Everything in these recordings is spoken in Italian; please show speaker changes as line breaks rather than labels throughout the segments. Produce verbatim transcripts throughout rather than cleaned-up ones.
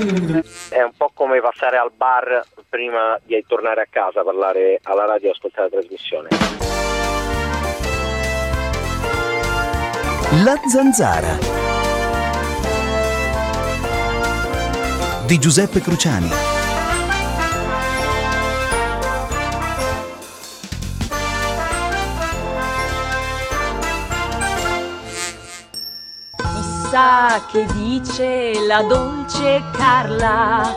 È un po' come passare al bar prima di tornare a casa, parlare alla radio e ascoltare la trasmissione.
La Zanzara di Giuseppe Cruciani.
Chissà che dice la dolce Carla,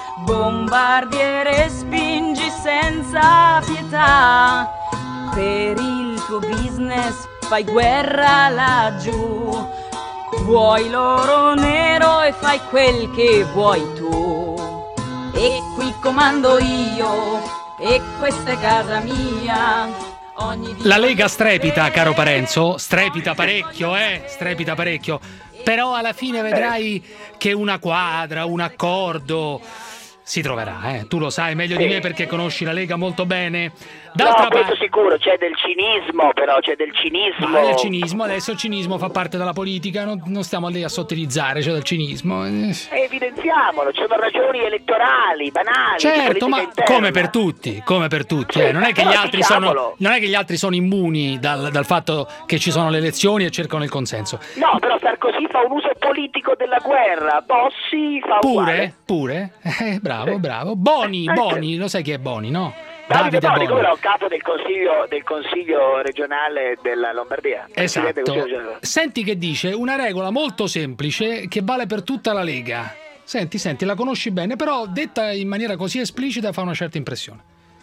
bombardiere spingi senza pietà, per il tuo business fai guerra laggiù, vuoi l'oro nero e fai quel che vuoi tu, e qui comando io e questa è casa mia. Ogni
La Lega strepita, caro Parenzo, strepita parecchio, eh, strepita parecchio, però alla fine vedrai che una quadra, un accordo si troverà, eh. Tu lo sai meglio di me perché conosci la Lega molto bene. D'altra
no, questo
parte...
sicuro, c'è del cinismo, però c'è del cinismo.
Ma il cinismo, adesso il cinismo fa parte della politica, non, non stiamo lì a sottilizzare, c'è del cinismo.
E evidenziamolo, ci sono ragioni elettorali, banali.
Certo, ma
interna.
come per tutti, come per tutti, eh. non, è che gli altri sono, non è che gli altri sono immuni dal, dal fatto che ci sono le elezioni e cercano il consenso.
No, però Sarkozy fa un uso politico della guerra, Bossi fa
Pure,
uguale.
pure, eh, bravo, bravo. Boni, Boni, lo sai chi è Boni, no?
Davide
Davide
Boni,
Boni.
quello è un capo del consiglio, del consiglio regionale della Lombardia.
Esatto.
Consiglio...
Senti che dice una regola molto semplice che vale per tutta la Lega. Senti, senti, la conosci bene, però detta in maniera così esplicita fa una certa impressione.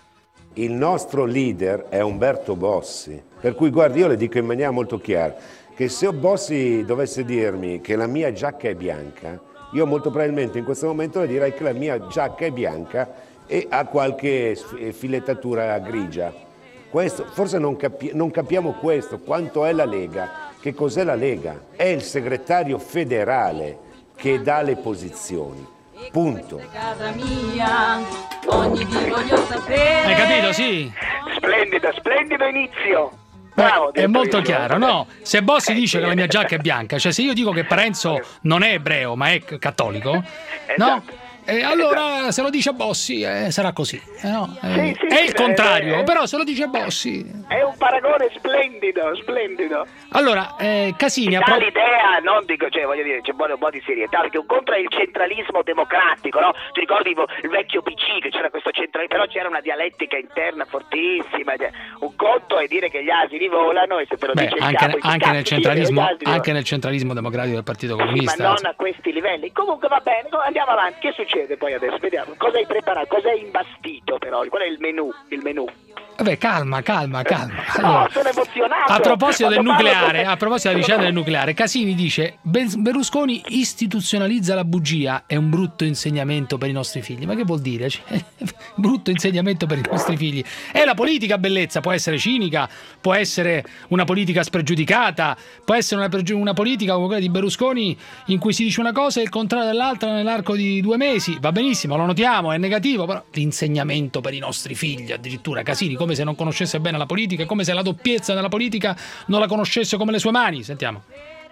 Il nostro leader è Umberto Bossi, per cui guardi, io le dico in maniera molto chiara che se Bossi dovesse dirmi che la mia giacca è bianca, io molto probabilmente in questo momento le direi che la mia giacca è bianca e ha qualche filettatura grigia. Questo, forse non, capi- non capiamo questo, quanto è la Lega, che cos'è la Lega? È il segretario federale che dà le posizioni, punto.
Casa mia, ogni dì voglio sapere.
Hai capito, sì?
Splendido, splendido inizio. Bravo,
È molto
io.
chiaro, no? Se Bossi dice che la mia giacca è bianca, cioè se io dico che Parenzo non è ebreo ma è cattolico, no?
Esatto.
E allora se lo dice Bossi eh, sarà così, eh, no? Eh,
Sì, sì,
è il
sì,
contrario,
eh,
però se lo dice Bossi.
È un paragone splendido, splendido.
Allora, eh, Casini ha
Dà
pro-
l'idea, non dico, cioè voglio dire, c'è un po', un po' di serietà, perché un conto è il centralismo democratico, no? Ti ricordi il vecchio P C che c'era questo centralismo, però c'era una dialettica interna fortissima. Cioè, un conto è dire che gli asini volano e se te lo
Beh,
dice il
anche,
capo,
anche nel centralismo,
gli asini
anche nel centralismo democratico del Partito
volano. Sì,
Comunista.
ma non a questi livelli. Comunque va bene, andiamo avanti. Che succede poi adesso? Vediamo. Cosa hai preparato? Cosa hai imbastito però? Qual è il menù? Il menù?
Vabbè, calma, calma, calma.
No,
Allora,
sono emozionato.
a proposito del
Quando parlo
nucleare,
come-
a proposito della vicenda del nucleare, Casini dice Berlusconi istituzionalizza la bugia, è un brutto insegnamento per i nostri figli. Ma che vuol dire? Cioè, brutto insegnamento per i nostri figli. È la politica, bellezza, può essere cinica, può essere una politica spregiudicata, può essere una, pregiu- una politica come quella di Berlusconi in cui si dice una cosa e il contrario dell'altra nell'arco di due mesi. Va benissimo, lo notiamo, è negativo, però l'insegnamento per i nostri figli, addirittura Casini, come se non conoscesse bene la politica, come se la doppiezza nella politica non la conoscesse come le sue mani. Sentiamo.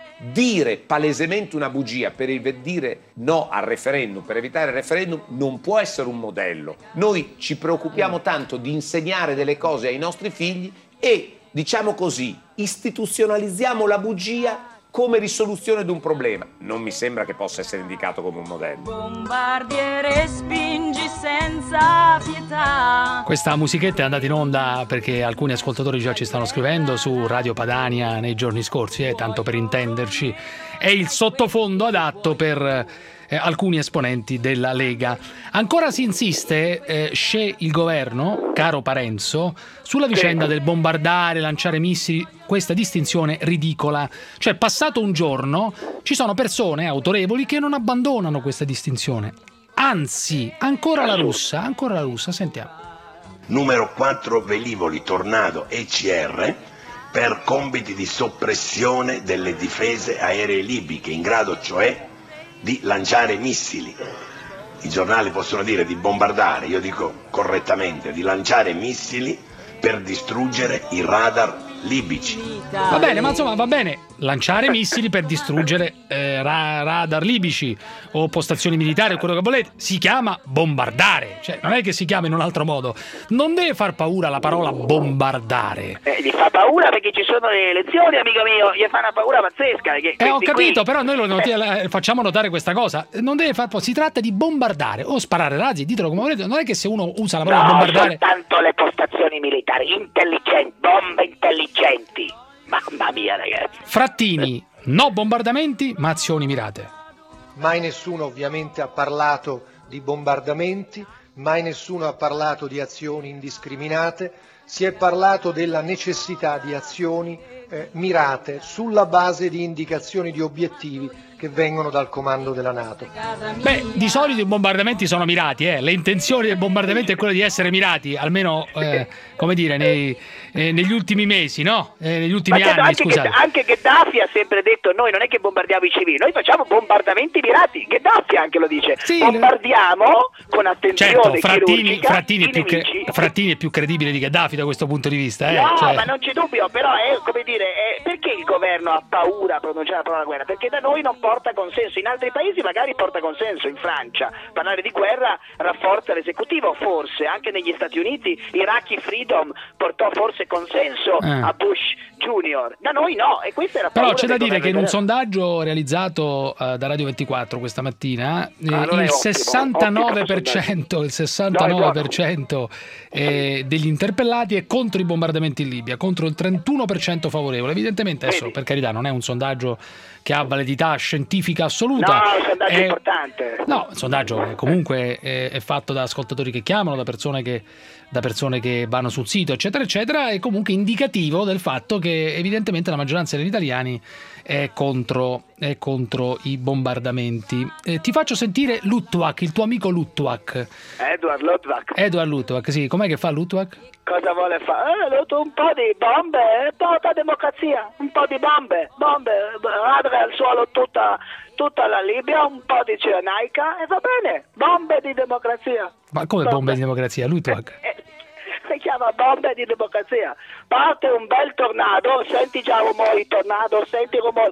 Dire palesemente una bugia per dire no al referendum, per evitare il referendum, non può essere un modello. Noi ci preoccupiamo tanto di insegnare delle cose ai nostri figli e, diciamo così, istituzionalizziamo la bugia come risoluzione di un problema. Non mi sembra che possa essere indicato come un modello.
Bombardiere spingi senza pietà.
Questa musichetta è andata in onda perché alcuni ascoltatori già ci stanno scrivendo su Radio Padania nei giorni scorsi, eh, tanto per intenderci. È il sottofondo adatto per eh, alcuni esponenti della Lega. Ancora si insiste, eh, c'è il governo, caro Parenzo, sulla vicenda del bombardare, lanciare missili, questa distinzione ridicola. Cioè, passato un giorno, ci sono persone autorevoli che non abbandonano questa distinzione. Anzi, ancora la russa, ancora la russa, sentiamo.
Numero quattro velivoli Tornado E C R per compiti di soppressione delle difese aeree libiche, in grado cioè di lanciare missili. I giornali possono dire di bombardare, io dico correttamente di lanciare missili per distruggere i radar libici.
Va bene, ma insomma va bene lanciare missili per distruggere eh, ra- radar libici o postazioni militari o quello che volete, si chiama bombardare, cioè non è che si chiama in un altro modo, non deve far paura la parola bombardare.
Eh, gli fa paura perché ci sono le elezioni, amico mio, gli fa una paura pazzesca. Perché
Eh, ho capito,
qui...
però noi lo noti- eh, facciamo notare questa cosa, non deve far si tratta di bombardare o sparare razzi, ditelo come volete, non è che se uno usa la parola
No,
bombardare...
soltanto le postazioni militari intelligenti, bombe intelligenti. Mamma mia, ragazzi.
Frattini, no bombardamenti, ma azioni mirate.
Mai nessuno ovviamente ha parlato di bombardamenti, mai nessuno ha parlato di azioni indiscriminate, si è parlato della necessità di azioni eh, mirate sulla base di indicazioni di obiettivi che vengono dal comando della NATO.
Beh, di solito i bombardamenti sono mirati, eh. Le intenzioni del bombardamento è quella di essere mirati, almeno, eh, come dire, nei, eh, negli ultimi mesi, no? Eh, negli ultimi
Ma certo,
anni,
anche,
scusate.
Gheddafi, anche Gheddafi ha sempre detto noi non è che bombardiamo i civili, noi facciamo bombardamenti mirati. Gheddafi anche lo dice.
Sì,
bombardiamo con attenzione
certo, Frattini,
chirurgica
Frattini, è
i
più cre-
nemici.
Frattini è più credibile di Gheddafi da questo punto di vista, eh.
No,
cioè...
ma non c'è dubbio, però è come dire, è, perché il governo ha paura a pronunciare la parola guerra? Perché da noi non porta consenso, in altri paesi magari porta consenso, in Francia parlare di guerra rafforza l'esecutivo, forse anche negli Stati Uniti Iraqi Freedom portò forse consenso
Eh.
a Bush Junior, da noi no, e questa era
Però
paura
c'è da
del
dire che in un
governo
sondaggio realizzato eh, da Radio ventiquattro questa mattina, eh,
Ah, allora è
il
ottimo,
sessantanove per cento, il sessantanove per
No,
cento eh, degli interpellati è contro i bombardamenti in Libia, contro il trentuno per cento favorevole. Evidentemente adesso,
Vedi.
per carità, non è un sondaggio che ha validità scientifica assoluta.
No, è un sondaggio
È-
importante.
No, il sondaggio è comunque è, è fatto da ascoltatori che chiamano, da persone che, da persone che vanno sul sito, eccetera, eccetera, è comunque indicativo del fatto che evidentemente la maggioranza degli italiani è contro, è contro i bombardamenti. Eh, ti faccio sentire Luttwak, il tuo amico Luttwak.
Edward Luttwak
Edward Luttwak, sì, com'è che fa Luttwak?
cosa vuole fare? Eh, un po' di bombe, tutta democrazia, un po' di bombe, bombe, radere al suolo tutta, tutta la Libia, un po' di Cirenaica e va bene, bombe di democrazia.
Ma come bombe di democrazia, Luttwak?
Eh, si chiama bombe di democrazia. Parte un bel tornado, senti già il rumore di tornado, senti il rumore.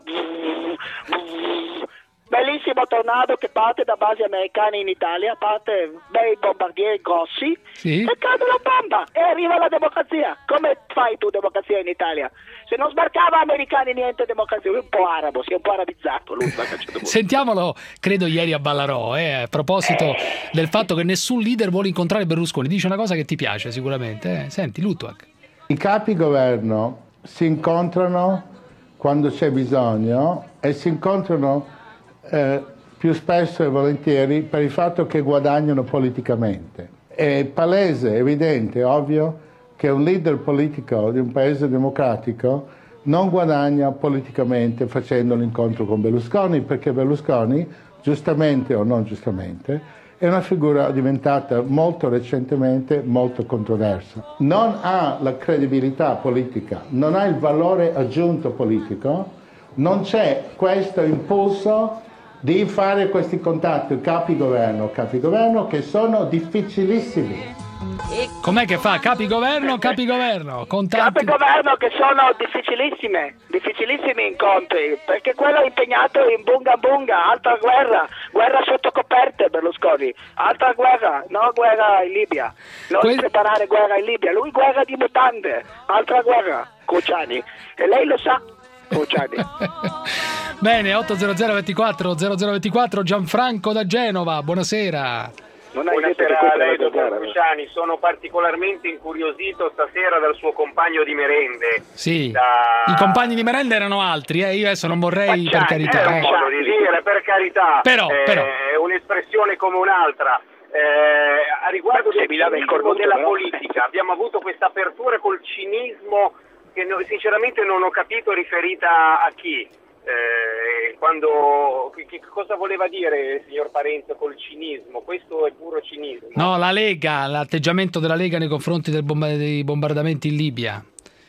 Bellissimo tornado che parte da basi americane in Italia, parte bei bombardieri grossi
Sì.
e cade la bomba e arriva la democrazia. Come fai tu democrazia in Italia? Se non sbarcava americani niente democrazia, lui è un po' arabo, si è un po' arabizzato lui, a un certo punto.
Sentiamolo, credo ieri a Ballarò, eh, a proposito del fatto che nessun leader vuole incontrare Berlusconi. Dice una cosa che ti piace sicuramente. Eh. Senti, Luttwak.
I capi governo si incontrano quando c'è bisogno e si incontrano eh, più spesso e volentieri per il fatto che guadagnano politicamente. È palese, evidente, ovvio che un leader politico di un paese democratico non guadagna politicamente facendo l'incontro con Berlusconi, perché Berlusconi, giustamente o non giustamente, è una figura diventata molto recentemente molto controversa. Non ha la credibilità politica, non ha il valore aggiunto politico, non c'è questo impulso di fare questi contatti capi-governo, capi-governo che sono difficilissimi.
Com'è che fa? Capigoverno, capigoverno, contatti.
Capi governo che sono difficilissime, difficilissimi incontri, perché quello è impegnato in bunga bunga, altra guerra, guerra sotto coperte Berlusconi, altra guerra, no guerra in Libia, non
Que-
preparare guerra in Libia, lui guerra di mutande, altra guerra, Cruciani, e lei lo sa, Cruciani.
Bene, otto zero zero ventiquattro zero zero ventiquattro, Gianfranco da Genova, buonasera.
Non hai detto che
Buonasera
questa
a lei,
è la
dottor
guerra.
Cruciani. Sono particolarmente incuriosito stasera dal suo compagno di merende.
Sì,
Da-
i compagni di merenda erano altri, eh. Io adesso non vorrei, per
È
carità.
un
eh.
modo di dire, per carità.
Però,
Eh,
però.
È un'espressione come un'altra. Eh, a riguardo
Se
del
mi dava il
cinismo
cornuto,
della
però.
politica, abbiamo avuto questa apertura col cinismo che no- sinceramente non ho capito riferita a chi. Eh, quando che, che cosa voleva dire, signor Parenzo, col cinismo? Questo è puro cinismo.
No, la Lega, l'atteggiamento della Lega nei confronti del bomba- dei bombardamenti in Libia.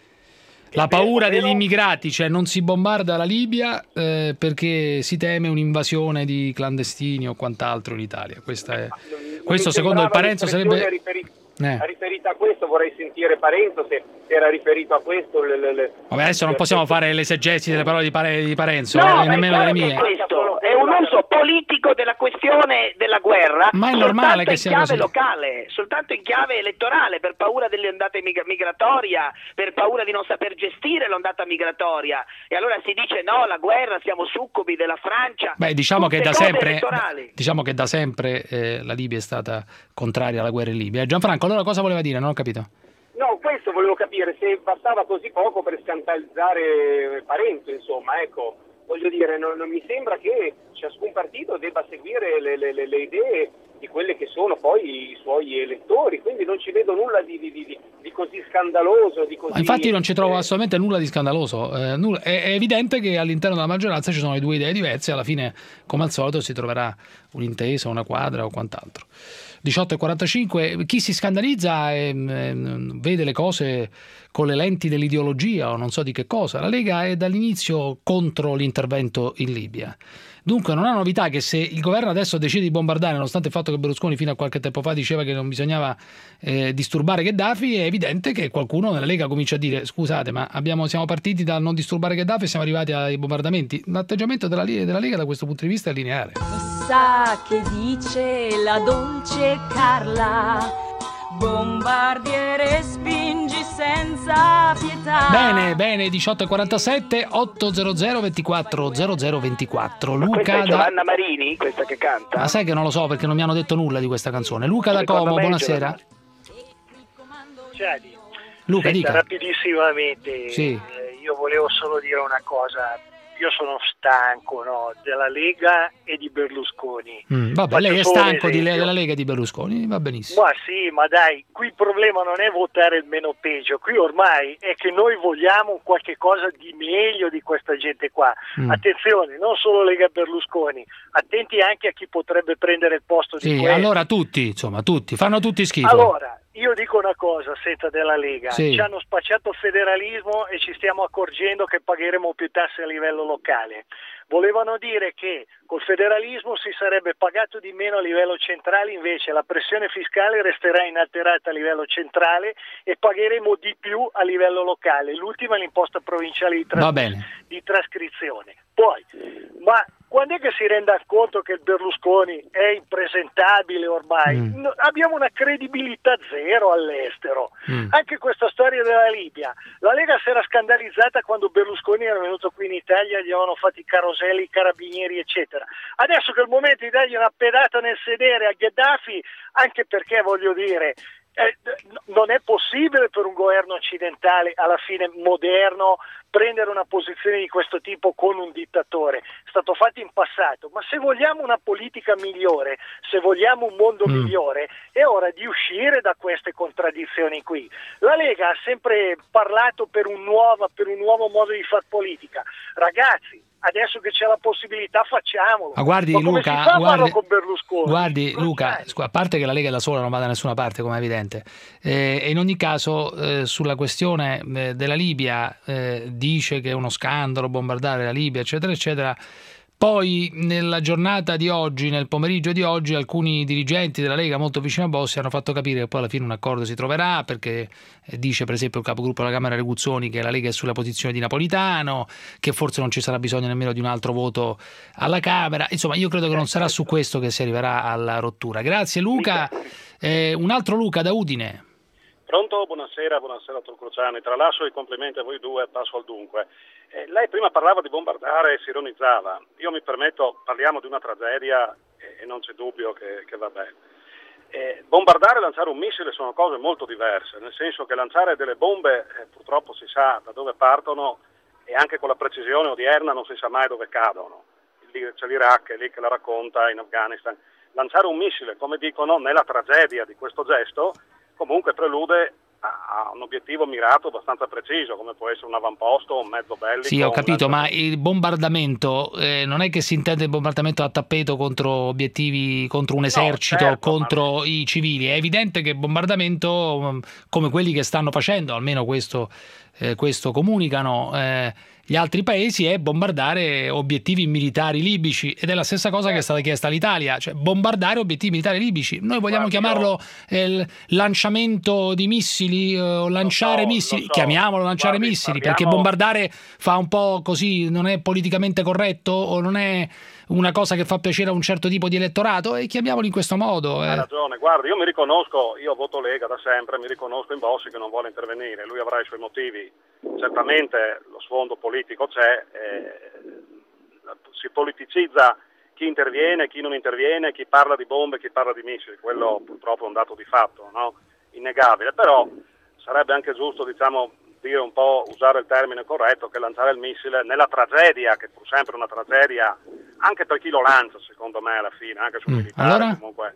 La paura degli immigrati, cioè non si bombarda la Libia eh, perché si teme un'invasione di clandestini o quant'altro in Italia. Questa è,
Non mi
questo secondo il
sembrava
Parenzo
l'espressione
sarebbe...
riferi- eh. riferita a questo, vorrei sentire Parenzo se era riferito a questo. Le, le, le...
Vabbè, adesso non possiamo fare l'esegesi delle parole di, Pare, di Parenzo,
no,
eh, nemmeno delle mie.
Questo è un uso politico della questione della guerra,
ma è normale che sia
così.
In chiave
locale, soltanto in chiave elettorale, per paura dell'ondata migratoria, per paura di non saper gestire l'ondata migratoria. E allora si dice no, la guerra, siamo succubi della Francia.
Beh, diciamo che da sempre,
elettorali.
diciamo che da sempre eh, la Libia è stata contraria alla guerra in Libia. Gianfranco, allora cosa voleva dire? Non ho capito.
No, questo volevo capire, se bastava così poco per scandalizzare Parenzo, insomma, ecco. Voglio dire, non, non mi sembra che ciascun partito debba seguire le, le, le idee di quelle che sono poi i suoi elettori, quindi non ci vedo nulla di, di, di, di così scandaloso. Di così,
Ma infatti io non ci trovo
eh...
assolutamente nulla di scandaloso. Eh, nulla. È, è evidente che all'interno della maggioranza ci sono le due idee diverse e alla fine, come al solito, si troverà un'intesa, una quadra o quant'altro. diciotto e quarantacinque, chi si scandalizza e, e, vede le cose con le lenti dell'ideologia o non so di che cosa. La Lega è dall'inizio contro l'intervento in Libia. Dunque non è una novità che se il governo adesso decide di bombardare, nonostante il fatto che Berlusconi fino a qualche tempo fa diceva che non bisognava eh, disturbare Gheddafi, è evidente che qualcuno nella Lega comincia a dire scusate, ma abbiamo, siamo partiti dal non disturbare Gheddafi e siamo arrivati ai bombardamenti. L'atteggiamento della, della Lega da questo punto di vista è lineare.
Chissà che dice la dolce Carla, bombardiere spingi senza pietà.
Bene, bene, diciotto e quarantasette, ottocento ventiquattro zero zero ventiquattro.
Ma
Luca
questa è
da...
Giovanna Marini, questa che canta?
Ma sai che non lo so perché non mi hanno detto nulla di questa canzone. Luca da
Secondo
Como,
me
buonasera.
Cioè,
Luca,
senta,
dica.
rapidissimamente,
Sì.
eh, io volevo solo dire una cosa. Io sono stanco, no, della Lega e di Berlusconi.
Mm, vabbè,
Faccio
lei è
solo un
stanco di,
esempio.
della Lega e di Berlusconi, va benissimo.
Ma sì, ma dai, qui il problema non è votare il meno peggio, qui ormai è che noi vogliamo qualche cosa di meglio di questa gente qua.
Mm.
Attenzione, non solo Lega e Berlusconi, attenti anche a chi potrebbe prendere il posto di
Sì,
questo.
allora tutti, insomma, tutti, fanno tutti schifo.
Allora, io dico una cosa, senta, della Lega,
Sì.
ci hanno spacciato il federalismo e ci stiamo accorgendo che pagheremo più tasse a livello locale. Volevano dire che col federalismo si sarebbe pagato di meno a livello centrale, invece la pressione fiscale resterà inalterata a livello centrale e pagheremo di più a livello locale. L'ultima è l'imposta provinciale di, tras-
Va bene.
di trascrizione. Poi, ma quando è che si renda conto che il Berlusconi è impresentabile ormai?
Mm.
No, abbiamo una credibilità zero all'estero.
Mm.
Anche questa storia della Libia. La Lega si era scandalizzata quando Berlusconi era venuto qui in Italia, gli avevano fatto i caroselli, i carabinieri, eccetera. Adesso che è il momento di dargli una pedata nel sedere a Gheddafi, anche perché, voglio dire, Eh, non è possibile per un governo occidentale, alla fine moderno, prendere una posizione di questo tipo con un dittatore. È stato fatto in passato, ma se vogliamo una politica migliore, se vogliamo un mondo
Mm.
migliore, è ora di uscire da queste contraddizioni qui. La Lega ha sempre parlato per un nuovo, per un nuovo modo di far politica. Ragazzi, adesso che c'è la possibilità facciamolo.
Ma guardi
Ma come
Luca,
si fa a farlo
guardi,
con Berlusconi?
guardi
Non
Luca,
sai.
scu- a parte che la Lega da sola non va da nessuna parte, come è evidente, eh, e in ogni caso eh, sulla questione eh, della Libia eh, dice che è uno scandalo bombardare la Libia, eccetera, eccetera. Poi nella giornata di oggi, nel pomeriggio di oggi, alcuni dirigenti della Lega molto vicino a Bossi hanno fatto capire che poi alla fine un accordo si troverà, perché eh, dice per esempio il capogruppo della Camera Reguzzoni che la Lega è sulla posizione di Napolitano, che forse non ci sarà bisogno nemmeno di un altro voto alla Camera. Insomma, io credo che non sarà su questo che si arriverà alla rottura. Grazie Luca. Eh, un altro Luca da Udine.
Pronto? Buonasera, buonasera dottor Cruciani. Tralascio i complimenti a voi due, passo al dunque. Eh, lei prima parlava di bombardare e si ironizzava. Io mi permetto, parliamo di una tragedia e, e non c'è dubbio che, che va bene. Eh, bombardare e lanciare un missile sono cose molto diverse, nel senso che lanciare delle bombe eh, purtroppo si sa da dove partono e anche con la precisione odierna non si sa mai dove cadono. Lì c'è l'Iraq, è lì che la racconta, in Afghanistan. Lanciare un missile, come dicono, nella tragedia di questo gesto, comunque prelude a un obiettivo mirato abbastanza preciso, come può essere un avamposto, un mezzo bellico.
Sì, ho capito,
un...
ma il bombardamento eh, non è che si intende il bombardamento a tappeto contro obiettivi, contro un esercito,
no, certo,
contro
ma...
i civili. È evidente che il bombardamento, come quelli che stanno facendo, almeno questo, eh, questo comunicano, eh, gli altri paesi è bombardare obiettivi militari libici, ed è la stessa cosa che è stata chiesta all'Italia, cioè bombardare obiettivi militari libici. Noi vogliamo
Guardi,
chiamarlo eh, lanciamento di missili eh, o lanciare
so,
missili,
so.
chiamiamolo lanciare
Guardi,
missili,
parliamo-
perché bombardare fa un po' così, non è politicamente corretto o non è una cosa che fa piacere a un certo tipo di elettorato, e chiamiamolo in questo modo.
Hai
eh.
ragione, guarda, io mi riconosco, io voto Lega da sempre, mi riconosco in Bossi che non vuole intervenire, lui avrà i suoi motivi, certamente lo sfondo politico c'è, eh, si politicizza chi interviene, chi non interviene, chi parla di bombe, chi parla di missili, quello purtroppo è un dato di fatto, no? Innegabile, però sarebbe anche giusto, diciamo, dire un po', usare il termine corretto, che lanciare il missile nella tragedia, che è pur sempre una tragedia, anche per chi lo lancia, secondo me, alla fine, anche sul
Mm,
militare
allora?
comunque.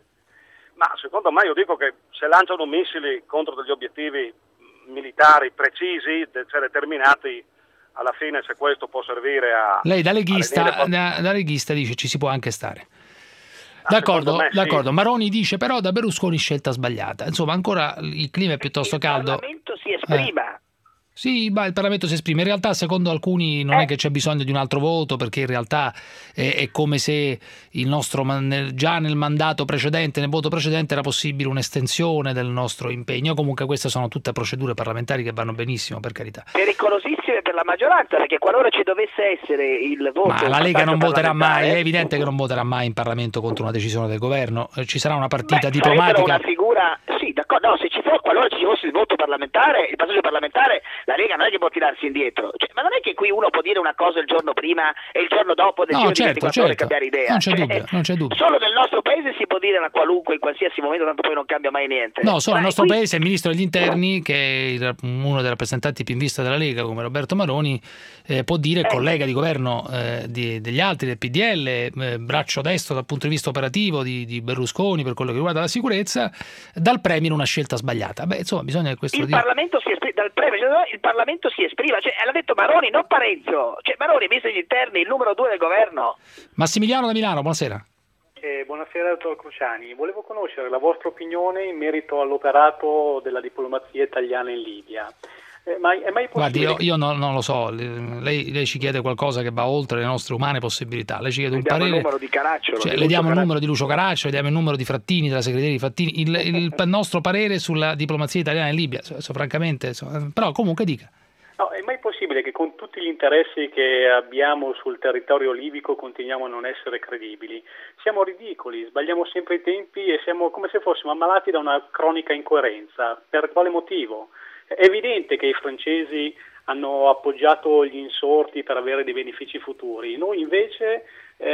Ma secondo me io dico che se lanciano missili contro degli obiettivi militari precisi, de- cioè determinati, alla fine se questo può servire a...
Lei da leghista,
a lenire-
da, da leghista dice ci si può anche stare.
Ah,
D'accordo,
secondo me sì.
d'accordo. Maroni dice però da Berlusconi scelta sbagliata. Insomma, ancora il clima è piuttosto
Il
caldo.
Parlamento si esprima.
Sì, ma il Parlamento si esprime. In realtà, secondo alcuni, non
Eh.
è che c'è bisogno di un altro voto, perché in realtà è, è come se il nostro man- nel- già nel mandato precedente, nel voto precedente, era possibile un'estensione del nostro impegno. Comunque, queste sono tutte procedure parlamentari che vanno benissimo, per carità.
Pericolosissime per la maggioranza, perché qualora ci dovesse essere il voto...
Ma la Lega non voterà mai, è
parlamentare,
evidente che non voterà mai in Parlamento contro una decisione del governo. Eh, Ci sarà una partita
beh,
diplomatica.
sarebbero una figura, sì, d'accordo, no, se ci fosse, qualora ci fosse il voto parlamentare, il passaggio parlamentare, la Lega non è che può tirarsi indietro, cioè, ma non è che qui uno può dire una cosa il giorno prima e il giorno dopo nel
No,
giro
certo,
di ventiquattro ore
certo.
cambiare idea.
Non c'è
Cioè,
dubbio, non c'è dubbio.
Solo nel nostro paese si può dire una qualunque in qualsiasi momento, tanto poi non cambia mai niente.
No, solo
Ma
nel nostro
qui-
paese il ministro degli interni, che è il- uno dei rappresentanti più in vista della Lega, come Roberto Maroni, eh, può dire collega di governo eh, di- degli altri del P D L, eh, braccio destro dal punto di vista operativo di, di Berlusconi per quello che riguarda la sicurezza, dal Premier una scelta sbagliata. Beh, insomma, bisogna che questo
Il
dire.
Parlamento si esprime, dal premio, il Parlamento si esprima, cioè l'ha detto Maroni, non Parenzo, cioè Maroni, ministro degli interni, il numero due del governo.
Massimiliano da Milano, buonasera.
Eh, buonasera, dottor Cruciani. Volevo conoscere la vostra opinione in merito all'operato della diplomazia italiana in Libia. Eh, ma è mai
Guardi,
possibile
io, io non, non lo so, lei, lei ci chiede qualcosa che va oltre le nostre umane possibilità, lei ci chiede un
Diamo il
parere,
numero di Caracciolo.
cioè,
di
le diamo il
Lucio
numero di Lucio Caracciolo, le diamo il numero di Frattini, della segreteria di Frattini, il, il nostro parere sulla diplomazia italiana in Libia, so, so, francamente, so, però comunque dica.
No, è mai possibile che con tutti gli interessi che abbiamo sul territorio libico continuiamo a non essere credibili? Siamo ridicoli, sbagliamo sempre i tempi e siamo come se fossimo ammalati da una cronica incoerenza. Per quale motivo? È evidente che i francesi hanno appoggiato gli insorti per avere dei benefici futuri. Noi invece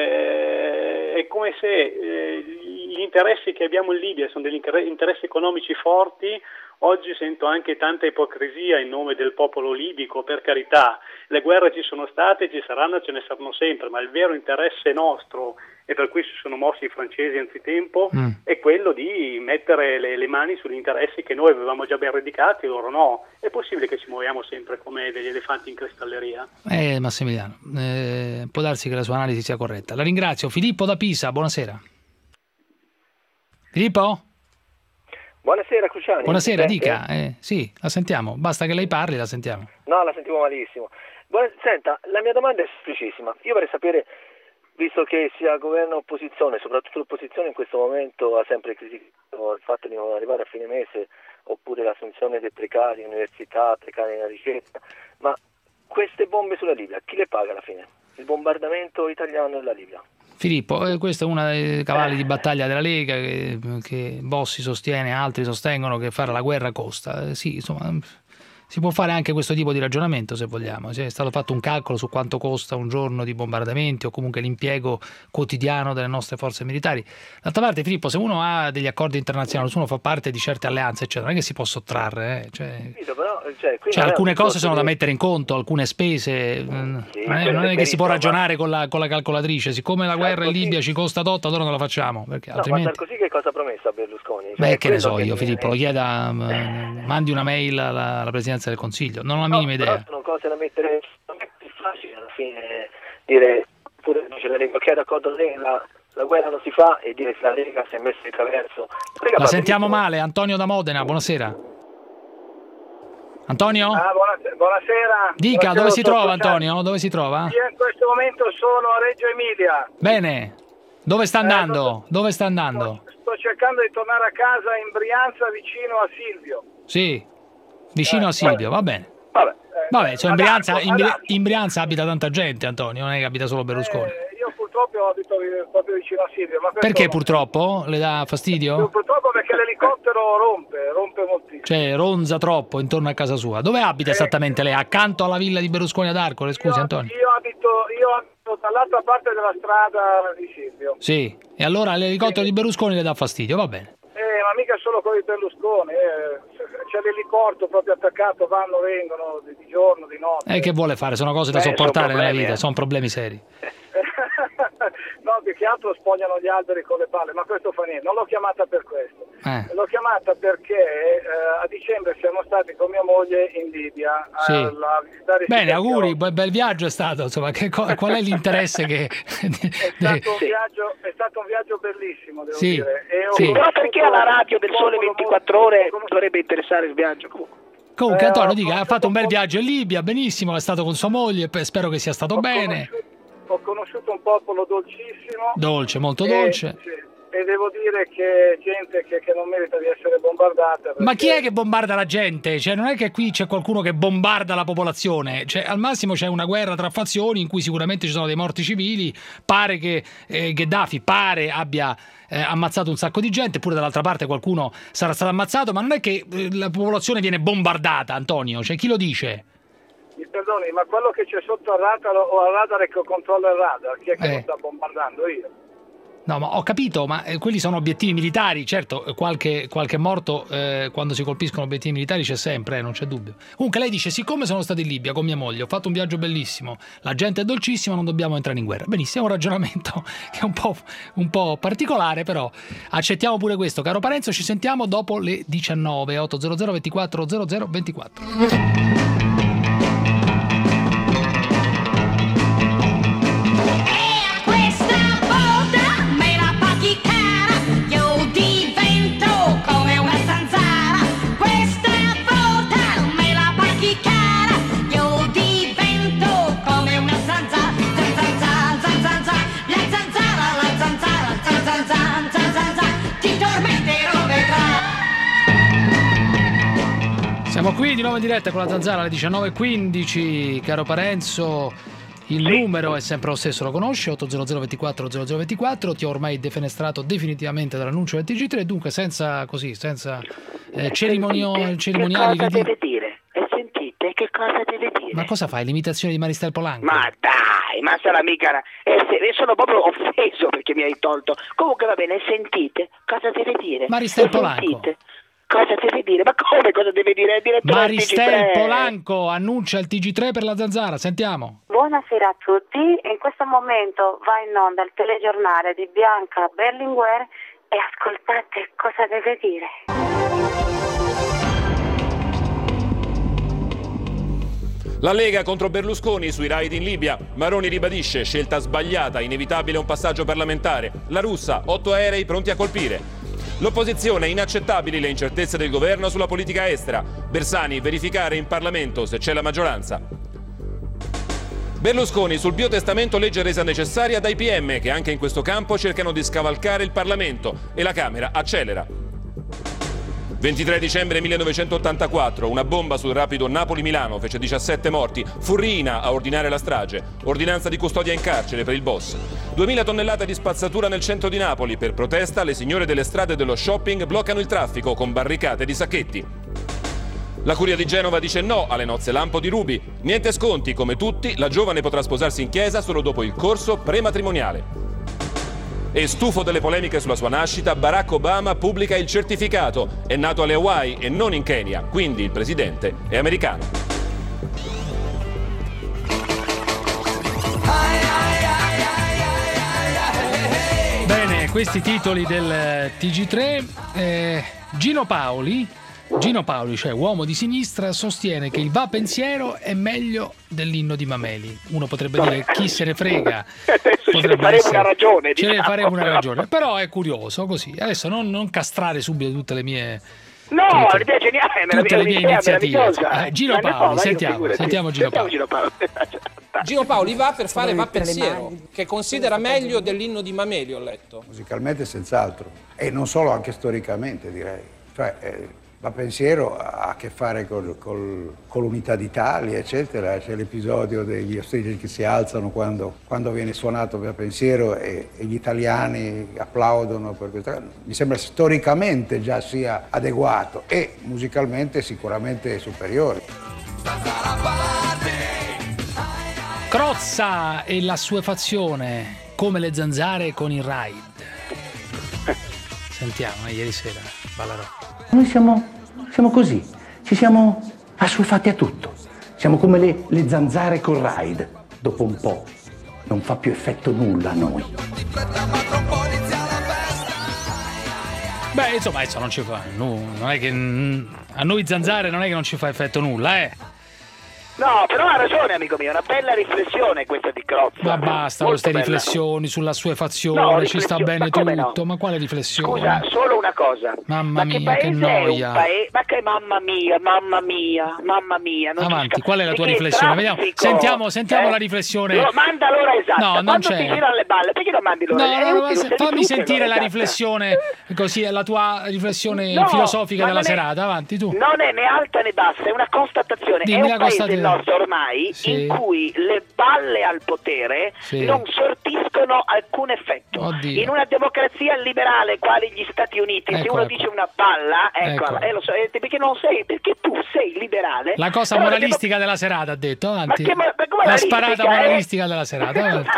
eh, è come se eh, gli interessi che abbiamo in Libia sono degli interessi economici forti. Oggi sento anche tanta ipocrisia in nome del popolo libico, per carità, le guerre ci sono state, ci saranno, ce ne saranno sempre, ma il vero interesse nostro, e per cui si sono mossi i francesi anzitempo, mm. è quello di mettere le, le mani sugli interessi che noi avevamo già ben radicati e loro no. È possibile che ci muoviamo sempre come degli elefanti in cristalleria?
Eh, Massimiliano, eh, può darsi che la sua analisi sia corretta. La ringrazio. Filippo da Pisa, buonasera. Filippo?
Buonasera Cruciani.
Buonasera, dica. Eh, sì, la sentiamo. Basta che lei parli, la sentiamo.
No, la sentivo malissimo. Buona... Senta, la mia domanda è semplicissima. Io vorrei sapere, visto che sia governo o opposizione, soprattutto l'opposizione in questo momento ha sempre criticato il fatto di non arrivare a fine mese, oppure l'assunzione dei precari in università, precari nella ricerca, ma queste bombe sulla Libia, chi le paga alla fine? Il bombardamento italiano nella Libia?
Filippo, eh, questo è uno dei cavalli di battaglia della Lega che, che Bossi sostiene, altri sostengono che fare la guerra costa. Eh, sì, insomma, si può fare anche questo tipo di ragionamento se vogliamo. È stato fatto un calcolo su quanto costa un giorno di bombardamenti o comunque l'impiego quotidiano delle nostre forze militari. D'altra parte, Filippo, se uno ha degli accordi internazionali, se uno fa parte di certe alleanze, eccetera, non è che si può sottrarre. Eh. Cioè,
però, cioè,
cioè alcune cose sono da mettere in conto, alcune spese. Sì, non è, non è che si può ragionare con la, con la calcolatrice. Siccome la guerra in Libia ci costa tot, allora non la facciamo. Perché
no,
altrimenti...
ma Sarkozy che cosa ha promesso a Berlusconi?
Beh,
cioè,
che ne so
che
io,
mi...
Filippo, lo chieda, mandi una mail alla, alla Presidenza del Consiglio, non ho la minima
no,
idea.
Però sono cose da mettere, non è più facile alla fine dire, pure dice la Lega, ok, d'accordo, la, la guerra non si fa, e dire che la Lega si è messa di traverso. La,
la sentiamo male, Antonio da Modena, buonasera. Antonio?
Ah, buonasera, buonasera.
Dica,
Buonasera,
dove si trova
Crociani.
Antonio? Dove si trova?
Io in questo momento sono a Reggio Emilia.
Bene. Dove sta andando?
Eh,
Dove sta andando?
Sto cercando di tornare a casa in Brianza vicino a Silvio.
Sì, vicino
Eh,
a Silvio, va bene.
Vabbè,
Vabbè, cioè in,
ad
Brianza,
Arco,
in,
ad
Bri-
Arco.
in Brianza abita tanta gente, Antonio, non è che abita solo Berlusconi.
Eh, io purtroppo abito proprio vicino a Silvio. Ma questo
Perché
non-
purtroppo? Le dà fastidio?
Purtroppo perché l'elicottero rompe, rompe moltissimo.
Cioè, ronza troppo intorno a casa sua. Dove abita esattamente lei? Accanto alla villa di Berlusconi ad Arcore, scusi Antonio?
Io abito, io abito dall'altra parte della strada di Silvio.
Sì, e allora l'elicottero di Berlusconi le dà fastidio, va bene.
Eh, ma mica solo con i Berlusconi, eh. C'è l'elicottero proprio attaccato, vanno, vengono di, di giorno, di notte.
E che vuole fare? Sono cose da
Beh,
sopportare
sono
nella
problemi,
vita,
eh.
sono problemi seri.
No, più che altro spogliano gli alberi con le palle, ma questo fa niente, non l'ho chiamata per questo.
Eh.
L'ho chiamata perché eh, a dicembre siamo stati con mia moglie in Libia a,
Sì.
a visitare i
Bene,
siti
auguri,
archeologici.
bel, bel viaggio è stato, insomma, che co- qual è l'interesse che...
È stato, un viaggio, è stato un viaggio bellissimo, devo
Sì.
dire. E ho
Sì.
Però perché alla radio del Sole
popolo
ventiquattro ore dovrebbe interessare il viaggio?
Comunque
Eh,
Antonio
ho
dica, ha fatto un bel viaggio in Libia, benissimo, è stato con sua moglie, pe- spero che sia stato bene.
Ho conosciuto un popolo dolcissimo.
Dolce, molto
e-
dolce.
sì, e devo dire che gente che, che non merita di essere bombardata.
Ma chi
perché-
è che bombarda la gente? Cioè, non è che qui c'è qualcuno che bombarda la popolazione. Cioè, al massimo c'è una guerra tra fazioni in cui sicuramente ci sono dei morti civili. Pare che eh, Gheddafi pare abbia eh, ammazzato un sacco di gente, pure dall'altra parte qualcuno sarà stato ammazzato, ma non è che eh, la popolazione viene bombardata, Antonio. Cioè, chi lo dice?
Mi perdoni, ma quello che c'è sotto al radar o al radar è che controlla il radar, chi è che
Eh.
lo sta bombardando? Io.
No, ma ho capito, ma eh, quelli sono obiettivi militari, certo, eh, qualche, qualche morto eh, quando si colpiscono obiettivi militari c'è sempre, eh, non c'è dubbio. Comunque lei dice, siccome sono stato in Libia con mia moglie, ho fatto un viaggio bellissimo, la gente è dolcissima, non dobbiamo entrare in guerra. Benissimo, è un ragionamento che è un po', un po' particolare, però accettiamo pure questo. Caro Parenzo, ci sentiamo dopo le diciannove, otto zero zero ventiquattro zero zero ventiquattro. Siamo qui di nuovo in diretta con la Zanzara alle diciannove e quindici, caro Parenzo, il numero è sempre lo stesso, lo conosci, otto zero zero ventiquattro zero zero ventiquattro, ti ho ormai defenestrato definitivamente dall'annuncio del T G tre, dunque senza così, senza eh, cerimonio, cerimoniali.
Che cosa
riti-
deve dire? E sentite che cosa deve dire?
Ma cosa fai, l'imitazione di Maristel Polanco?
Ma dai, ma sarà mica... Eh, se- io sono proprio offeso perché mi hai tolto. Comunque va bene, sentite cosa deve dire.
Maristel
E
Polanco.
sentite cosa deve dire? Ma come cosa deve dire? È direttore del T G tre.
Maristel Polanco annuncia il T G tre per la Zanzara, sentiamo.
Buonasera a tutti, in questo momento va in onda il telegiornale di Bianca Berlinguer e ascoltate cosa deve dire.
La Lega contro Berlusconi sui raid in Libia. Maroni ribadisce scelta sbagliata, inevitabile un passaggio parlamentare. La russa, otto aerei pronti a colpire. L'opposizione, inaccettabili le incertezze del governo sulla politica estera. Bersani, verificare in Parlamento se c'è la maggioranza. Berlusconi sul biotestamento, legge resa necessaria dai P M che anche in questo campo cercano di scavalcare il Parlamento e la Camera accelera. ventitré dicembre millenovecentottantaquattro, una bomba sul rapido Napoli-Milano fece diciassette morti, fu Riina a ordinare la strage, ordinanza di custodia in carcere per il boss. duemila tonnellate di spazzatura nel centro di Napoli, per protesta le signore delle strade dello shopping bloccano il traffico con barricate di sacchetti. La Curia di Genova dice no alle nozze lampo di Ruby, niente sconti, come tutti, la giovane potrà sposarsi in chiesa solo dopo il corso prematrimoniale. E stufo delle polemiche sulla sua nascita, Barack Obama pubblica il certificato. È nato alle Hawaii e non in Kenya, quindi il presidente è americano.
Bene, questi titoli del T G tre. eh, Gino Paoli, Gino Paoli, cioè uomo di sinistra, sostiene che il va pensiero è meglio dell'inno di Mameli. Uno potrebbe dire chi se ne frega.
Ce ne faremo una ragione,
Ce ne
diciamo.
faremo una ragione. Però è curioso così. Adesso non, non castrare subito tutte le mie
No,
tutte,
l'idea è geniale, è
tutte le mie iniziative. Eh, Gino
Ma no,
Paoli,
ma io
sentiamo,
figurati.
sentiamo Gino Paoli.
Gino Paoli.
Gino Paoli va per fare
Come
Va
mettere le
Pensiero,
mani.
che considera meglio dell'inno di Mameli, ho letto.
Musicalmente senz'altro, e non solo, anche storicamente direi. Cioè, eh, Va Pensiero ha a che fare col, col, con l'unità d'Italia, eccetera. C'è l'episodio degli ostaggi che si alzano quando, quando viene suonato Va Pensiero e, e gli italiani applaudono per questa. Mi sembra storicamente già sia adeguato e musicalmente sicuramente superiore.
Crozza e la sua fazione, come le zanzare con il ride. Sentiamo, eh, ieri sera, Ballarò.
Noi siamo, siamo così, ci siamo assuefatti a tutto. Siamo come le, le zanzare col ride. Dopo un po' non fa più effetto nulla a noi.
Beh, insomma, adesso non ci fa. No, non è che a noi zanzare non è che non ci fa effetto nulla, eh.
No, però ha ragione, amico mio, è una bella riflessione questa di Crozza.
Ma basta con queste
bella.
riflessioni sulla sua fazione,
No,
ci sta
riflessio-
bene
ma come
tutto,
no?
ma quale riflessione?
Scusa, solo una cosa.
Mamma
ma che
mia, che
paese
noia.
è un paese? Ma che mamma mia, mamma mia, mamma mia. Non ci
Avanti,
sca-
qual è la tua
Perché
riflessione? Vediamo.
traffico,
Sentiamo, sentiamo
eh?
la riflessione.
No, manda l'ora esatta.
No, non
Quando
c'è.
ti girano le balle, perché non mandi l'ora?
No,
È
no, no,
utile,
se-
sei
fammi
tu che
sentire
l'ora
la
esatta.
riflessione, così la tua riflessione
No,
filosofica
ma
della
non è-
serata. Avanti tu.
Non è né alta né bassa, è una constatazione.
Dimmi
è un
la
paese
constatazione.
il nostro ormai
Sì.
in cui le balle al potere
Sì.
non sortiscono alcun effetto.
Oddio.
In una democrazia liberale quali gli Stati Uniti, se
Ecco,
uno
ecco.
dice una balla, ecco,
Ecco.
eh, lo so, eh, perché non sei, perché tu sei liberale.
La cosa
però la
moralistica della serata, ha detto. Avanti.
Ma che mo- ma come
La
moralistica,
sparata
eh?
moralistica della serata. Avanti.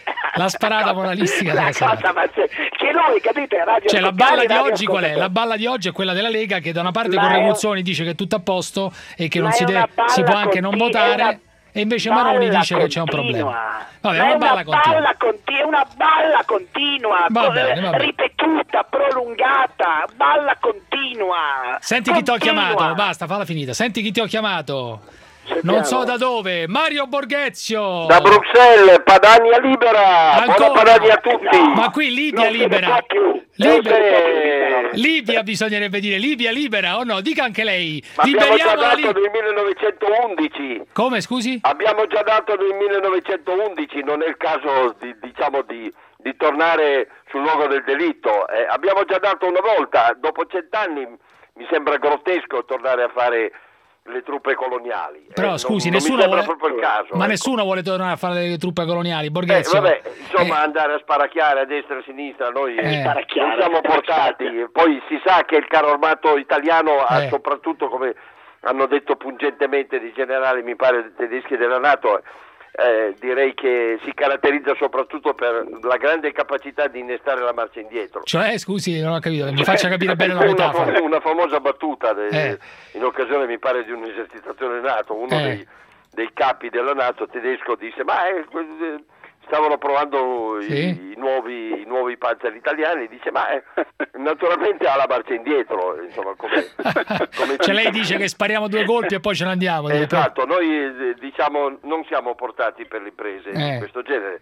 La sparata moralistica
La
della serata.
cosa, ma se- che lui, capite, radio
Cioè la
locali,
balla di
radio
oggi qual è? La
ascoltatori.
balla di oggi è quella della Lega che da una parte
Ma
con
è-
Reguzzoni dice che è tutto a posto e che
Ma
non
è
si, deve-
una balla
si può anche non
continua, è
votare
una
e invece Maroni
balla
dice che c'è un
continua.
problema. Vabbè,
Ma
una
è
balla
una
continua.
balla continua, una balla continua,
Va
co-
bene, va bene.
ripetuta, prolungata, balla continua.
Senti chi ti ho
continua.
chiamato, basta, falla finita. Senti chi ti ho chiamato. Non so da dove, Mario Borghezio.
Da Bruxelles, Padania libera.
Ancora?
Buona Padania a tutti.
Ma qui Libia
Non se ne
libera.
può più.
Libia,
Non se-
Libia bisognerebbe dire, Libia libera o no? Dica anche lei.
Ma abbiamo già
Liberiamo la
dato
Libia.
nel millenovecentoundici.
Come, scusi?
Abbiamo già dato nel millenovecentoundici, non è il caso di, diciamo di, di tornare sul luogo del delitto. Eh, abbiamo già dato una volta, dopo cent'anni mi sembra grottesco tornare a fare le truppe coloniali.
Però
Eh,
scusi,
non,
nessuno
non mi sembra
vuole...
proprio il caso.
Ma
ecco.
nessuno vuole tornare a fare le truppe coloniali,
Eh,
Borghezio.
vabbè, insomma, andare a sparacchiare a destra e a sinistra, noi
Eh.
non siamo portati. Poi si sa che il carro armato italiano ha
Eh.
soprattutto, come hanno detto pungentemente i generali, mi pare, tedeschi della NATO, eh, direi che si caratterizza soprattutto per la grande capacità di innestare la marcia indietro.
Cioè, scusi, non ho capito, mi faccia capire bene la
Una,
metafora.
una famosa battuta de-
Eh.
in occasione, mi pare, di un'esercitazione NATO, uno
Eh.
dei, dei capi della NATO tedesco disse: ma eh, que- stavano provando
Sì.
i, i nuovi, i nuovi Panzer italiani, dice ma eh, naturalmente ha la marcia indietro, insomma, come, come
Cioè
si-
lei dice che spariamo due colpi e poi ce ne andiamo. deve-
Esatto, noi eh, diciamo non siamo portati per le imprese
Eh.
di questo genere.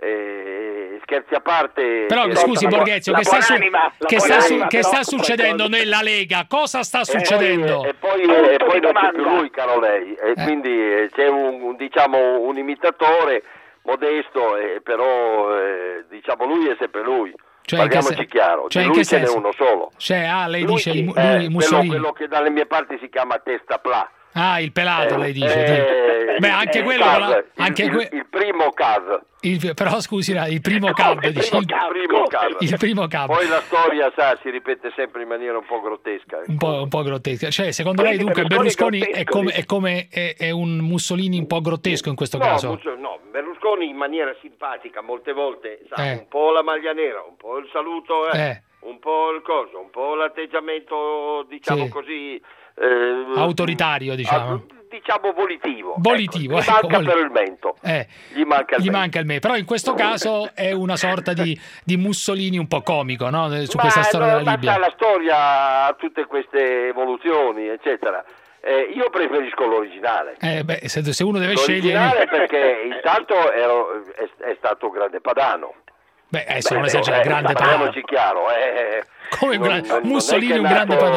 Eh, scherzi a parte.
Però
che-
scusi Borghezio,
la
che sta, su-
buonanima, la
che sta, su-
buonanima,
che
però,
sta
qualcosa-
succedendo nella Lega? Cosa sta
E
succedendo?
poi, e poi,
Punto
e poi
di
non c'è
domanda.
più lui, caro lei, e quindi eh, c'è un, un, diciamo, un imitatore modesto, eh, però eh, diciamo lui è sempre lui.
Cioè, in che
Parliamoci
sen-
chiaro,
cioè,
di
in
lui
che
ce n'è
senso?
uno solo.
Cioè, ah, lei
Lui
dice
sì,
il- lui,
eh, quello,
Mussolini.
quello che dalle mie parti si chiama testa pla.
Ah, il pelato,
Eh,
lei dice.
eh,
Beh, anche
il
quello.
Cav,
con la-
il-
anche
il,
que-
il primo Cav.
il- però scusi, la- il primo cab.
Il
dice,
primo
il,
Cav, primo Cav.
il primo cab.
Poi la storia, sa, si ripete sempre in maniera un po' grottesca.
Un po', un po' grottesca. Cioè, secondo lei,
Quindi
dunque,
Berlusconi
Berlusconi
è
è come, è, come è, è un Mussolini un po' grottesco in questo
No,
caso?
Musso- no, Berlusconi in maniera simpatica, molte volte, sa,
Eh.
un po' la maglia nera, un po' il saluto, eh,
Eh.
un po' il coso, un po' l'atteggiamento, diciamo
Sì.
così... eh,
Autoritario, diciamo.
ah, diciamo volitivo.
Volitivo,
ecco. Gli
ecco,
manca
voli-
però il mento.
Eh,
Gli manca il
gli
mento.
manca il me. Però in questo caso è una sorta di, di Mussolini un po' comico, no? Su
Ma
questa storia
no,
della
ma
Libia.
sa, la storia ha tutte queste evoluzioni, eccetera. Eh, io preferisco l'originale.
Eh, beh, se, se uno deve
L'originale
scegliere...
perché intanto ero- è, è stato un grande padano.
Beh, adesso
Beh,
non esagera,
eh,
grande padano.
parliamoci chiaro, eh,
Come un
non-
gran-
non- non è
Mussolini
che è
un grande
nato-
padano.
Non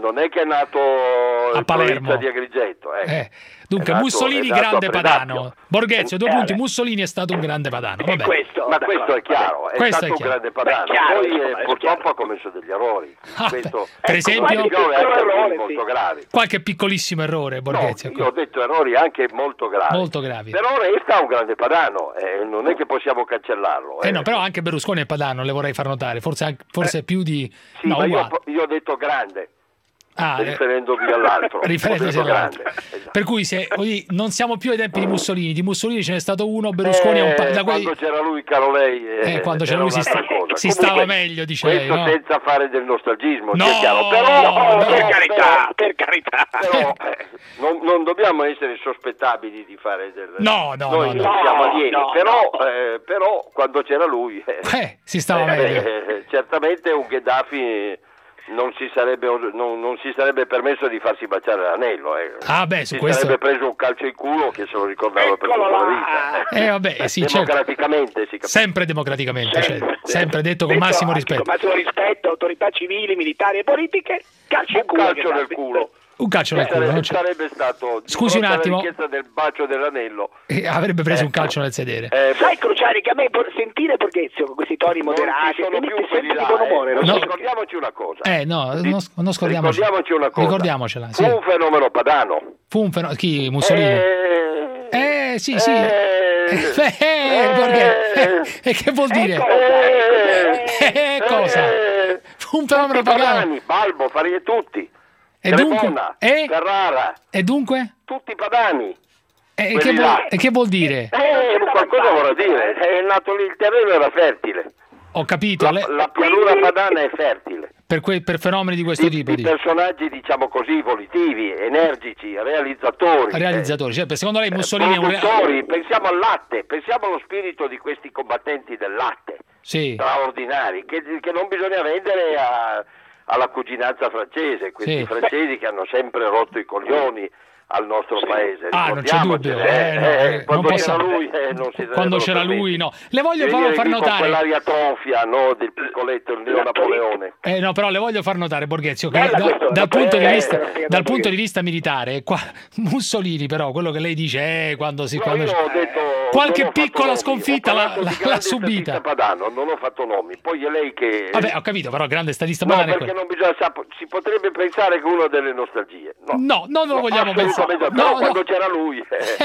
non è che è nato
a
in
Palermo
provincia di Agrigento. Eh.
Eh, dunque,
È nato-
Mussolini
è nato
grande
a Predappio.
padano. Borghezio, due
Eh,
punti.
vabbè.
Mussolini è stato un grande padano. Vabbè.
Questo,
Ma
d'accordo,
questo è chiaro, è
Questo
stato
è
un
chiaro.
grande padano.
Beh, chiaro,
Poi
insomma,
eh,
è
purtroppo
chiaro.
ha commesso degli errori.
Ah,
Questo,
per esempio?
Io ho
Piccolo errore,
molto
sì.
gravi.
Qualche piccolissimo errore, Borghezio.
No, io ho detto errori anche molto gravi.
Molto gravi.
Però resta un grande padano, eh, non è che possiamo cancellarlo.
Eh no, però anche Berlusconi è padano, le vorrei far notare. Forse, anche- forse più di...
Sì,
no,
ma io,
uguale.
io ho detto grande,
Ah, eh,
riferendomi all'altro.
riferendosi
Ho detto
all'altro.
grande. Esatto.
Per cui se, voglio- non siamo più ai tempi di Mussolini. Di Mussolini ce n'è stato uno, Berlusconi è un pa-
Eh,
da quei-
quando c'era lui, caro lei, eh,
Eh, quando c'era
era
lui si,
un'altra
sta-
cosa.
si
Comunque,
stava meglio, dice lei,
questo
no?
senza fare del nostalgismo,
No,
sia chiaro. Però,
no,
però-
Per carità,
però-
per carità.
però, eh, non, non dobbiamo essere sospettabili di fare del...
No, no,
Noi
no,
non
no.
siamo
No,
alieni,
no,
però, eh, però quando c'era lui... eh,
Eh, si stava
eh,
meglio.
eh, certamente un Gheddafi non si sarebbe, non, non si sarebbe permesso di farsi baciare l'anello. Eh.
Ah, beh, su
si
questo-
sarebbe preso un calcio in culo che se lo ricordava per tutta la vita.
Eh, vabbè, eh, sì, certo.
Democraticamente si capisce.
Sempre democraticamente, cioè,
Sempre.
sempre detto con
Detto
massimo
a-
rispetto.
Con massimo rispetto, autorità civili, militari e politiche, calcio in
Un
culo.
calcio
che
nel
dà-
culo.
Un calcio nel culo,
Sarebbe,
non c'è-
sarebbe stato di
Scusi un
fronte alla
attimo.
richiesta del bacio dell'anello.
Eh, avrebbe preso un calcio nel sedere.
Eh,
Sai, Cruciani, che a me por- sentire Borghezio con questi toni
non
moderati
ci sono
mi
più
mette
quelli
sempre
là,
di buon umore.
eh.
non so
No.
perché.
Ricordiamoci una cosa.
Eh, no, non, non scordiamoci.
Ricordiamoci una cosa.
Ricordiamocela, sì.
Fu un fenomeno padano.
Fu un fenomeno. Chi? Mussolini?
Eh,
Eh, sì, sì.
eh,
Eh, Borghezio. Eh, che vuol dire?
eh,
Eh, cosa?
eh,
Fu un fenomeno
tutti
pagano.
padani, Balbo, Farie tutti.
E dunque?
Cremona,
Eh?
Ferrara,
E dunque?
tutti padani.
E
Quelli
che, vuol,
là.
e che vuol dire?
Eh, qualcosa vorrà dire. È nato lì, il terreno era fertile.
Ho capito.
La,
le-
la pianura padana è fertile.
per, que- per fenomeni di questo
I,
tipo.
i
dice.
personaggi, diciamo così, volitivi, energici, realizzatori.
Realizzatori. Cioè, per- secondo lei
eh,
Mussolini è un... re-
produttori, pensiamo al latte, pensiamo allo spirito di questi combattenti del latte,
Sì.
straordinari, che, che non bisogna vendere a- alla cuginanza francese, questi
Sì.
francesi che hanno sempre rotto i coglioni al nostro paese.
Ah, non c'è dubbio.
Ricordiamocene,
Eh, no,
eh,
eh,
quando
non
c'era
possiamo-
lui eh, non si
Quando
sarebbero
c'era
permessi.
lui, no. Le voglio
Venire
far, far
lì con
notare.
quell'aria trofia, no, del piccoletto, il Neo Napoleone.
Eh, no, però le voglio far notare, Borghezio, che
Bella
da-
questa-
dal, punto di
eh,
vista,
eh,
dal punto di vista militare, qua, Mussolini, però, quello che lei dice, eh, quando si.
No,
quando
io
c'è-
ho detto,
qualche
non ho fatto
piccola
nomi,
sconfitta
ho
l'ha,
parlato di
l'ha- l'ha
grande
subita.
statista Padano, non ho fatto nomi, poi è lei che...
Vabbè, ho capito, però, grande statista
No,
padano è
perché
quello.
non bisogna, sap- si potrebbe pensare che uno ha delle nostalgie. No,
No, non lo vogliamo pensare.
assolutamente,
No,
però
no.
quando c'era lui...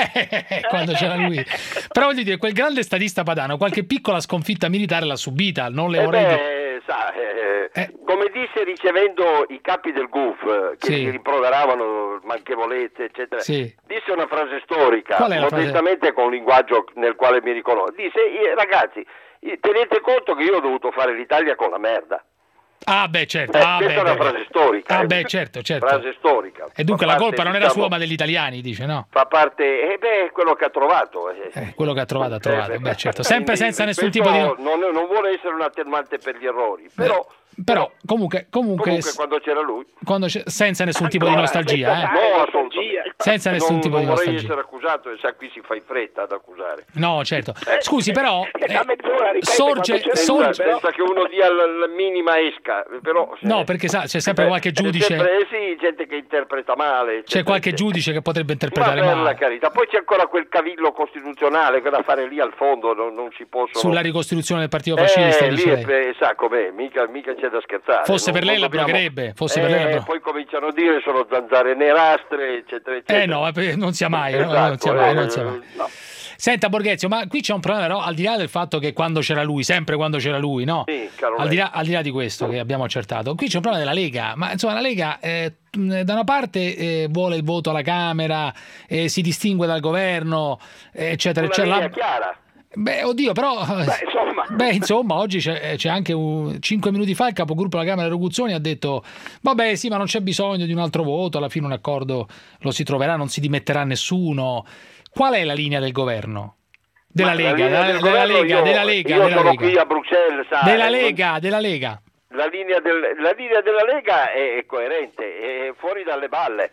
eh,
Quando c'era lui. Però voglio dire, quel grande statista padano, qualche piccola sconfitta militare l'ha subita, non le
eh
vorrei dire.
beh, sa, eh, come disse ricevendo i capi del G U F eh, che
Sì.
gli rimproveravano manchevolezze, eccetera,
Sì.
disse una frase storica,
Qual è la frase?
modestamente con un linguaggio nel quale mi riconosco. Disse, "Eh, ragazzi, eh, tenete conto che io ho dovuto fare l'Italia con la merda.
Ah, beh, certo.
Eh,
Ah,
questa
beh,
è una
beh.
frase storica.
Ah,
eh.
beh, certo, certo.
Frase storica.
E dunque
Fa
la
parte,
colpa non era
diciamo,
sua, ma degli italiani, dice, no?
Fa parte, eh beh, è quello che ha trovato. eh.
Eh, quello che ha trovato, ha trovato.
Eh,
Beh,
beh,
certo. Sempre
quindi
senza nessun
questo
tipo di.
Non, non vuole essere un attenuante per gli errori, però,
Però, comunque, comunque,
comunque quando c'era lui...
quando c'è- senza nessun tipo di
Ancora,
nostalgia, eh?
No, assolutamente.
Senza nessun
non,
tipo
non
di
vorrei
nostalgia.
essere accusato, e sa, qui si fa in fretta ad accusare.
No, certo. Scusi, però, eh,
Da mezz'ora, ripeto,
sorge,
quando c'era
sorge,
lui, senza che uno dia la, la minima esca, però...
no, perché sa, c'è sempre
Eh,
qualche
c'è
giudice,
sempre, eh sì, gente che interpreta male.
c'è
eccetera,
qualche
eccetera.
giudice che potrebbe
Ma
interpretare
per la
male
carità, poi c'è ancora quel cavillo costituzionale che da fare lì al fondo, non, non si possono...
sulla ricostruzione del partito fascista,
eh, lì
dice
è,
lei.
pe- sa com'è, mica, mica c'è da scherzare.
Fosse
non-
per lei
non
la
dobbiamo-
bloccherebbe, fosse
eh,
per lei la blo-
poi cominciano a dire sono zanzare nerastre, eccetera, eccetera.
Eh no, eh, non sia mai, no,
Esatto,
non sia mai,
eh,
non sia mai.
no.
Senta Borghezio, ma qui c'è un problema, no? Al di là del fatto che quando c'era lui, sempre quando c'era lui, no?
Sì, caro
Al di,
lei.
là, al di là di questo che abbiamo accertato, qui c'è un problema della Lega, ma insomma la Lega eh, da una parte eh, vuole il voto alla Camera, eh, si distingue dal governo, eh, eccetera,
Una
eccetera.
linea chiara.
Beh, oddio, però. Beh,
insomma.
Beh, insomma, oggi c'è, c'è anche un, cinque minuti fa il capogruppo della Camera Roguzzoni ha detto: vabbè, sì, ma non c'è bisogno di un altro voto, alla fine un accordo lo si troverà, non si dimetterà nessuno. Qual è la linea del governo? Della
Ma la
Lega,
linea
della,
del
della
governo,
Lega,
io-
della Lega,
io
della
sono
Lega.
qui a Bruxelles, sa,
Della
eh, non-
Lega, della Lega.
La linea, del- la linea della Lega è, è coerente, è fuori dalle balle.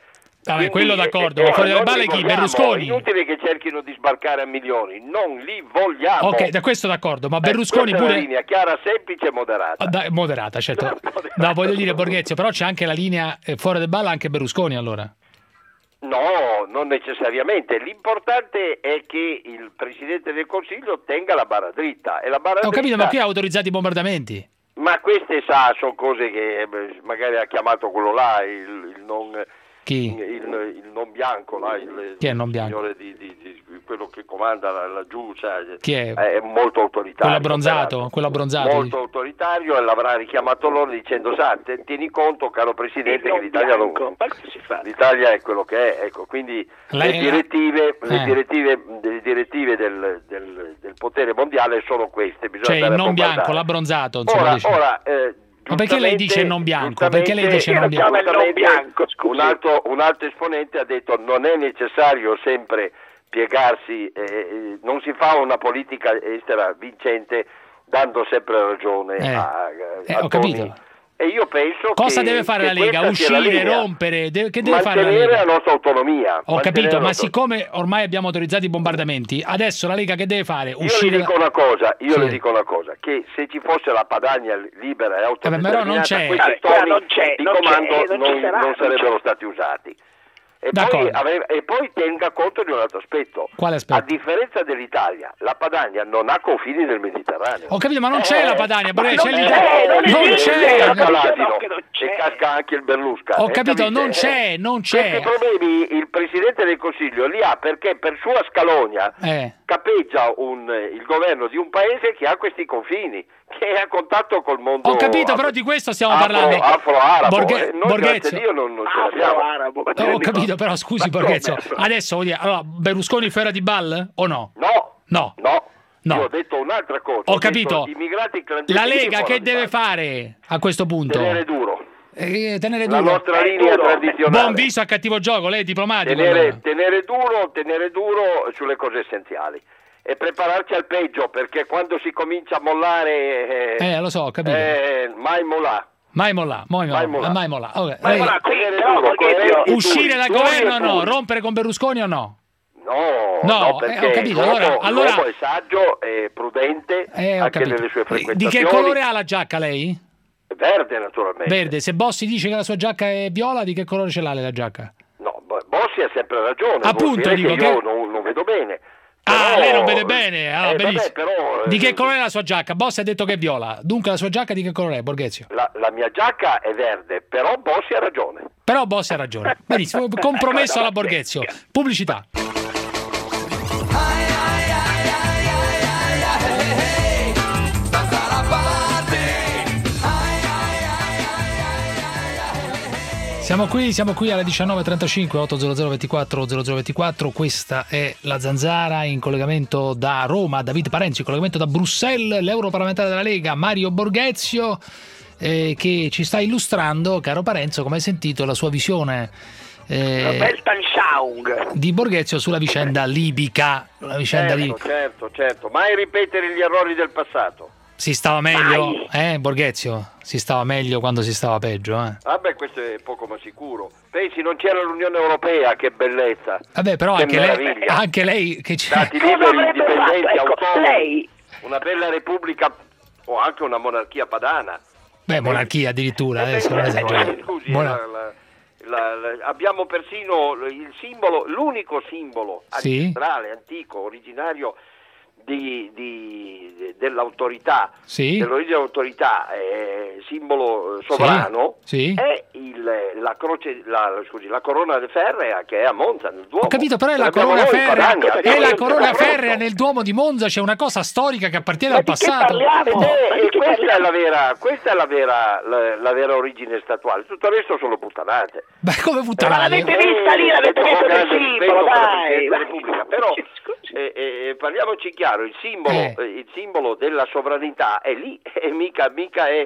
Vabbè,
Quindi,
quello d'accordo,
eh,
ma fuori
eh,
dalle
non
balle
li
chi?
vogliamo,
Berlusconi?
È inutile che cerchino di sbarcare a milioni, non li vogliamo.
Ok, da questo d'accordo, ma Berlusconi
eh, questa è
pure...
una linea chiara, semplice e moderata.
Ah, dai, moderata, certo. No, voglio dire, Borghezio, però c'è anche la linea eh, fuori del balla anche Berlusconi, allora.
No, non necessariamente. L'importante è che il Presidente del Consiglio tenga la barra dritta. E la barra
Ho capito,
dritta...
ma qui ha autorizzato i bombardamenti.
Ma queste sa, sono cose che eh, magari ha chiamato quello là, il, il non...
Chi?
Il, il non bianco, là, il,
Chi è il non
il
bianco?
signore di, di, di quello che comanda la, la giù, sai,
Chi è?
è molto autoritario.
Quello abbronzato,
peraltro.
quello abbronzato.
Molto autoritario, e l'avrà richiamato loro dicendo: sa, te- tieni conto, caro Presidente, che l'Italia, non, l'Italia è quello che è, ecco, quindi
Lei-
le direttive,
eh.
le direttive, le direttive del, del, del potere mondiale sono queste. Bisogna
Cioè il
andare a
non
bombardare.
bianco, l'abbronzato, insomma.
Ora,
dice.
ora eh,
Ma perché lei dice non bianco? Perché lei dice non bianco?
giustamente, Un altro, un altro esponente ha detto: non è necessario sempre piegarsi, eh, eh, non si fa una politica estera vincente dando sempre ragione
Eh.
a,
Eh,
a
ho
Tony.
capito.
E io penso
Cosa
che,
deve fare
che
la Lega?
questa sia la
Uscire,
linea.
rompere? De- che deve fare la
Mantenere
Lega?
la nostra autonomia.
Ho
mantenere
capito,
la
ma
nostra-
siccome ormai abbiamo autorizzato i bombardamenti, adesso la Lega che deve fare?
Io
Uscire
le dico una cosa, io
Sì.
le dico una cosa, che se ci fosse la Padania libera e
però
autodeterminata,
non c'è.
questi
Eh,
toni
non c'è,
di
non c'è,
comando
eh, non ci
non,
sarà,
non
non
sarebbero
c'è.
stati usati. E poi,
D'accordo.
ave- e poi tenga conto di un altro aspetto.
Quale aspetto?
A differenza dell'Italia, la Padania non ha confini nel Mediterraneo.
Ho capito, ma non
Eh,
c'è la Padania,
ma
Borghè,
non
c'è
c'è,
l'Italia.
non
Non
esiste,
c'è.
casca l'asino e casca anche il Berlusca.
Ho
eh,
capito,
capite?
non c'è, non c'è.
Questi problemi il Presidente del Consiglio li ha perché per sua scalonia
Eh.
capeggia un, il governo di un paese che ha questi confini, che è a contatto col mondo.
Ho capito,
afro-
però di questo stiamo
afro-
parlando.
Afro-arabo.
Borghe-
eh, noi,
Borghezio.
grazie a Dio, non, non ce l'abbiamo.
Afro-arabo.
Eh, ho capito, però scusi,
Ma
Borghezio.
come?
Adesso voglio dire, allora, Berlusconi fuori di ball o no?
No,
No.
no.
No.
Io ho detto un'altra cosa.
Ho
detto
capito.
immigrati clandestini
La Lega
fuori
che
di
deve
Padania.
fare a questo punto?
Tenere duro.
Eh, tenere
La
duro.
nostra linea tradizionale.
Buon viso a cattivo gioco, lei è diplomatico.
Tenere,
allora.
tenere duro, tenere duro sulle cose essenziali e prepararci al peggio, perché quando si comincia a mollare, eh,
Eh, lo so, ho capito.
eh, mai mollà.
Mai mollà, mai mollà,
Mai mollà.
mai mollà. Ok,
Mai
lei-
mollà, qui, tenere
però,
duro,
Borghezio,
coerenti,
Uscire
duri,
dal
duri
governo
e
o no?
duri.
Rompere con Berlusconi o no?
No,
No,
no,
eh,
perché
ho capito,
l'uomo,
allora- allora-
l'uomo è saggio e prudente
Eh, ho
anche
capito.
nelle sue
Di
frequentazioni.
che colore ha la giacca lei?
Verde, naturalmente.
Verde. Se Bossi dice che la sua giacca è viola, di che colore ce l'ha lei la giacca?
No, Bo- Bossi ha sempre ragione.
Appunto,
vuol dire
dico
che
che-
io non, non vedo bene.
Ah,
Però-
lei non vede bene. Ah,
eh,
benissimo.
vabbè, però,
Di che
eh,
colore è la sua giacca? Bossi ha detto che è viola. Dunque la sua giacca di che colore è, Borghezio?
La, la mia giacca è verde, però Bossi ha ragione.
Però Bossi ha ragione. Benissimo, compromesso alla Borghezio. Pubblicità. Siamo qui, siamo qui alle diciannove e trentacinque, ottocento ventiquattro zero zero ventiquattro. Questa è la Zanzara in collegamento da Roma, David Parenzo in collegamento da Bruxelles, l'europarlamentare della Lega Mario Borghezio, eh, che ci sta illustrando, caro Parenzo, come hai sentito, la sua visione eh,
Weltanschauung.
di Borghezio sulla vicenda libica. La vicenda
Certo,
libica.
certo, certo. Mai ripetere gli errori del passato.
Si stava meglio, eh, Borghezio? Si stava meglio quando si stava peggio, eh.
Vabbè, questo è poco ma sicuro. Pensi, non c'era l'Unione Europea, che bellezza.
Vabbè, però
Che
anche lei,
meraviglia.
anche lei che c'è.
Stati
Cosa
liberi,
avrebbe
indipendenti,
fatto? Ecco,
autonomi.
lei-
Una bella repubblica o anche una monarchia padana.
Beh, monarchia addirittura, adesso non
Eh,
esageriamo.
scusi,
Buona-
la- la- la- la- abbiamo persino il simbolo, l'unico simbolo
Sì.
ancestrale, antico, originario di, di- dell'autorità,
Sì.
dell'origine dell'autorità, eh, simbolo sovrano,
Sì.
è il, la, croce, la, scusi, la corona ferrea che è a Monza, nel Duomo.
Ho capito, però è la
L'abbiamo
corona
noi,
ferrea,
Padania,
è
abbiamo
la
il
corona
Barroso.
ferrea nel Duomo di Monza, c'è una cosa storica che appartiene
Ma
al
di che
passato.
parliamo?
Ed è-
Ma di
e
che
questa è
parliamo?
la vera, questa è la vera, la, la vera origine statuale. Tutto il resto sono puttanate.
Beh, come
Ma
puttanate?
l'avete vista lì, l'avete
Eh,
visto
con
del
grande
simbolo,
rispetto per la
dai.
Presidenza della
vai.
Repubblica, però eh, eh, parliamoci chiaro, il simbolo,
Eh.
eh, il simbolo della sovranità è lì e mica, mica è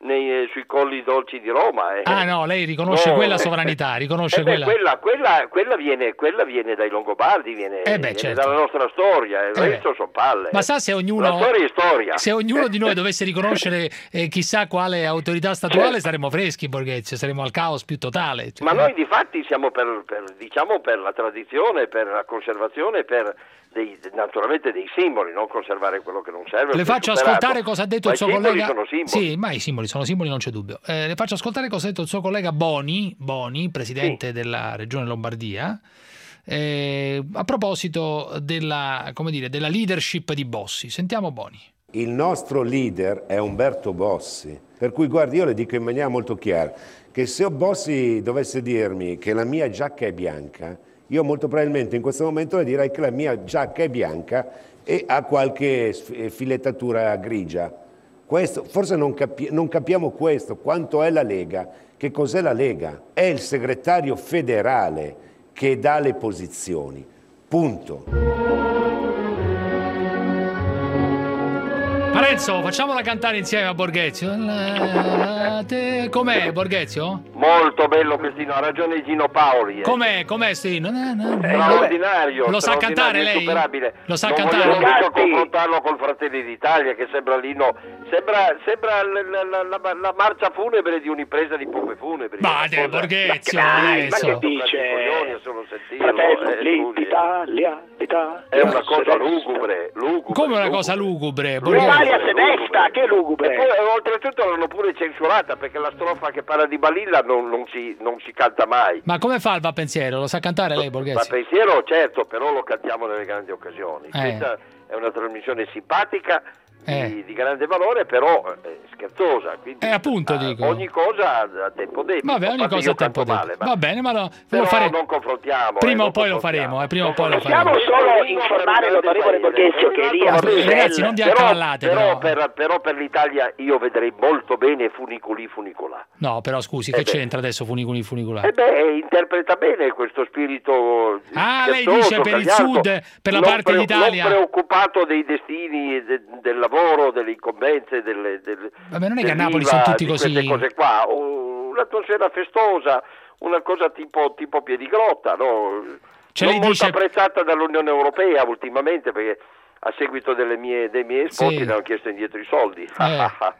nei, sui colli dolci di Roma. Eh.
Ah no, lei riconosce
no,
quella
eh,
sovranità, riconosce
eh beh,
quella...
quella, quella, quella, viene, quella viene dai Longobardi, viene,
Eh beh,
viene
certo.
dalla nostra storia, il
Eh
resto sono palle.
Ma sa se ognuno,
La storia è storia.
se ognuno di noi dovesse riconoscere eh, chissà quale autorità statuale, saremmo freschi, Borghezio, saremmo al caos più totale. Cioè,
Ma noi di fatti siamo per, per, diciamo, per la tradizione, per la conservazione, per dei, naturalmente dei simboli, non conservare quello che non serve.
Le faccio ascoltare cosa ha detto
Ma
il suo
i simboli
collega.
sono simboli.
Sì, ma i simboli sono simboli, non c'è dubbio. Eh, le faccio ascoltare cosa ha detto il suo collega Boni, Boni presidente sì. della regione Lombardia, eh, a proposito della, come dire, della leadership di Bossi. Sentiamo Boni.
Il nostro leader è Umberto Bossi, per cui guardi, io le dico in maniera molto chiara che se Bossi dovesse dirmi che la mia giacca è bianca, io molto probabilmente in questo momento le direi che la mia giacca è bianca e ha qualche filettatura grigia. Questo, forse non, capi- non capiamo questo, quanto è la Lega, che cos'è la Lega? È il segretario federale che dà le posizioni, punto.
Parenzo, facciamola cantare insieme a Borghezio. Com'è Borghezio?
Molto bello quest'ino, ha ragione Gino Paoli. Eh.
Com'è, com'è Stino?
Straordinario.
Lo sa cantare lei?
Insuperabile.
Lo sa
non
cantare?
Non voglio confrontarlo con Fratelli d'Italia, che sembra l'ino, sembra, sembra la, la, la, la marcia funebre di un'impresa di pompe funebri.
Ma de, Borghezio,
Dai,
adesso.
ma che dice? Solo
Fratelli d'Italia, d'Italia.
È una cosa lugubre, lugubre.
Come una
lugubre.
cosa lugubre?
L'Italia se desta, che lugubre.
E poi oltretutto l'hanno pure censurata perché la strofa che parla di Balilla non, non, si, non si canta mai.
Ma come fa il va pensiero? Lo sa cantare lei, Borghezio?
Ma pensiero certo, però lo cantiamo nelle grandi occasioni.
Eh.
Questa è una trasmissione simpatica. Di,
Eh.
di grande valore, però eh, scherzosa, quindi
Eh, appunto,
eh,
dico.
ogni cosa a tempo debito.
Vabbè, ogni
Infatti
cosa
io
a tempo
canto
debito.
male,
Va bene, ma lo,
però
lo fare...
non confrontiamo.
Prima
eh,
o poi lo
confrontiamo.
faremo, eh, prima o poi lo
Possiamo
faremo.
solo informare l'onorevole Borghezio che lì a
Ragazzi,
Bruxelles
non vi
Però,
accavallate,
però,
però.
per, però per l'Italia io vedrei molto bene Funiculi Funicolà.
No, però scusi,
Eh
che
beh.
c'entra adesso Funiculi Funicolare?
E beh, interpreta bene questo spirito
Ah, lei
scherzoso,
dice per il
gagliardo,
sud, per la
non
parte
pre-
d'Italia.
Non preoccupato dei destini de- del lavoro, delle incombenze, delle, delle,
Vabbè, non è che a
dell'I V A,
Napoli sono tutti
di
così.
queste cose qua. Un'atmosfera festosa, una cosa tipo, tipo piedigrotta, no?
Cioè,
non
lei
molto
dice-
apprezzata dall'Unione Europea ultimamente, perché a seguito delle mie, dei miei esposti
Sì.
ne hanno chiesto indietro i soldi.
Eh. Ah, ah,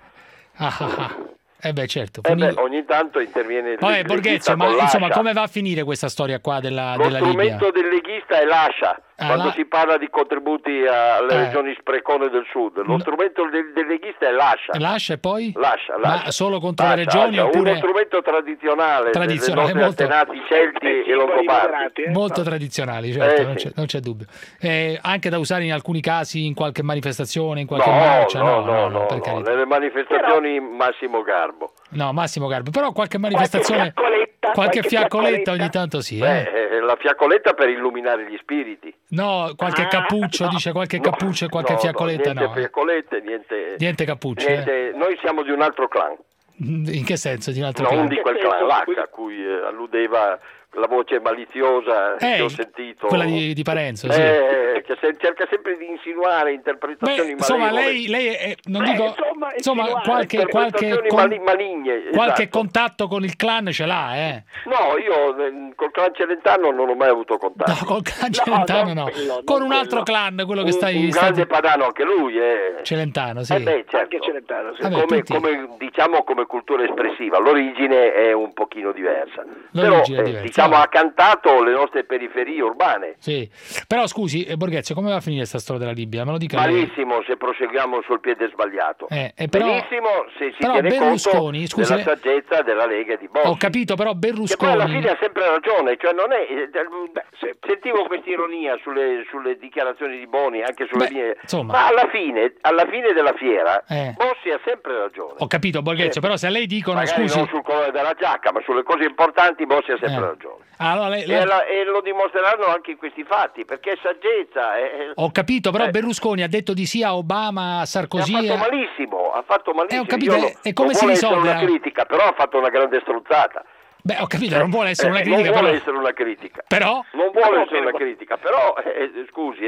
ah. Eh beh, certo.
Eh
Funi-
beh, ogni tanto interviene il
Vabbè,
leghista
Borghezio, ma
con
insomma,
l'Ascia.
come va a finire questa storia qua della,
Lo
della Libia?
strumento del leghista è l'Ascia,
Ah,
quando
la-
si parla di contributi a- alle
Eh.
regioni sprecone del sud. Lo
No.
strumento del, del leghista è l'Ascia.
Lascia e poi?
Lascia, lascia.
Ma solo contro
Lascia,
le regioni
lascia.
oppure...
Uno strumento tradizionale,
Tradizionale,
dei nostri
molto-
antenati celti e longobardi.
Molto tradizionali, certo,
Eh,
non,
sì.
c'è, non c'è dubbio. Eh, anche da usare in alcuni casi, in qualche manifestazione, in qualche
No,
marcia?
no, no, no,
per
no,
carità.
nelle manifestazioni massimo garbo.
No, Massimo Garbo, però qualche manifestazione, qualche,
qualche
fiaccoletta
fiaccoletta.
ogni tanto sì.
Beh,
Eh.
eh, la fiaccoletta per illuminare gli spiriti.
No, qualche cappuccio, dice qualche cappuccio e qualche
No,
fiaccoletta
no,
no.
niente fiaccolette, niente,
Niente cappucci,
niente- Noi siamo di un altro clan,
In che senso? Di un altro
non
clan?
di quel clan, l'H, a cui eh, alludeva la voce maliziosa
Eh,
che ho sentito.
quella di, di Parenzo, sì.
Eh, che se- cerca sempre di insinuare interpretazioni
Beh, insomma,
malevole.
lei, lei è- non
Beh,
dico,
insomma,
insomma,
insinuare,
qualche, qualche,
interpretazioni
con-
mali- maligne,
qualche
esatto.
contatto con il clan ce l'ha, eh?
No, io eh, col clan Celentano non ho mai avuto contatto.
No, col clan Celentano no. Con un altro clan, quello che
un,
stai...
un
stai-
grande padano anche lui, eh.
Celentano, sì.
Eh beh, certo.
Anche Celentano, sì.
Vabbè,
come,
tutti.
come, diciamo come cultura espressiva, l'origine è un pochino diversa. Però
L'origine è
eh,
diversa.
diciamo ha cantato le nostre periferie urbane.
Sì, però scusi, eh, Borghezio, come va a finire questa storia della Libia? Me lo dica lei.
Malissimo se proseguiamo sul piede sbagliato.
Eh, eh, però-
Benissimo se si
però
tiene
Berlusconi,
conto
scusi,
della saggezza della Lega di Bossi.
Ho capito, però
Che poi alla
Berlusconi...
fine ha sempre ragione, cioè non è, eh, beh, se- sentivo questa ironia sulle, sulle dichiarazioni di Boni, anche sulle
Beh,
mie,
insomma.
ma alla fine, alla fine della fiera
Eh.
Bossi ha sempre ragione.
Ho capito, Borghezio, però se a lei dicono,
Magari
scusi...
non sul colore della giacca, ma sulle cose importanti Bossi ha sempre
Eh.
ragione.
Allora, lei-
E,
lei-
la- e lo dimostreranno anche in questi fatti, perché è saggezza. È,
Ho capito, però
eh.
Berlusconi ha detto di sì a Obama, a Sarkozy...
ha fatto
a-
malissimo, ha fatto malissimo.
Eh, ho capito,
Io no-
e come
non
si
vuole essere
risolve?
una critica, però ha fatto una grande strozzata.
Beh, ho capito, non vuole essere
Eh,
una critica,
non vuole
però...
essere una critica.
Però?
Non vuole
Però-
essere una critica, però, eh, scusi, eh,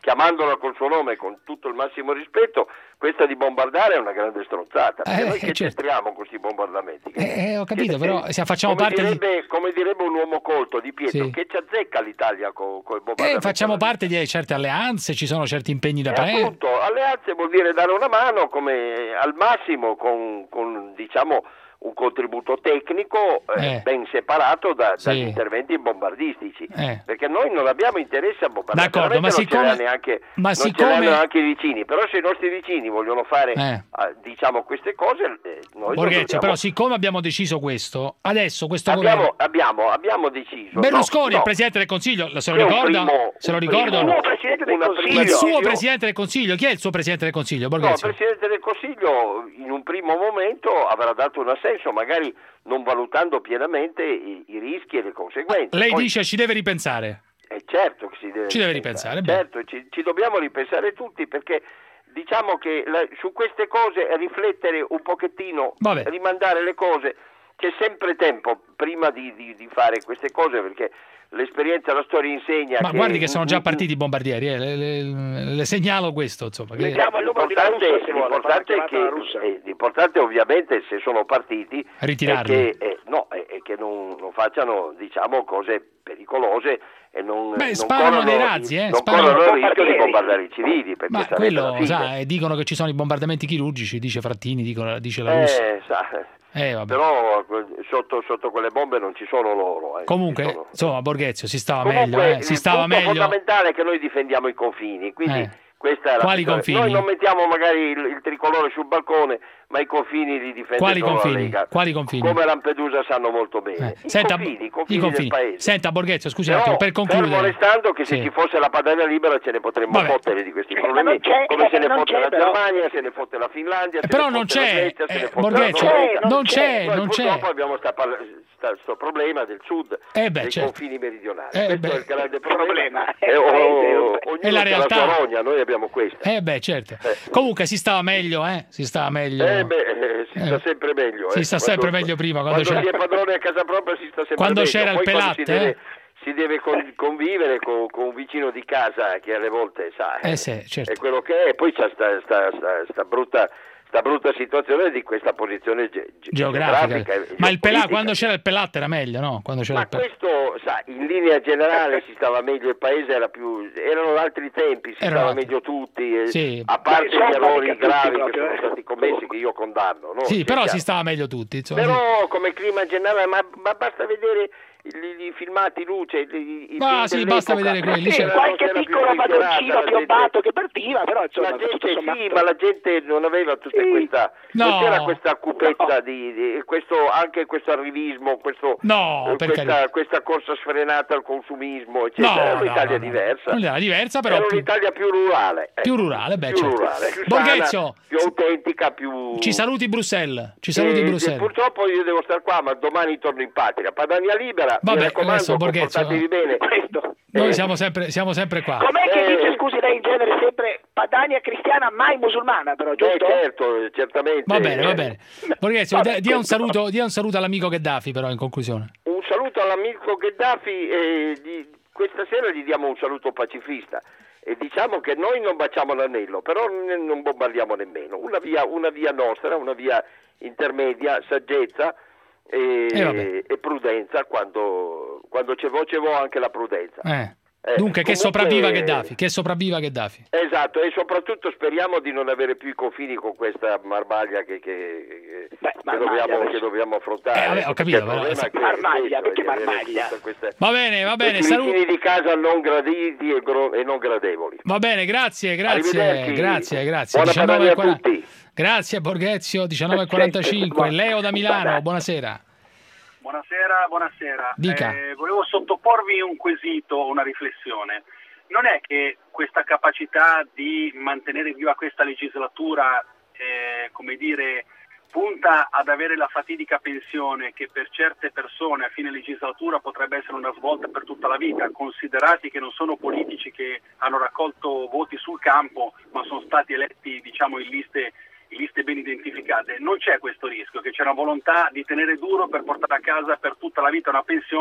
chiamandola col suo nome con tutto il massimo rispetto, questa di bombardare è una grande stronzata, perché
Eh,
noi che
certo.
c'entriamo con questi bombardamenti? Che-
Eh, eh, ho capito,
che-
però se facciamo
come
parte di...
direbbe, come direbbe un uomo colto di Pietro,
Sì.
che ci azzecca l'Italia con, con il
Eh,
bombardamento.
facciamo parte di certe alleanze, ci sono certi impegni da
Eh,
prendere.
appunto, alleanze vuol dire dare una mano come al massimo con, con diciamo un contributo tecnico eh,
Eh.
ben separato da-
Sì.
dagli interventi bombardistici,
Eh.
perché noi non abbiamo interesse a bombardare.
D'accordo, ma
Veramente non
siccome-
ce l'hanno neanche,
ma
non
siccome-
ce l'hanno anche i vicini, però se i nostri vicini vogliono fare
Eh.
eh, diciamo queste cose, eh, noi
Borghezio,
dobbiamo-
però siccome abbiamo deciso questo, adesso questo
abbiamo,
governo...
abbiamo, abbiamo deciso.
Berlusconi,
no,
il Presidente del Consiglio, se lo
C'è un
ricorda?
primo-
se lo
un
ricorda o
primo-
no?
Presidente del
Il
Consiglio.
suo Presidente del Consiglio, chi è il suo Presidente del Consiglio,
No, il
Borghezio?
Presidente del Consiglio in un primo momento avrà dato un assenso, magari non valutando pienamente i, i rischi e le conseguenze.
Lei
Poi,
dice ci deve ripensare.
è certo che si deve
Ci deve ripensare, bene.
certo, ci, ci dobbiamo ripensare tutti, perché diciamo che la- su queste cose riflettere un pochettino,
Vabbè.
rimandare le cose, c'è sempre tempo prima di, di- di fare queste cose, perché l'esperienza, la storia insegna
Ma
che...
guardi che sono già partiti i bombardieri, eh, le, le- le segnalo questo, insomma. Che...
Vediamo il numero di la Russia, se vuole, l'importante è che eh, l'importante ovviamente, se sono partiti, è
Ritirarli.
che, eh, no, è, è che non, non facciano, diciamo, cose pericolose e non,
Beh,
non
sparano
corrono,
dei razzi, eh,
non
sparano-
corrono il rischio di bombardare i civili, perché
Ma
sarebbe
quello,
la fine.
sa, eh, dicono che ci sono i bombardamenti chirurgici, dice Frattini, dicono- dice la Russia.
Eh, sa,
Eh, vabbè.
però eh, sotto, sotto quelle bombe non ci sono loro. eh,
Comunque,
ci sono-
insomma, Borghezio, si stava
Comunque,
meglio, eh, si
il
stava
punto
meglio.
fondamentale è che noi difendiamo i confini, quindi
Eh.
questa è la
Quali
questione.
confini?
Noi non mettiamo magari il, il tricolore sul balcone, ma i confini li difende
Quali
solo la
confini?
Lega.
Quali confini?
Come Lampedusa sanno molto bene. I
Senta,
confini, i
i
confini,
confini.
del paese.
Senta, Borghezio, scusi un
Però,
attimo, per
fermo
concludere.
restando che se
Sì.
ci fosse la Padania libera ce ne potremmo
Vabbè.
fottere di questi
Eh,
problemi,
ma non c'è,
come se ne
non
fotte
c'è,
la
però.
Germania, se ne fotte la Finlandia, se
però
ne
non
fotte la
c'è,
Svezia, se
eh,
ne fotte
Borghezio,
la Norvegia.
non c'è,
Noi
non c'è.
purtroppo abbiamo questo problema del sud,
Eh beh,
dei
certo.
confini meridionali.
Eh
questo
beh.
è il grande problema.
È
E,
il
o-
paese,
ognuno
è la
c'ha
realtà.
sua rogna, noi abbiamo questa.
Eh beh, certo. Comunque si stava meglio, eh? Si stava meglio.
Eh beh, eh, si sta
Eh.
sempre meglio.
Si
eh.
sta
Quando-
sempre meglio prima, quando
quando
c'era-
si è padrone a casa propria si sta sempre
Quando
meglio.
c'era il
Poi quando
Pelat,
si deve,
eh.
si deve con- convivere con, con un vicino di casa che alle volte sa,
Eh sì, certo.
è quello che è, e poi c'è sta, sta, sta, sta brutta sta brutta situazione di questa posizione ge- ge-
Geografica.
e
Ma il Pelat,
geopolitica.
quando c'era il Pelat era meglio, no? Quando c'era
Ma
il Pelat.
questo, sa, in linea generale si stava meglio, il paese era più, erano altri tempi, si
Erano
stava
altri.
meglio tutti, e-
Sì.
a parte
Ma
gli
insomma,
errori
mica tutti
gravi che
proprio,
sono
eh.
stati commessi, che io condanno. No?
Sì,
Che
però
è
si
chiaro.
stava meglio tutti. Insomma, sì.
Però come clima generale, ma, ma basta vedere i, i filmati luce, i, i
Ma
film
sì, basta
dell'epoca.
vedere quelli,
Sì,
certo.
era-
Qualche
era più
piccolo
spensierata,
padroncino
la gente-
piombato che partiva, però insomma,
la
tutto
gente
sommato-
sì, ma la gente non aveva tutta questa,
No.
non c'era questa cupezza di, di- questo, anche questo arrivismo, questo,
No,
eh,
per
questa,
carità.
questa corsa sfrenata al consumismo,
No,
eccetera. Era
no,
un'Italia
no, no.
diversa.
Un'Italia diversa, però
Era
più-
un'Italia più rurale. eh.
Più rurale, beh,
più
certo.
rurale, più
Borghezio,
sana, più autentica, più...
ci saluti Bruxelles. Ci saluti
Eh,
Bruxelles.
Purtroppo io devo stare qua, ma domani torno in patria. Padania libera, mi
Vabbè,
raccomando,
adesso, Borghezio,
comportatevi bene.
Questo.
Noi
Eh.
siamo sempre, siamo sempre qua.
Com'è che
Eh.
dice, scusi, lei in genere sempre Padania cristiana, mai musulmana, però,
Eh,
giusto?
certo, certamente.
Va bene, va
Eh,
bene. Borghezio,
Vabbè,
dia- dia un
questo-
saluto, dia un saluto all'amico Gheddafi, però, in conclusione.
Un saluto all'amico Gheddafi, e di- questa sera gli diamo un saluto pacifista e diciamo che noi non baciamo l'anello, però ne- non bombardiamo nemmeno. Una via, una via nostra, una via intermedia, saggezza e,
Eh, vabbè.
e prudenza, quando, quando c'è voce vo anche la prudenza.
Eh.
Eh,
Dunque, che
comunque-
sopravviva Gheddafi, che sopravviva Gheddafi.
Esatto, e soprattutto speriamo di non avere più i confini con questa marmaglia che, che, che,
Beh,
che
marmaglia,
dobbiamo,
adesso.
che dobbiamo affrontare.
Eh, vabbè, ho
Perché
capito,
il
però-
problema è che-
Marmaglia,
è
perché
di avere
marmaglia?
tutte queste-
Va bene, va bene,
questi
saluto.
vicini di casa non graditi e, gro- e non gradevoli.
Va bene, grazie, grazie,
Arrivederci.
grazie, grazie.
Buona
diciannove e
Padania a
quaranta
tutti.
Grazie Borghezio, diciannove e quarantacinque. Leo da Milano, buonasera.
Buonasera, buonasera.
Dica.
Eh, volevo sottoporvi un quesito, una riflessione. Non è che questa capacità di mantenere viva questa legislatura, eh, come dire, punta ad avere la fatidica pensione che per certe persone a fine legislatura potrebbe essere una svolta per tutta la vita, considerati che non sono politici che hanno raccolto voti sul campo, ma sono stati eletti, diciamo, in liste in liste ben identificate. Non c'è questo rischio, che c'è una volontà di tenere duro per portare a casa per tutta la vita una pensione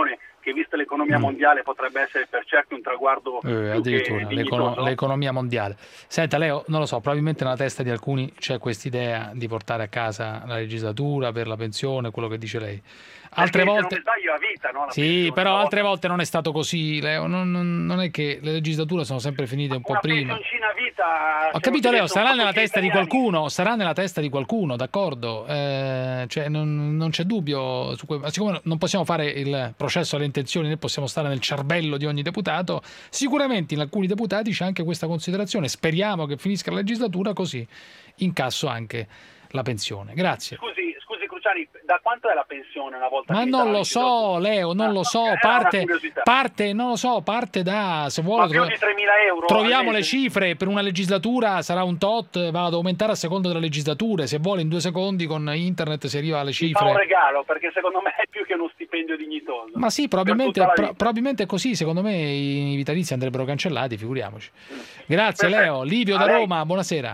che vista l'economia
Mm.
mondiale potrebbe essere per certi un traguardo
Eh,
più che
addirittura l'econo-
dignitoso.
l'economia mondiale. Senta, Leo, non lo so, probabilmente nella testa di alcuni c'è quest'idea di portare a casa la legislatura per la pensione, quello che dice lei. Altre
Perché,
volte
se non mi sbaglio, a vita, no? La
sì,
pensione,
però
una
altre volte non è stato così, Leo. Non, non- non è che le legislature sono sempre finite un po'
una
prima.
pensioncina a vita.
Ho
se
capito,
non
Leo,
si
sarà
mette un
nella
po' tutti
testa di
italiani.
qualcuno, sarà nella testa di qualcuno, d'accordo? Eh, cioè, non, non c'è dubbio su que- ma siccome non possiamo fare il processo alle intenzioni, né possiamo stare nel cervello di ogni deputato, sicuramente in alcuni deputati c'è anche questa considerazione. Speriamo che finisca la legislatura così incasso anche la pensione. Grazie.
Scusi, scusi Cruciani, da quanto è la pensione una volta
Ma
finita
non
la
lo
legislatura?
so, Leo, non lo so,
era una
parte,
curiosità.
parte, non lo so, parte da, se vuole,
Ma più
tro-
di tremila euro
troviamo
al
le
mese?
cifre, per una legislatura sarà un tot, va ad aumentare a seconda delle legislature, se vuole in due secondi con internet si arriva alle
Mi fa un
cifre.
regalo, perché secondo me è più che uno stipendio dignitoso.
Ma sì,
Per
probabilmente,
tutta la
pro-
vita.
probabilmente è così, secondo me i vitalizi andrebbero cancellati, figuriamoci. Grazie
Perfetto.
Leo, Livio da
A lei.
Roma, buonasera.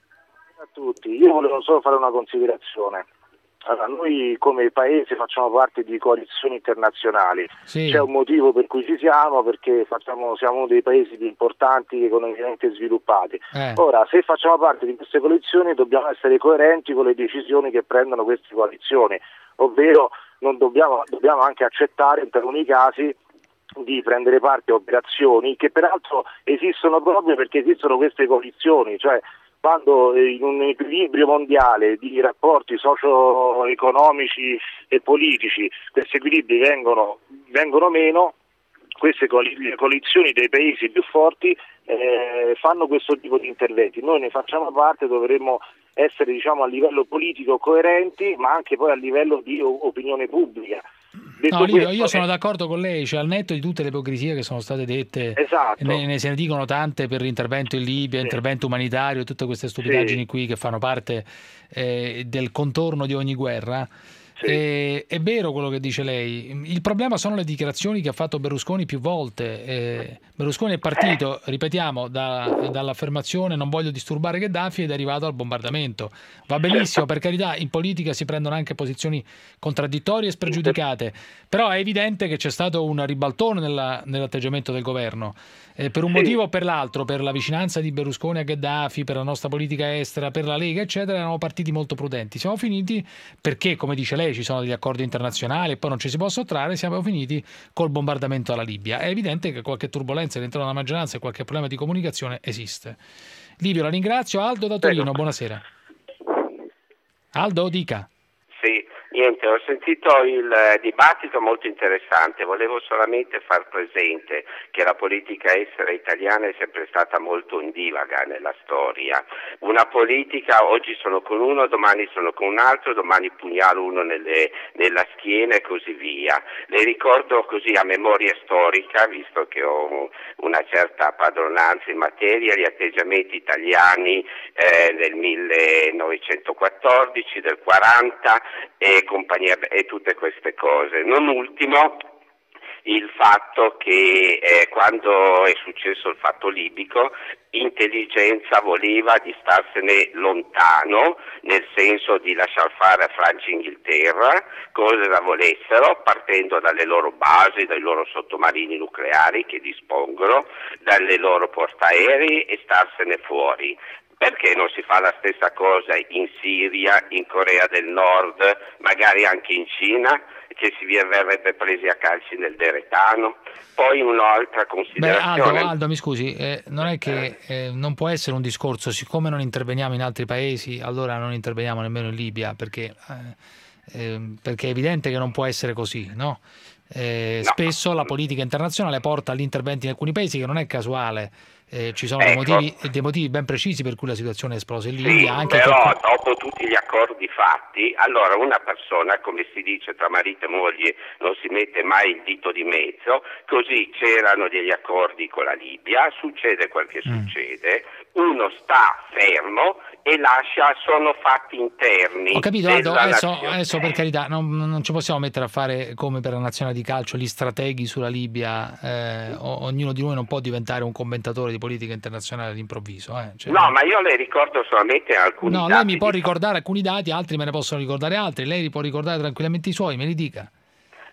A tutti, io volevo solo fare una considerazione. Allora, noi come paese facciamo parte di coalizioni internazionali,
Sì.
c'è un motivo per cui ci siamo, perché facciamo, siamo uno dei paesi più importanti economicamente sviluppati.
Eh.
Ora, se facciamo parte di queste coalizioni dobbiamo essere coerenti con le decisioni che prendono queste coalizioni, ovvero non dobbiamo, dobbiamo anche accettare in taluni casi di prendere parte a operazioni che peraltro esistono proprio perché esistono queste coalizioni, cioè quando in un equilibrio mondiale di rapporti socio-economici e politici questi equilibri vengono, vengono meno, queste coali- coalizioni dei paesi più forti eh, fanno questo tipo di interventi. Noi ne facciamo parte, dovremmo essere diciamo, a livello politico coerenti, ma anche poi a livello di o- opinione pubblica. Detto
No, Livio,
questo,
io sono
eh,
d'accordo con lei, cioè al netto di tutte le ipocrisie che sono state dette,
Esatto.
ne, ne se ne dicono tante per l'intervento in Libia,
Sì.
intervento umanitario, tutte queste stupidaggini
Sì.
qui che fanno parte eh, del contorno di ogni guerra. Eh, è vero quello che dice lei, il problema sono le dichiarazioni che ha fatto Berlusconi più volte. Eh, Berlusconi è partito, ripetiamo, da- dall'affermazione non voglio disturbare Gheddafi ed è arrivato al bombardamento. Va benissimo, per carità, in politica si prendono anche posizioni contraddittorie e spregiudicate, però è evidente che c'è stato un ribaltone nella- nell'atteggiamento del governo. Eh, per un
Sì.
motivo o per l'altro, per la vicinanza di Berlusconi a Gheddafi, per la nostra politica estera, per la Lega, eccetera, erano partiti molto prudenti. Siamo finiti perché, come dice lei, ci sono degli accordi internazionali e poi non ci si può sottrarre, siamo finiti col bombardamento alla Libia. È evidente che qualche turbolenza all'interno della maggioranza e qualche problema di comunicazione esiste. Livio, la ringrazio. Aldo da Torino, buonasera. Aldo, dica.
Sì, niente, ho sentito il eh, dibattito molto interessante, volevo solamente far presente che la politica estera italiana è sempre stata molto ondivaga nella storia, una politica, oggi sono con uno, domani sono con un altro, domani pugnalo uno nelle, nella schiena e così via. Le ricordo così a memoria storica, visto che ho una certa padronanza in materia, gli atteggiamenti italiani eh, del millenovecentoquattordici, del quaranta e compagnia e tutte queste cose. Non ultimo il fatto che eh, quando è successo il fatto libico, intelligenza voleva di starsene lontano, nel senso di lasciar fare a Francia e Inghilterra cose la volessero, partendo dalle loro basi, dai loro sottomarini nucleari che dispongono, dalle loro portaerei e starsene fuori. Perché non si fa la stessa cosa in Siria, in Corea del Nord, magari anche in Cina, che si verrebbe presi a calci nel deretano? Poi un'altra
Beh, Aldo,
considerazione.
Aldo, mi scusi, eh, non è che eh, non può essere un discorso, siccome non interveniamo in altri paesi, allora non interveniamo nemmeno in Libia, perché, eh, eh, perché è evidente che non può essere così, no? Eh,
No.
Spesso la politica internazionale porta agli interventi in alcuni paesi, che non è casuale. Eh, ci sono dei,
Ecco.
motivi, dei motivi ben precisi per cui la situazione è esplosa in
Sì,
Libia. Anche
però
che-
dopo tutti gli accordi fatti, allora una persona, come si dice tra marito e moglie, non si mette mai il dito di mezzo, così c'erano degli accordi con la Libia, succede quel che
Mm.
succede, uno sta fermo e lascia, sono fatti interni.
Ho capito, Aldo,
della
adesso,
nazione.
adesso per carità, non, non ci possiamo mettere a fare come per la nazionale di calcio gli strateghi sulla Libia, eh, o- ognuno di noi non può diventare un commentatore di politica internazionale all'improvviso. Eh. Cioè,
No, ma io le ricordo solamente alcuni
no,
dati.
lei mi può
di-
ricordare alcuni dati, altri me ne possono ricordare altri, lei può ricordare tranquillamente i suoi, me li dica.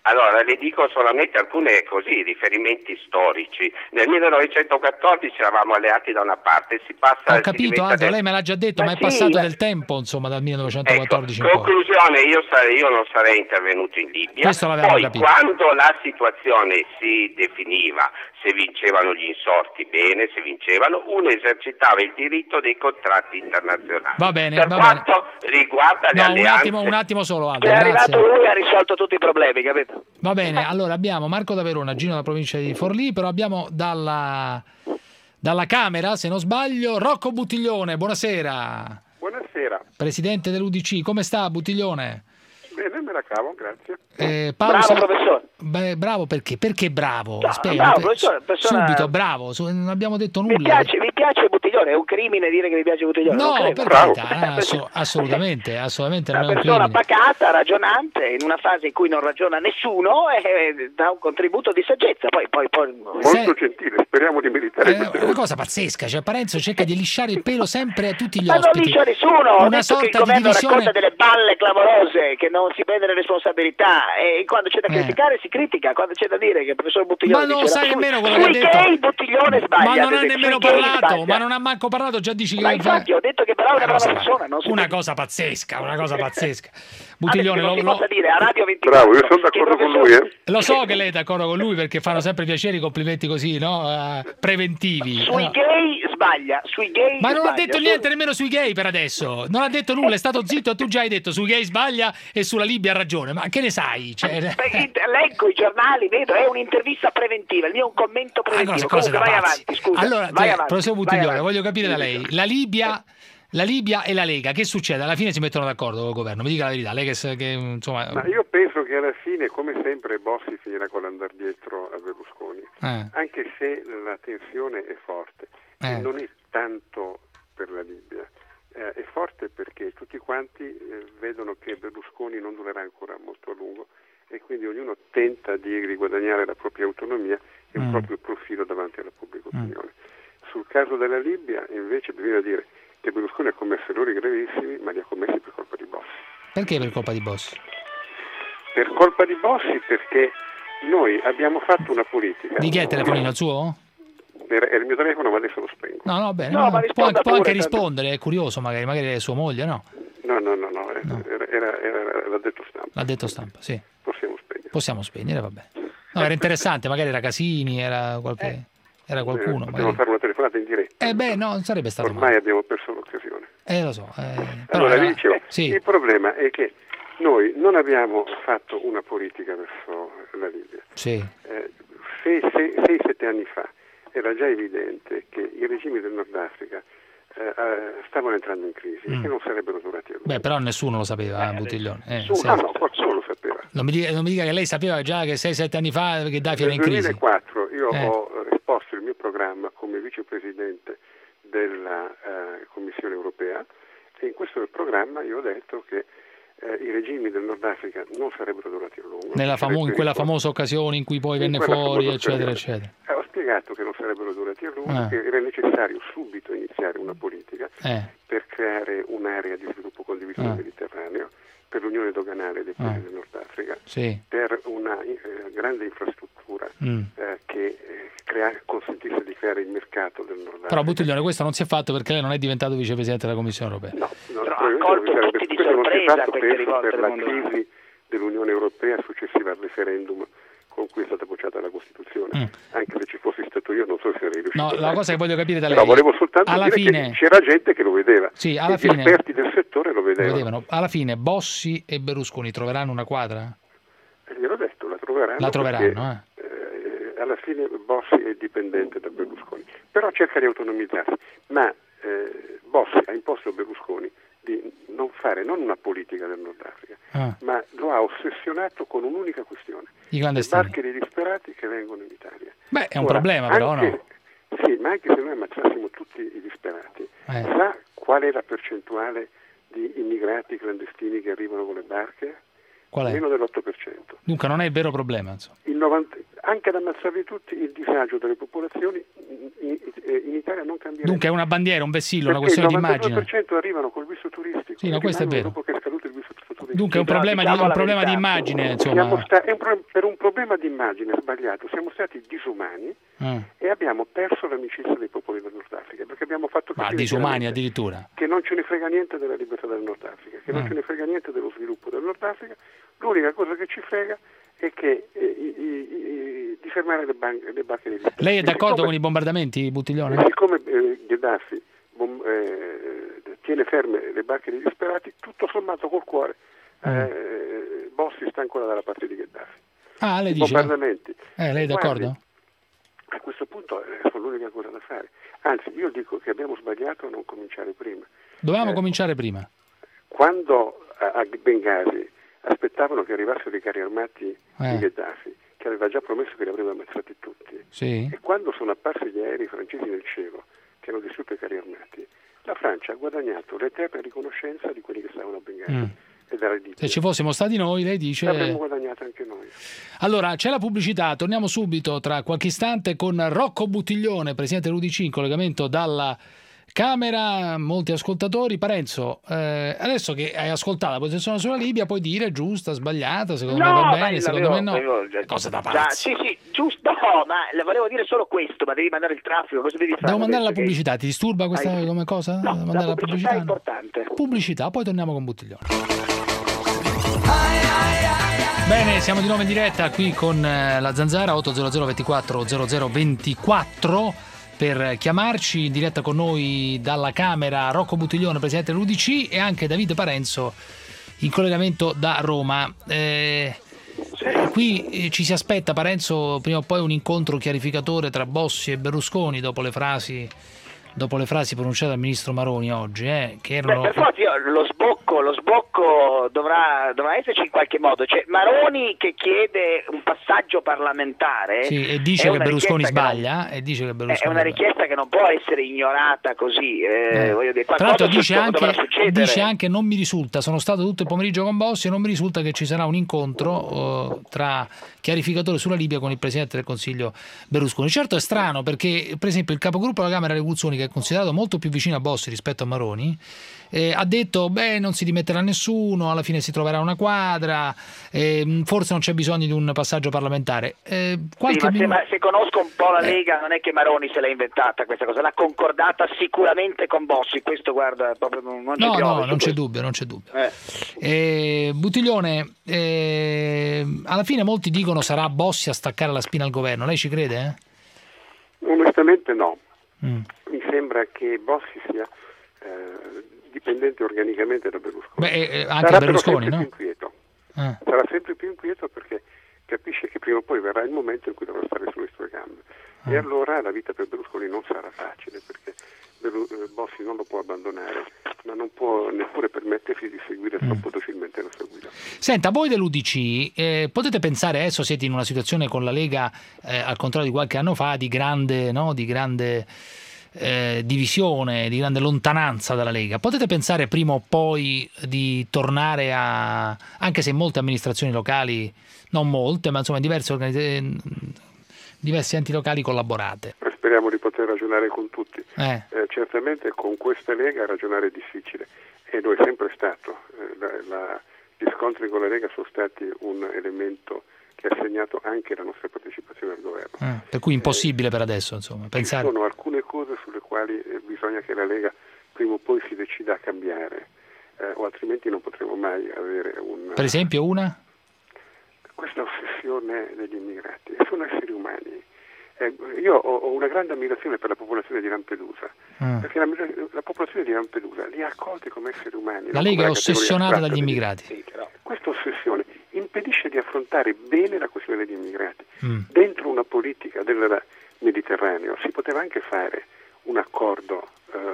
Allora, le dico solamente alcune così riferimenti storici. Nel millenovecentoquattordici eravamo alleati da una parte, si passa...
Ho capito, Aldo, lei me l'ha già detto, ma, ma è sì, passato del tempo, insomma, dal millenovecentoquattordici
ecco, in poi. Conclusione, io, sarei, io non sarei intervenuto in Libia.
Questo l'avevamo
poi,
capito.
Quando la situazione si definiva, se vincevano gli insorti, bene, se vincevano, uno esercitava il diritto dei contratti internazionali.
Va bene,
per
va
quanto
bene.
riguarda le
no,
alleanze...
Un attimo, un attimo solo, Aldo,
è
grazie.
arrivato lui e ha risolto tutti i problemi, capito?
Va bene, allora abbiamo Marco da Verona, Gino dalla provincia di Forlì, però abbiamo dalla, dalla Camera, se non sbaglio, Rocco Buttiglione, buonasera.
Buonasera.
Presidente dell'U D C, come sta Buttiglione?
Bene, me la cavo, grazie.
Eh, Paolo,
bravo
sa...
professore.
Beh, bravo perché? Perché bravo?
No,
Spiega,
bravo,
per...
professore, persona...
Subito, bravo, su... non abbiamo detto nulla.
Mi piace, mi piace Buttiglione, è un crimine dire che mi piace Buttiglione.
No,
non
per
bravo.
carità, ass- assolutamente, assolutamente
una
non è un
persona
crimine.
pacata, ragionante, in una fase in cui non ragiona nessuno e dà un contributo di saggezza. Poi, poi, poi...
Molto
Se...
gentile, speriamo di meritare.
È una cosa pazzesca, cioè Parenzo cerca di lisciare il pelo sempre a tutti gli
ma
ospiti.
non liscia nessuno, ho
una
detto che il
sorta di
governo
divisione...
racconta delle balle clamorose, che non si prende le responsabilità e quando c'è da
Eh.
criticare si critica, quando c'è da dire che il professor Buttiglione
Ma non
dice
sai
sui,
nemmeno quello che ha
sui
detto.
gay Buttiglione sbaglia.
Ma non ha
sui
nemmeno
gay
parlato,
sbaglia.
ma non ha manco parlato, già dici che...
Ma infatti ho detto che però è una brava
cosa,
persona, non si
una
può...
cosa pazzesca, una cosa pazzesca. Buttiglione,
non
lo,
si
lo...
possa dire a Radio ventiquattro.
Bravo, io sono d'accordo con lui, eh.
Lo so che lei è d'accordo con lui perché fanno sempre piacere i complimenti così, no? Uh, preventivi.
Sui
no.
gay sbaglia, sui gay
Ma non
sbaglia.
ha detto niente nemmeno sui gay per adesso. Non ha detto nulla, è stato zitto e tu già hai detto sui gay sbaglia e sulla Libia ha ragione. Ma che ne sai? Cioè...
Beh, leggo i giornali, vedo, è un'intervista preventiva, il mio è un commento preventivo.
Ah, cosa, cosa
Comunque vai
pazzi.
avanti, scusa.
Allora,
vai
cioè,
avanti,
professor
vai
Buttiglione,
avanti.
voglio capire da lei. La Libia... La Libia e la Lega, che succede? Alla fine si mettono d'accordo col governo, mi dica la verità, lei che, che insomma...
Ma io penso che alla fine, come sempre, Bossi finirà con l'andar dietro a Berlusconi,
eh.
anche se la tensione è forte,
eh.
non è tanto per la Libia, eh, è forte perché tutti quanti eh, vedono che Berlusconi non durerà ancora molto a lungo e quindi ognuno tenta di riguadagnare la propria autonomia e il
mm.
proprio profilo davanti alla pubblica opinione. Mm. Sul caso della Libia, invece, bisogna dire che Berlusconi ha commesso errori gravissimi, ma li ha commessi per colpa di Bossi.
Perché per colpa di Bossi?
Per colpa di Bossi perché noi abbiamo fatto una politica...
Di chi è il telefonino, il suo?
Era, era il mio telefono, ma adesso lo spengo.
No, no, bene,
no,
no,
ma
può, anche, può anche
tanto...
rispondere, è curioso magari, magari è sua moglie, no?
No, no, no, no, no. Era, era, era, l'ha detto stampa.
L'ha detto stampa, sì.
Possiamo spegnere.
Possiamo spegnere, vabbè. No, era interessante, magari era Casini, era qualche... Eh. Era qualcuno.
Eh, possiamo fare una telefonata in diretta.
Eh beh, no, non sarebbe stato
Ormai
male.
abbiamo perso l'occasione.
Eh, lo so. Eh, però
allora,
era...
vi dicevo,
sì.
il problema è che noi non abbiamo fatto una politica verso la Libia.
Sì.
Eh, sei, sei, sei, sette anni fa era già evidente che i regimi del Nord Africa eh, stavano entrando in crisi mm. e che non sarebbero durati a lungo.
Beh, però nessuno lo sapeva, eh, Buttiglione. Eh,
no, no, qualcuno lo sapeva.
Non mi, dica, non mi dica che lei sapeva già che sei sette anni fa che Gheddafi era in crisi.
Nel duemilaquattro io
eh.
ho esposto il mio programma come vicepresidente della uh, Commissione europea e in questo programma io ho detto che uh, i regimi del Nord Africa non sarebbero durati a lungo.
Nella famo- in quella famosa occasione in cui poi venne fuori, eccetera, eccetera.
Eh, ho spiegato che non sarebbero durati a lungo, eh. che era necessario subito iniziare una politica
eh.
per creare un'area di sviluppo condiviso nel eh. Mediterraneo, per l'unione doganale dei paesi eh. del Nord Africa,
sì.
per una eh, grande infrastruttura
mm.
eh, che eh, crea- consentisse di creare il mercato del Nord Africa.
Però Buttiglione questo non si è fatto perché lei non è diventato vicepresidente della Commissione europea.
No, no
però ha colto tutti di sorpresa queste rivolte
per la crisi dell'Unione Europea successiva al referendum con cui è stata bocciata la Costituzione. Mm. Anche se ci fossi stato io non so se sarei riuscito.
No, la cosa che voglio capire da lei...
Però volevo soltanto
alla
dire
fine...
che c'era gente che lo vedeva.
Sì, alla
e
fine...
gli esperti del settore lo vedevano.
lo vedevano. Alla fine Bossi e Berlusconi troveranno una quadra?
Eh, gliel'ho detto, la troveranno.
La troveranno,
perché, eh. Eh, alla fine Bossi è dipendente da Berlusconi. Però cerca di autonomizzarsi. Ma eh, Bossi ha imposto a Berlusconi di non fare non una politica del Nord Africa, ah. ma lo ha ossessionato con un'unica questione:
i clandestini,
le barche dei disperati che vengono in Italia.
Beh, è un
Ora,
problema però,
anche,
no?
Sì, ma anche se noi ammazzassimo tutti i disperati, eh. sa qual è la percentuale di immigrati clandestini che arrivano con le barche?
Qual è?
Meno dell'otto per cento.
Dunque non è il vero problema, insomma.
Il novanta anche ad ammazzarli tutti, il disagio delle popolazioni in, in, in Italia non cambierà.
Dunque è una bandiera, un vessillo, una questione di immagine.
Il novantadue per cento arrivano col visto turistico.
Sì, no, questo è vero.
Dopo che è scaduto il visto turistico.
Dunque è un problema, di, un problema di immagine, insomma.
Sta- è un pro- per un problema di immagine sbagliato siamo stati disumani
Mm.
e abbiamo perso l'amicizia dei popoli del Nord Africa, perché abbiamo fatto
Ma
capire
disumani
chiaramente
addirittura.
che non ce ne frega niente della libertà del Nord Africa, che non
Mm.
ce ne frega niente dello sviluppo del Nord Africa, l'unica cosa che ci frega è che eh, i- i- i- di fermare le, ban- le barche degli disperati.
Lei è
E
d'accordo
siccome-
con i bombardamenti, Buttiglione?
e siccome eh, Gheddafi bom- eh, tiene ferme le barche dei disperati, tutto sommato col cuore eh, Bossi sta ancora dalla parte di Gheddafi.
Ah, lei
I
dice?
bombardamenti.
Eh, lei è d'accordo?
Guardi, a questo punto eh, sono l'unica cosa da fare. Anzi, io dico che abbiamo sbagliato a non cominciare prima.
Dovevamo
Eh,
cominciare prima.
Quando a, a Bengasi aspettavano che arrivassero i carri armati
Eh.
di Gheddafi, che aveva già promesso che li avrebbe ammazzati tutti,
Sì.
e quando sono apparsi gli aerei francesi nel cielo che hanno distrutto i carri armati, la Francia ha guadagnato l'eterna riconoscenza di quelli che stavano a Bengasi.
Mm.
E dalla Libia.
Se ci fossimo stati noi, lei dice...
L'avremmo guadagnato anche noi.
Allora, c'è la pubblicità, torniamo subito tra qualche istante con Rocco Buttiglione, presidente dell'U D C, in collegamento dalla Camera, molti ascoltatori. Parenzo, eh, adesso che hai ascoltato la posizione sulla Libia, puoi dire giusta, sbagliata, secondo
No,
me va
ma
bene,
io
secondo me
l'avevo-
no.
avevo già-
Cosa da
già-
pazzi.
Sì, sì, giusto, no, ma le volevo dire solo questo, ma devi mandare il traffico, cosa devi fare?
Devo mandare la
Adesso che-
pubblicità, ti disturba questa
Hai-
come cosa?
No,
Devo mandare
la pubblicità è importante.
Pubblicità, poi torniamo con Buttiglione. Bene, siamo di nuovo in diretta qui con eh, la Zanzara otto zero zero ventiquattro zero zero ventiquattro per chiamarci in diretta con noi dalla Camera Rocco Buttiglione, presidente dell'U D C, e anche Davide Parenzo in collegamento da Roma. Eh, qui eh, ci si aspetta, Parenzo, prima o poi un incontro chiarificatore tra Bossi e Berlusconi dopo le frasi dopo le frasi pronunciate dal ministro Maroni oggi, eh, che
Beh,
erano...
per forza io- lo sbocco, lo sbocco dovrà, dovrà esserci in qualche modo. C'è Maroni che chiede un passaggio parlamentare.
Sì, e
è
dice che
una
Berlusconi
richiesta che
sbaglia, e dice che
non-
Berlusconi
È una richiesta che non può essere ignorata così. Eh,
Eh.
voglio dire,
Tra
qualcosa
l'altro
su-
dice
dovrà
anche,
succedere.
dice anche non mi risulta, sono stato tutto il pomeriggio con Bossi e non mi risulta che ci sarà un incontro eh, tra chiarificatore sulla Libia con il Presidente del Consiglio Berlusconi. Certo è strano perché per esempio il capogruppo della Camera Revoluzioni, che è considerato molto più vicino a Bossi rispetto a Maroni, eh, ha detto beh non si dimetterà nessuno, alla fine si troverà una quadra, eh, forse non c'è bisogno di un passaggio parlamentare. Eh,
Sì,
qualche
ma se,
minu-
ma se conosco un po' la
Eh.
Lega, non è che Maroni se l'ha inventata questa cosa, l'ha concordata sicuramente con Bossi. Questo, guarda, proprio non non ci
No,
piove
no,
su
non c'è
questo.
dubbio, non c'è dubbio.
Eh.
Eh, Buttiglione, eh, alla fine molti dicono sarà Bossi a staccare la spina al governo. Lei ci crede?
Onestamente no.
Eh? Mm.
Mi sembra che Bossi sia eh, dipendente organicamente da Berlusconi.
Beh, eh, anche
Sarà
Berlusconi,
però
no?
sempre più inquieto.
Ah.
Sarà sempre più inquieto perché capisce che prima o poi verrà il momento in cui dovrà stare sulle sue gambe. E allora la vita per Berlusconi non sarà facile perché Berlu- eh, Bossi non lo può abbandonare, ma non può neppure permettersi di seguire troppo docilmente la sua guida.
Senta, voi dell'U D C eh, potete pensare, adesso siete in una situazione con la Lega, eh, al contrario di qualche anno fa, di grande, no? di grande eh, divisione, di grande lontananza dalla Lega. Potete pensare prima o poi di tornare a, anche se in molte amministrazioni locali, non molte, ma insomma in diverse organizzazioni, diversi enti locali collaborate?
Speriamo di poter ragionare con tutti.
Eh.
Eh, certamente con questa Lega ragionare è difficile e lo è sempre stato. Eh, la, la, gli scontri con la Lega sono stati un elemento che ha segnato anche la nostra partecipazione al governo.
Eh, per cui impossibile per adesso, insomma, pensare.
Ci sono alcune cose sulle quali eh, bisogna che la Lega prima o poi si decida a cambiare, eh, o altrimenti non potremo mai avere un...
Per esempio una?
Questa ossessione degli immigrati, sono esseri umani. Eh, io ho, ho una grande ammirazione per la popolazione di Lampedusa,
Mm.
perché la, la popolazione di Lampedusa li ha accolti come esseri umani.
La
non
Lega
come
è
una categoria
ossessionata
astratta
dagli
degli-
immigrati.
Sì, però questa ossessione impedisce di affrontare bene la questione degli immigrati.
Mm.
Dentro una politica del Mediterraneo si poteva anche fare un accordo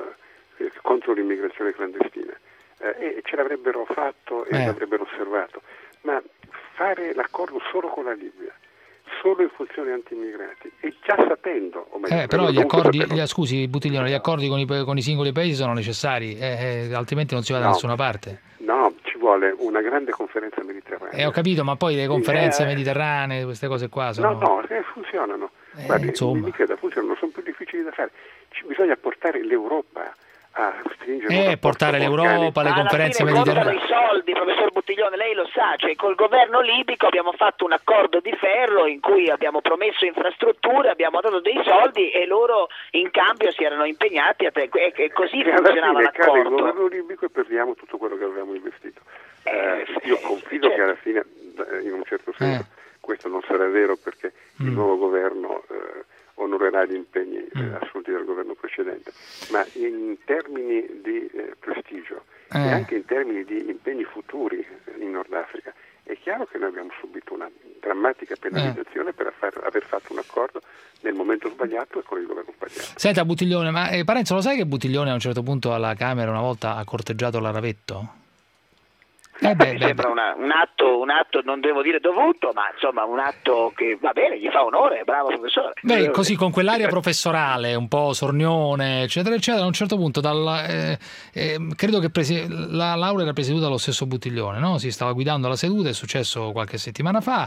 eh, contro l'immigrazione clandestina eh, e ce l'avrebbero fatto e
Eh.
l'avrebbero osservato, ma fare l'accordo solo con la Libia, solo in funzione anti-immigrati e già sapendo, o meglio,
Eh, però
avrebbero
gli
dovuto
accordi,
saperlo.
gli, scusi Buttiglione, gli accordi con i, con i singoli paesi sono necessari, eh, eh, altrimenti non si va da
No.
nessuna parte.
No, ci vuole una grande conferenza mediterranea.
Eh, ho capito, ma poi le conferenze
Eh,
mediterranee, queste cose qua sono...
No, no, eh, funzionano.
Eh,
Guardi,
insomma.
mi creda, funzionano, sono più difficili da fare. Ci bisogna portare l'Europa a stringere
Eh,
un
portare l'Europa, le conferenze mediterranee.
I soldi, professor Buttiglione, lei lo sa, cioè col governo libico abbiamo fatto un accordo di ferro in cui abbiamo promesso infrastrutture, abbiamo dato dei soldi e loro in cambio si erano impegnati a te, e, e così
e
funzionava
alla fine cade il
l'accordo.
governo libico e perdiamo tutto quello che avevamo investito. Eh, io confido
certo.
che alla fine, in un certo senso, eh. questo non sarà vero perché mm. il nuovo governo eh, onorerà gli impegni eh, assunti dal governo precedente, ma in termini di eh, prestigio eh. e anche in termini di impegni futuri in Nord Africa, è chiaro che noi abbiamo subito una drammatica penalizzazione eh. per aver, aver fatto un accordo nel momento sbagliato e con il governo sbagliato.
Senta Buttiglione, ma eh, Parenzo, lo sai che Buttiglione a un certo punto alla Camera una volta ha corteggiato la Ravetto?
Eh beh, mi beh, sembra una, un, atto, un atto, non devo dire dovuto, ma insomma un atto che va bene, gli fa onore, bravo professore.
Beh, così con quell'aria professorale, un po' sornione, eccetera, eccetera, a un certo punto, dalla, eh, eh, credo che presi, la Laura era presieduta dallo stesso Buttiglione, no? Si stava guidando la seduta, è successo qualche settimana fa,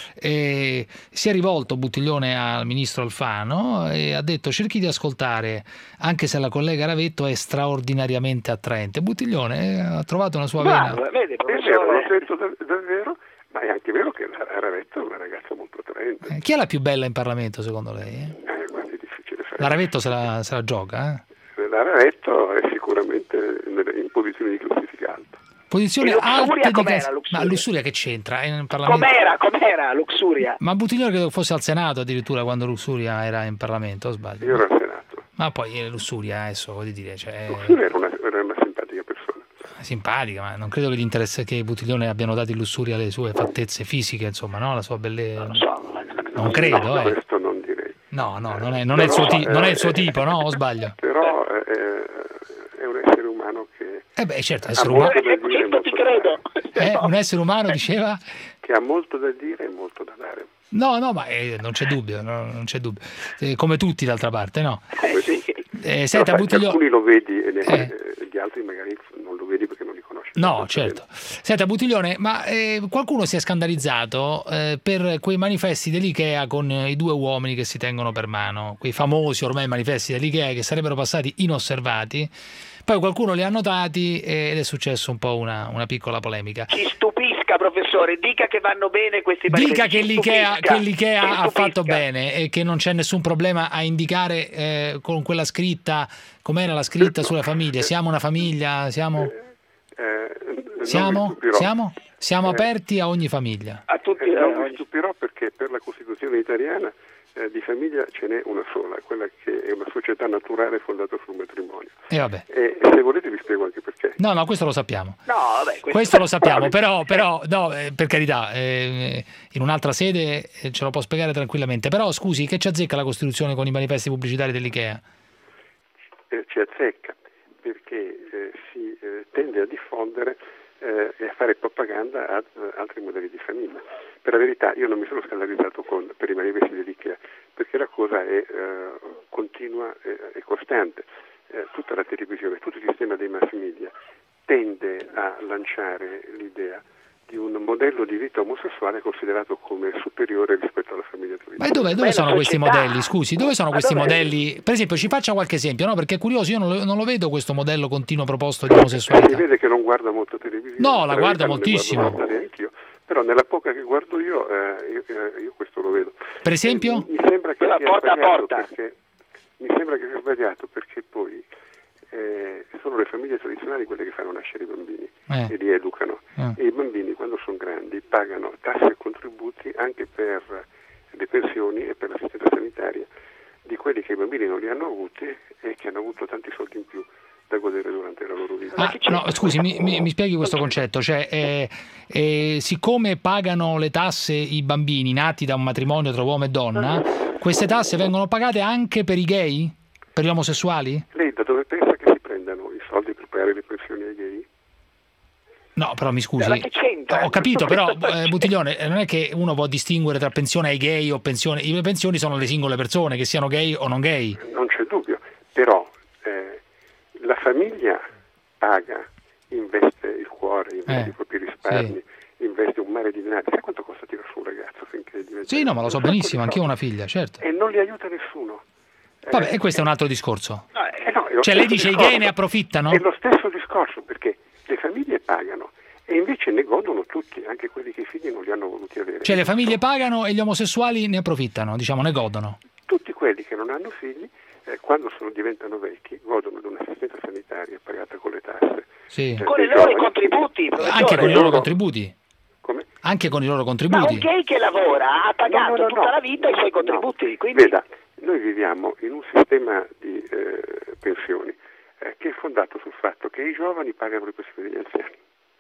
e si è rivolto Buttiglione al ministro Alfano e ha detto cerchi di ascoltare, anche se la collega Ravetto è straordinariamente attraente. Buttiglione eh, ha trovato una sua vena.
Bravo, vedi, è vero, lo sento dav- davvero, ma è anche vero che la Ravetto è una ragazza molto attraente.
Eh, chi è la più bella in Parlamento secondo lei? Eh?
Eh, guarda, è difficile fare.
La Ravetto se la, se la gioca? Eh?
La Ravetto è sicuramente in posizione di classifica alta.
Posizione
alta
di class- Ma Luxuria che c'entra? È in Parlamento.
Com'era, com'era Luxuria?
Ma Buttiglione credo fosse al Senato addirittura quando Luxuria era in Parlamento, o sbaglio?
Io ero al Senato.
Ma poi Luxuria adesso, voglio dire... Cioè...
Luxuria era una, era una simpatica persona.
Simpatica, ma non credo che gli interessi che Buttiglione abbia notato in Lussuria le sue fattezze fisiche, insomma, no? La sua bellezza. Non, so, non credo,
no,
eh.
Questo non direi.
No, no, non è, non è, il, suo ti- non è il suo tipo, no? O sbaglio?
Però eh, è un essere umano che...
Eh beh, certo, essere umano...
Questo ti credo.
Eh, un essere umano, diceva?
Che ha molto da dire e molto da dare.
No, no, ma eh, non c'è dubbio, no, non c'è dubbio. Eh, come tutti d'altra parte, no?
Eh, sì.
Eh, senta, Buttiglione...
Alcuni lo vedi e ne...
eh.
gli altri magari non lo vedi perché non li conosci.
No, certo. Senta Buttiglione, ma eh, qualcuno si è scandalizzato eh, per quei manifesti dell'Ikea con i due uomini che si tengono per mano, quei famosi ormai manifesti dell'Ikea che sarebbero passati inosservati. Poi qualcuno li ha notati ed è successo un po' una, una piccola polemica.
Ci stupisca, professore, dica che vanno bene questi manifesti.
Dica che l'Ikea, che l'Ikea ha fatto bene e che non c'è nessun problema a indicare eh, con quella scritta, com'era la scritta sulla famiglia, siamo una famiglia, siamo...
Eh,
siamo? Siamo? Siamo aperti a ogni famiglia.
A tutti, eh, non mi stupirò perché per la Costituzione italiana eh, di famiglia ce n'è una sola, quella che è una società naturale fondata sul matrimonio.
E vabbè.
E, e se volete vi spiego anche perché.
No, no, questo lo sappiamo.
No, vabbè, questo...
questo lo sappiamo, però, però no, eh, per carità, eh, in un'altra sede eh, ce lo può spiegare tranquillamente. Però scusi, che ci azzecca la Costituzione con i manifesti pubblicitari dell'Ikea?
Eh, ci azzecca perché eh, si eh, tende a diffondere eh, e a fare propaganda ad uh, altri modelli di famiglia. Per la verità io non mi sono scandalizzato con, per i manifesti dell'Ikea perché la cosa è uh, continua e, e costante. Eh, tutta la televisione, tutto il sistema dei mass media tende a lanciare l'idea di un modello di vita omosessuale considerato come superiore rispetto alla famiglia tradizionale.
Ma dove, dove sono questi
società.
modelli? Scusi, dove sono
Ma
questi
dov'è?
modelli? Per esempio, ci faccia qualche esempio, no? Perché è curioso, io non lo, non lo vedo quessto modello continuo proposto di omosessualità.
Si vede che non guarda molto televisione.
No, la
Per
guarda
verità
moltissimo.
Non ne guardo neanch'io. Però nella poca che guardo io, eh, io, eh, io questo lo vedo.
Per esempio?
Mi, mi sembra che
Quella
sia
porta a
sbagliato
porta.
perché mi sembra che sia sbagliato perché poi eh, sono le famiglie tradizionali quelle che fanno nascere i bambini
Eh.
e li educano.
Eh.
E i bambini quando sono grandi pagano tasse e contributi anche per le pensioni e per l'assistenza sanitaria di quelli che i bambini non li hanno avuti e che hanno avuto tanti soldi in più da godere durante la loro vita.
Ah, no, scusi, mi, mi, mi spieghi questo concetto, cioè eh, eh, siccome pagano le tasse i bambini nati da un matrimonio tra uomo e donna, queste tasse vengono pagate anche per i gay? Per gli omosessuali?
Lei da dove pensa che si prendano i soldi per pagare le pensioni ai gay?
No, però mi scusi.
Ma che c'entra?
Ho capito, però eh, Buttiglione, non è che uno può distinguere tra pensione ai gay o pensione... Le pensioni sono le singole persone, che siano gay o non gay.
Non c'è dubbio, però eh, la famiglia paga, investe il cuore, investe
Eh,
i propri risparmi,
sì.
investe un mare di denari. Sai quanto costa tirare su un ragazzo finché diventa...
Sì, no, ma lo so
un sacco
benissimo,
di
anch'io ho
soldi.
una figlia, certo.
E non li aiuta nessuno.
Vabbè, e questo è un altro discorso.
No, eh,
Eh no,
cioè lei dice discorso. I gay ne approfittano?
È lo stesso discorso, perché le famiglie pagano e invece ne godono tutti, anche quelli che i figli non li hanno voluti avere.
Cioè le famiglie pagano e gli omosessuali ne approfittano, diciamo, ne godono.
Tutti quelli che non hanno figli, eh, quando sono, diventano vecchi, godono di un'assistenza sanitaria pagata con le tasse.
Sì.
Eh,
con i loro contributi, professore.
Anche con i loro contributi.
Come?
Anche con i loro contributi.
Ma un gay che lavora ha pagato
no, no, no,
tutta
no.
la vita i suoi contributi. Quindi...
Veda, noi viviamo in un sistema di eh, pensioni eh, che è fondato sul fatto che i giovani pagano le pensioni degli anziani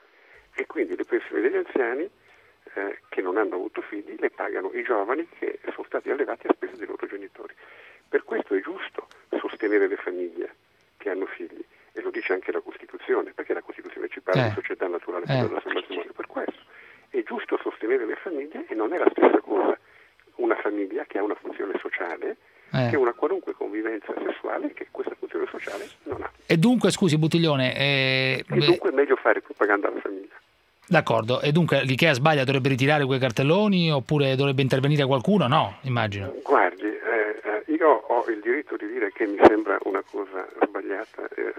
e quindi le pensioni degli anziani eh, che non hanno avuto figli le pagano i giovani che sono stati allevati a spese dei loro genitori. Per questo è giusto sostenere le famiglie che hanno figli, e lo dice anche la Costituzione, perché la Costituzione ci parla
eh.
di società naturale
eh.
per sul matrimonio. Per questo è giusto sostenere le famiglie, e non è la stessa cosa una famiglia che ha una funzione sociale
eh.
che una qualunque convivenza sessuale che questa funzione sociale non ha.
E dunque, scusi Buttiglione... Eh,
e dunque è meglio fare propaganda alla famiglia.
D'accordo, e dunque l'Ikea sbaglia, dovrebbe ritirare quei cartelloni oppure dovrebbe intervenire qualcuno? No, immagino.
Guardi, eh, io ho il diritto di dire che mi sembra una cosa sbagliata e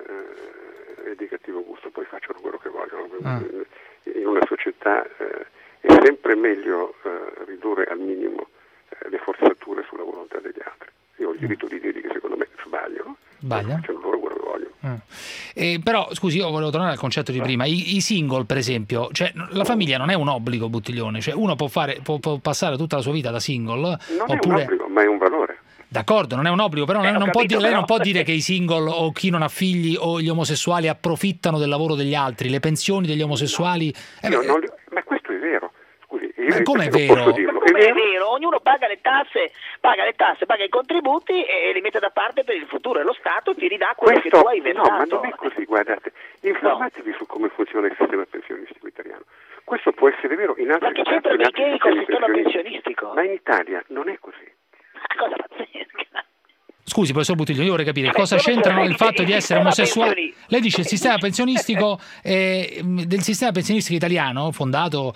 eh, di cattivo gusto, poi facciano quello che vogliono. Ah. In una società eh, è sempre meglio eh, ridurre al minimo eh, le forzature sulla volontà degli altri. Io ho il diritto di dire che secondo me sbagliano,
Sbaglia?
facciano loro quello che vogliono.
Mm. Eh, però scusi, io volevo tornare al concetto di prima. I, i single, per esempio, cioè la famiglia non è un obbligo, Buttiglione, cioè uno può, fare, può, può passare tutta la sua vita da single.
Non
oppure...
è un obbligo, ma è un valore.
D'accordo, non è un obbligo, però eh, non, non
capito,
può dire, lei
però...
non può dire che i single o chi non ha figli o gli omosessuali approfittano del lavoro degli altri, le pensioni degli omosessuali.
No,
eh,
non li... Ma questo è vero. Scusi, io
ma come è
non
vero?
posso dirlo.
Ma come è vero? Ognuno paga le tasse, paga le tasse, paga i contributi e li mette da parte per il futuro, e lo Stato ti ridà quello
Questo,
che tu hai versato.
No, ma non è così, guardate, informatevi no. su come funziona il sistema pensionistico italiano. Questo può essere vero in altri
Ma che c'entra i gay col sistema pensionistico?
Ma in Italia non è così.
Cosa pazzesca.
Scusi, professor Buttiglione, io vorrei capire cosa c'entrano il fatto di essere omosessuali. Lei dice il sistema pensionistico eh, del sistema pensionistico italiano, fondato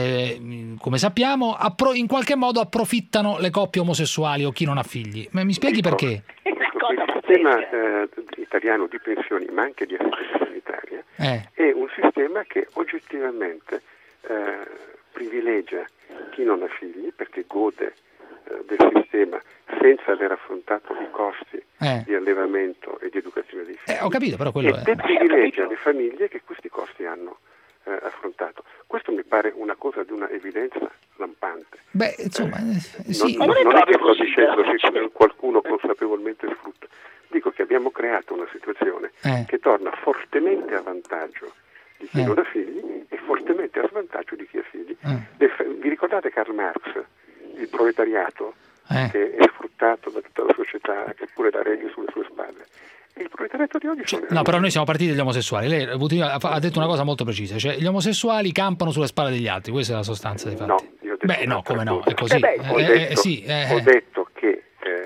eh, come sappiamo, appro- in qualche modo approfittano le coppie omosessuali o chi non ha figli. Ma mi spieghi perché?
Il sistema eh, italiano di pensioni, ma anche di assistenza sanitaria,
eh.
è un sistema che oggettivamente eh, privilegia chi non ha figli perché gode eh, del sistema senza aver affrontato i costi
eh.
di allevamento e di educazione dei figli.
Eh, ho capito, però quello
e
è...
privilegia le famiglie che questi costi hanno eh, affrontato. Questo mi pare una cosa di una evidenza lampante.
Beh, insomma, eh, sì.
Non, non, non è che sto dicendo che qualcuno consapevolmente sfrutta. Dico che abbiamo creato una situazione
eh.
che torna fortemente a vantaggio di chi
eh.
non ha figli e fortemente a svantaggio di chi ha figli.
Eh.
Vi ricordate Karl Marx, il proletariato?
Eh.
Che è sfruttato da tutta la società, che pure la regge sulle sue spalle. E il proletariato di oggi sono...
No, però noi siamo partiti dagli omosessuali. Lei ha detto una cosa molto precisa, cioè gli omosessuali campano sulle spalle degli altri, questa è la sostanza dei fatti.
No, io ho detto
beh, no, come no, è così.
Eh beh, ho,
eh,
detto,
eh, sì, eh,
ho detto che eh, eh,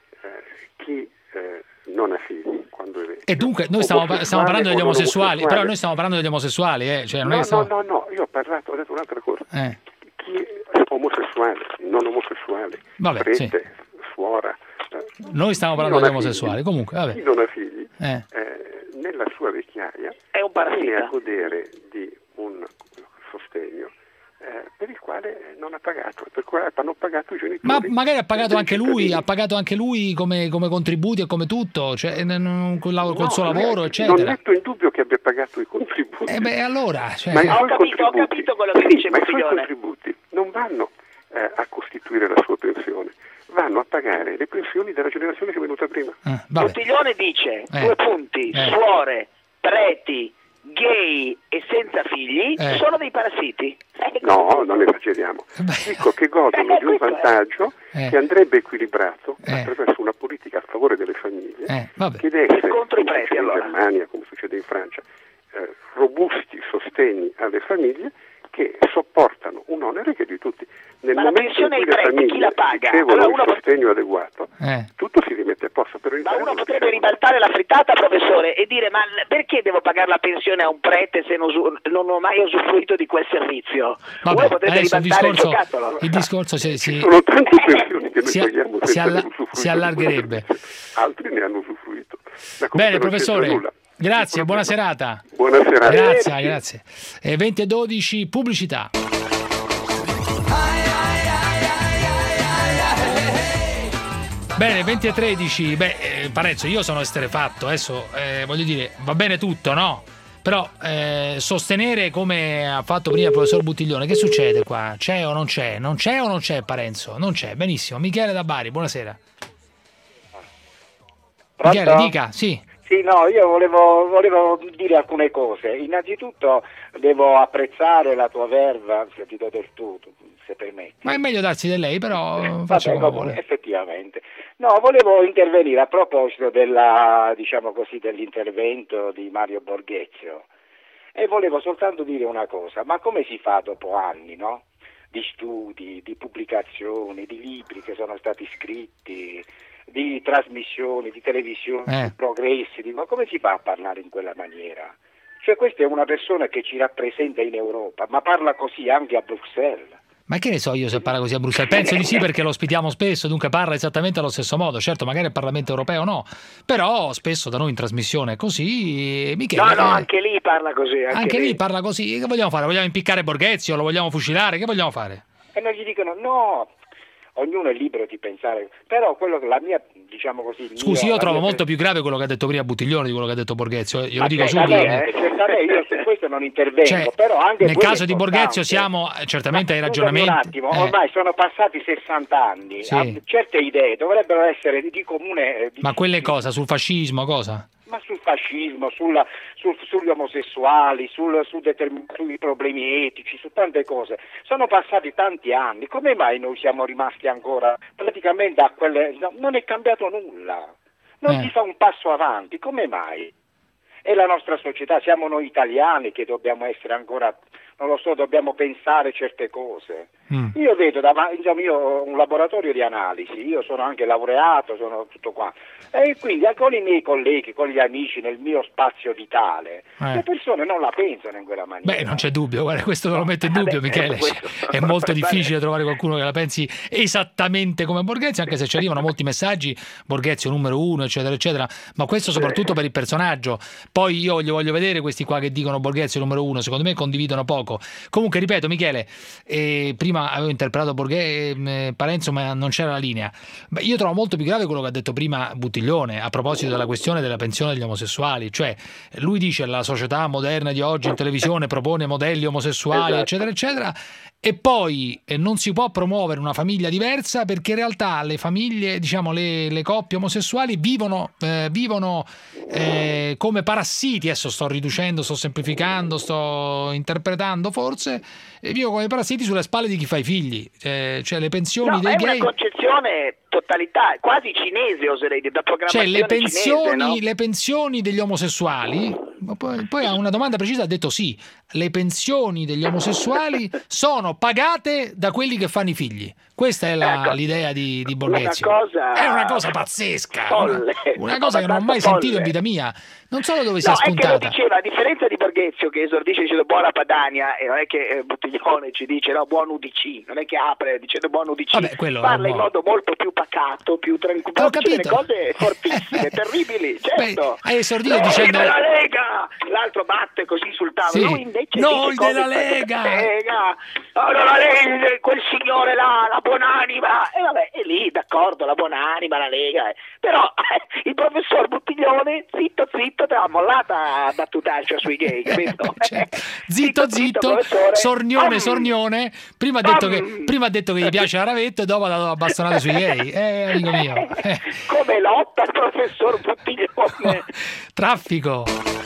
chi eh, non ha figli, quando è
e dunque noi stiamo, stiamo parlando degli omosessuali, però noi stiamo parlando degli omosessuali, eh, cioè non
no,
è che stiamo...
no, no, no, io ho parlato, ho detto un'altra cosa.
Eh.
Chi è omosessuale, non omosessuale,
vabbè,
prete,
sì.
suora.
Noi stiamo parlando degli omosessuali, figli, comunque, vabbè.
Chi non ha figli,
eh.
Eh, nella sua vecchiaia
è un
viene a godere di un sostegno eh, per il quale non ha pagato, per cui hanno pagato i genitori.
Ma magari ha pagato anche lui, ha pagato anche lui come, come contributi e come tutto, cioè non, col, col
no,
suo lavoro,
eh,
eccetera.
Non metto in dubbio che abbia pagato i contributi.
Eh beh, allora... Cioè...
Ma
ho, capito, ho capito quello che dice
ma i suoi
Buttiglione.
contributi non vanno eh, a costituire la sua pensione, vanno a pagare le pensioni della generazione che è venuta prima.
Eh,
Buttiglione dice,
eh.
due punti,
eh.
suore, preti, gay e senza figli
eh.
sono dei parassiti. Eh,
no, non esageriamo. Dico che godono
eh,
di un vantaggio
eh.
che andrebbe equilibrato
eh.
attraverso una politica a favore delle famiglie
eh.
che deve essere,
contro i
come
preti,
succede
allora.
in Germania, come succede in Francia, eh, robusti sostegni alle famiglie che sopportano un onere che è di tutti. Nel
ma la
momento in
pensione
cui
ai
le
preti chi
famiglie
la paga?
ricevono
Allora
un sostegno adeguato,
eh.
tutto si rimette a posto. Per
ma uno potrebbe ribaltare la frittata, professore, e dire: ma perché devo pagare la pensione a un prete se non, non ho mai usufruito di quel servizio?
Vabbè,
uno potrebbe
adesso il
ribaltare
discorso,
il giocattolo.
il discorso si, si,
sono tante pensioni che noi
si,
paghiamo
si,
senza
alla,
aver usufruito
si allargherebbe.
altri ne hanno usufruito. Ma comunque
Bene,
non
professore.
c'entra nulla.
Grazie, buona serata.
Buona serata.
Grazie, grazie. E venti e dodici, pubblicità. Bene, venti e tredici, beh, eh, Parenzo, io sono esterefatto, adesso eh, voglio dire, va bene tutto, no? Però eh, sostenere come ha fatto prima il professor Buttiglione, che succede qua? C'è o non c'è? Non c'è o non c'è Parenzo? Non c'è, benissimo. Michele da Bari, buonasera.
Pronto?
Michele, dica, sì.
Sì, no, io volevo, volevo dire alcune cose. Innanzitutto devo apprezzare la tua verva, se ti do del tu, se permetti.
Ma è meglio darsi di lei, però
Vabbè,
faccia come
vabbè,
vuole.
effettivamente. No, volevo intervenire a proposito della, diciamo così, dell'intervento di Mario Borghezio e volevo soltanto dire una cosa, ma come si fa dopo anni, no? Di studi, di pubblicazioni, di libri che sono stati scritti, di trasmissioni, di televisione,
Eh.
di progressi, di... ma come si fa a parlare in quella maniera? Cioè questa è una persona che ci rappresenta in Europa, ma parla così anche a Bruxelles.
Ma che ne so io se parla così a Bruxelles? Penso di sì perché lo ospitiamo spesso, dunque parla esattamente allo stesso modo. Certo, magari il Parlamento europeo no, però spesso da noi in trasmissione è così. E Michele,
No, no,
eh,
anche lì parla così. Anche,
anche lì parla così. Che vogliamo fare? Vogliamo impiccare Borghezio? Lo vogliamo fucilare? Che vogliamo fare?
E non gli dicono no, ognuno è libero di pensare, però quello che la mia, diciamo così... il
Scusi,
mio-
io
la
trovo
mia-
molto più grave quello che ha detto prima Buttiglione di quello che ha detto Borghezio. eh, Glielo
Ma
dico
certamente,
subito.
eh, certamente, io su questo non intervengo,
Cioè,
però anche
nel
quello
caso
è
di Borghezio
importante.
siamo eh, certamente ai
Ma scusami
ragionamenti.
un attimo,
eh,
ormai sono passati sessanta anni,
Sì.
ah, certe idee dovrebbero essere di comune... eh, di-
ma quelle cosa? Sul fascismo, cosa?
ma sul fascismo, sulla, sul- sugli omosessuali, sul, su determin- sui problemi etici, su tante cose. Sono passati tanti anni, come mai noi siamo rimasti ancora praticamente a quelle... no, non è cambiato nulla, non
Eh.
si fa un passo avanti, come mai? È la nostra società, siamo noi italiani che dobbiamo essere ancora, non lo so, dobbiamo pensare certe cose.
Mm.
Io vedo, davanti, insomma, io ho un laboratorio di analisi, io sono anche laureato, sono tutto qua, e quindi anche con i miei colleghi, con gli amici, nel mio spazio vitale,
Eh.
le persone non la pensano in quella maniera.
Beh, non c'è dubbio, guarda, questo non lo metto in dubbio, Michele. È molto difficile trovare qualcuno che la pensi esattamente come Borghezio, anche se ci arrivano molti messaggi, Borghezio numero uno, eccetera, eccetera, ma questo soprattutto per il personaggio. Poi io li voglio vedere questi qua che dicono Borghezio numero uno, secondo me condividono poco. Comunque, ripeto, Michele, eh, prima avevo interpretato Borghezio, eh, Parenzo, ma non c'era la linea. Beh, io trovo molto più grave quello che ha detto prima Buttiglione a proposito della questione della pensione degli omosessuali, cioè lui dice la società moderna di oggi in televisione propone modelli omosessuali,
Esatto.
eccetera, eccetera, e poi eh, non si può promuovere una famiglia diversa perché in realtà le famiglie, diciamo le, le coppie omosessuali vivono, eh, vivono eh, come parassiti, adesso sto riducendo, sto semplificando, sto interpretando forse, e vivono come parassiti sulle spalle di chi fa i figli, eh, cioè le pensioni
No, ma
dei
è
gay.
una concezione totalità, quasi cinese, oserei dire, da
Cioè
programmazione
le pensioni,
cinese, no?
le pensioni degli omosessuali, ma poi, poi a una domanda precisa ha detto sì, le pensioni degli omosessuali sono pagate da quelli che fanno i figli. Questa è la-
Ecco,
l'idea di, di Borghezio.
una cosa
È una cosa pazzesca,
folle,
una, una cosa che non ho mai
abbastanza
sentito in
folle.
vita mia. Non so da dove sia
No, è che lo
spuntata.
diceva, a differenza di Borghezio che esordisce dicendo buona Padania, e non è che eh, Buttiglione ci dice no, buon U D C, non è che apre dicendo buon U D C,
Vabbè, quello è
parla
un
in
po'.
modo molto più pacato, più tranquillo,
Ho
dice delle
capito.
cose fortissime, terribili, certo.
hai esordito
Noi
dicendo-
della Lega, l'altro batte così sul tavolo,
Sì.
lui invece
Noi
dice cose
della
per-
Lega!
Lega. Allora lei, quel signore là, la buonanima, e vabbè, è lì, d'accordo, la buonanima, la Lega, eh. Però eh, il professor Buttiglione, zitto zitto, te l'ha mollata a battutaccia sui gay, capito?
Cioè, zitto zitto,
professore.
sornione
Mm.
sornione, prima ha detto
Mm.
che, prima ha detto che gli piace la Ravetto e dopo ha dato la bastonata sui gay, eh amico mio, eh,
Come lotta il professor Buttiglione.
traffico.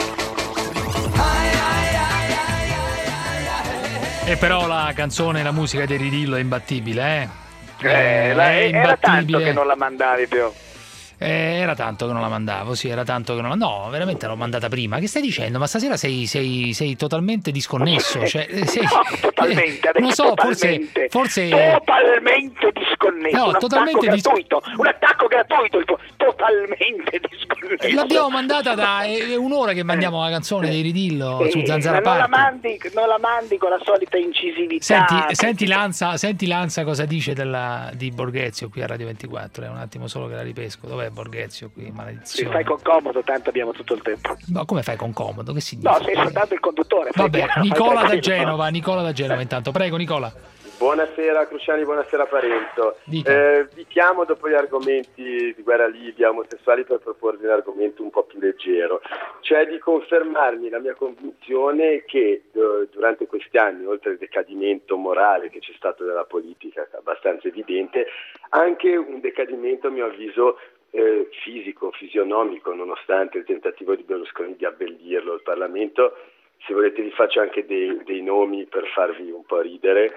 E però la canzone e la musica di Ridillo è imbattibile, eh?
Eh, la-
è
era tanto
imbattibile.
che non la mandavi più.
Eh, era tanto che non la mandavo, sì, era tanto che non la... No, veramente l'ho mandata prima. Che stai dicendo? Ma stasera sei, sei, sei totalmente disconnesso. Cioè, eh, sei,
No, totalmente,
eh,
adesso
non so,
totalmente,
forse... forse
totalmente disconnesso,
No,
un
totalmente
attacco
dis-
gratuito, un attacco gratuito, il tuo- totalmente disconnesso.
l'abbiamo mandata da... È un'ora che mandiamo la canzone di Ridillo
Eh,
su Zanzara
ma non la,
Park.
mandi, non la mandi con la solita incisività.
Senti, senti, Lanza, senti Lanza cosa dice della, di Borghezio qui a Radio ventiquattro. È un attimo solo che la ripesco. Dov'è? vabbè, Borghezio qui,
Sì,
maledizione.
fai con comodo, tanto abbiamo tutto il tempo.
No, come fai con comodo? Che significa?
No, sei soltanto il conduttore. fai
Vabbè,
piano,
Nicola
fai
da
tranquillo.
Genova, Nicola da Genova intanto. Prego, Nicola.
Buonasera Cruciani, buonasera Parenzo.
Dica.
Eh, vi chiamo dopo gli argomenti di guerra Libia, omosessuali, per proporvi un argomento un po' più leggero, cioè di confermarmi la mia convinzione che eh, durante questi anni, oltre al decadimento morale che c'è stato della politica, che è abbastanza evidente, anche un decadimento a mio avviso eh, fisico, fisionomico, nonostante il tentativo di Berlusconi di abbellirlo il Parlamento. Se volete vi faccio anche dei, dei nomi per farvi un po' ridere: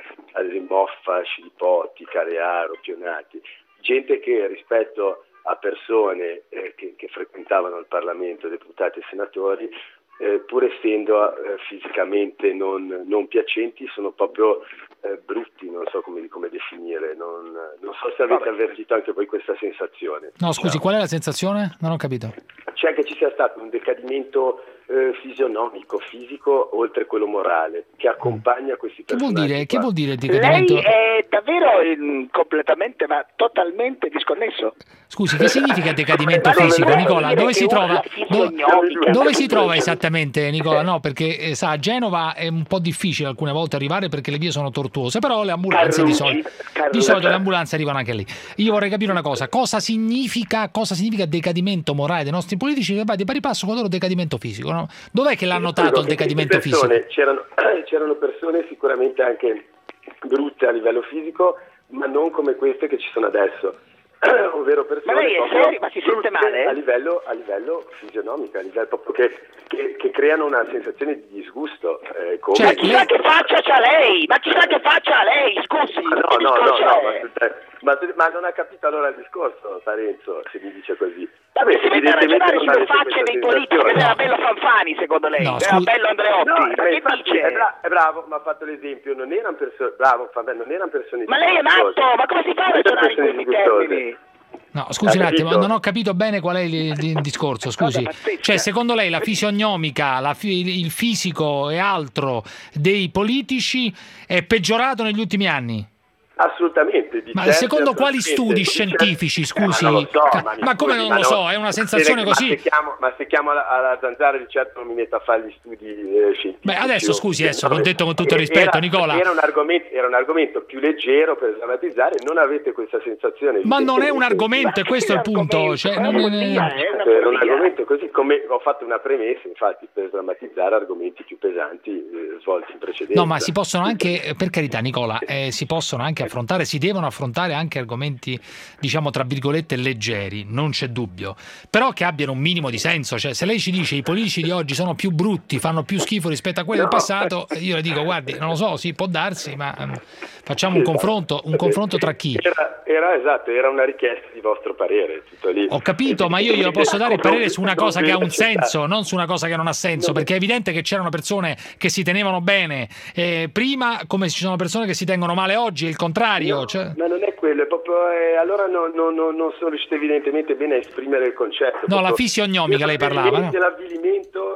Moffa, Scilipotti, Carearo, Pionati, gente che rispetto a persone eh, che, che frequentavano il Parlamento, deputati e senatori, eh, pur essendo eh, fisicamente non, non piacenti, sono proprio eh, brutti, non so come, come definire, non, non so se avete avvertito anche voi questa sensazione.
No, scusi, qual è la sensazione? Non ho capito.
Cioè che ci sia stato un decadimento eh, fisionomico, fisico, oltre quello morale, che accompagna questi
Che vuol
personaggi.
dire, che
qua.
vuol dire il decadimento?
Lei è davvero in- completamente, ma totalmente disconnesso.
Scusi, che significa decadimento
Ma non
fisico,
vuol
Nicola?
dire
Dove
che
si
uno
trova?
la fisionomica-
Dove si trova esattamente, Nicola? No, perché eh, sa, a Genova è un po' difficile alcune volte arrivare perché le vie sono tortuose, però le ambulanze di solito, di solito le ambulanze arrivano anche lì. Io vorrei capire una cosa: cosa significa, cosa significa decadimento morale dei nostri politici che va di pari passo con il loro decadimento fisico? No? Dov'è che l'ha notato il decadimento
Queste persone,
fisico?
C'erano, c'erano persone sicuramente anche brutte a livello fisico, ma non come queste che ci sono adesso. Ovvero persone
Ma lei è
proprio
serio? Ma si sente
brutte
male?
a livello, a livello fisionomico, a livello proprio che, che, che creano una sensazione di disgusto. Eh, come...
Ma chissà che faccia c'ha lei? Ma chissà che faccia ha lei? Scusi,
Ma no,
che
no, no,
discorso
no,
è?
ma, ma, ma non ha capito allora il discorso, Parenzo, se mi dice così.
Vabbè, si mette a ragionare
non
sulle
avete
facce
questa
dei politici,
sensazione.
era bello Fanfani secondo lei,
No,
era
scusi-
bello Andreotti,
No,
ma
eh,
che
infatti,
dice?
È, bra- è bravo, ma ha fatto l'esempio, non erano persone, bravo, vabbè, non erano persone
Ma lei è
disgustose.
matto, ma come si fa a
Non erano
ragionare in
persone
questi
disgustose.
termini?
No, scusi un
Ha
attimo,
capito?
non ho capito bene qual è il, il- il discorso, scusi. Cioè, secondo lei la fisionomica, la fi- il fisico e altro dei politici è peggiorato negli ultimi anni?
Assolutamente. Di
Ma
certo,
secondo quali
assolutamente.
studi
Di certo-
scientifici, scusi?
Eh, ma non lo so,
Ca-
ma mi
ma come
scusi,
non lo
ma
so? È una sensazione
ma
così.
Se chiamo, ma se chiamo alla, alla zanzara di certo non mi metto a fare gli studi eh, scientifici.
Beh, adesso scusi, adesso l'ho
No,
detto con tutto il
era-
rispetto, Nicola.
Era un, argomento, era un argomento più leggero per drammatizzare, non avete questa sensazione.
Ma non è un
evidentemente.
argomento, e questo è il punto. Cioè, non è-
Era un argomento così, come ho fatto una premessa, infatti, per drammatizzare argomenti più pesanti eh, svolti in precedenza.
No, ma si possono anche, per carità Nicola, eh, si possono anche affrontare, si devono affrontare anche argomenti, diciamo tra virgolette, leggeri, non c'è dubbio, però che abbiano un minimo di senso. Cioè, se lei ci dice i politici di oggi sono più brutti, fanno più schifo rispetto a quelli del passato, io le dico, guardi, non lo so, sì, può darsi, ma ehm, facciamo un confronto, un confronto tra chi?
Era, era esatto, era una richiesta di vostro parere, tutto lì.
Ho capito, ma io glielo posso dare il parere su una cosa che ha un senso, non su una cosa che non ha senso,
No.
perché è evidente che c'erano persone che si tenevano bene eh, prima, come ci sono persone che si tengono male oggi, è il contrario.
No,
Cioè...
ma non è quello, è proprio eh, allora non, non, non, non sono riuscito evidentemente bene a esprimere il concetto.
No, la
Proprio-
fisionomica lei parlava, no?
Dell'avvilimento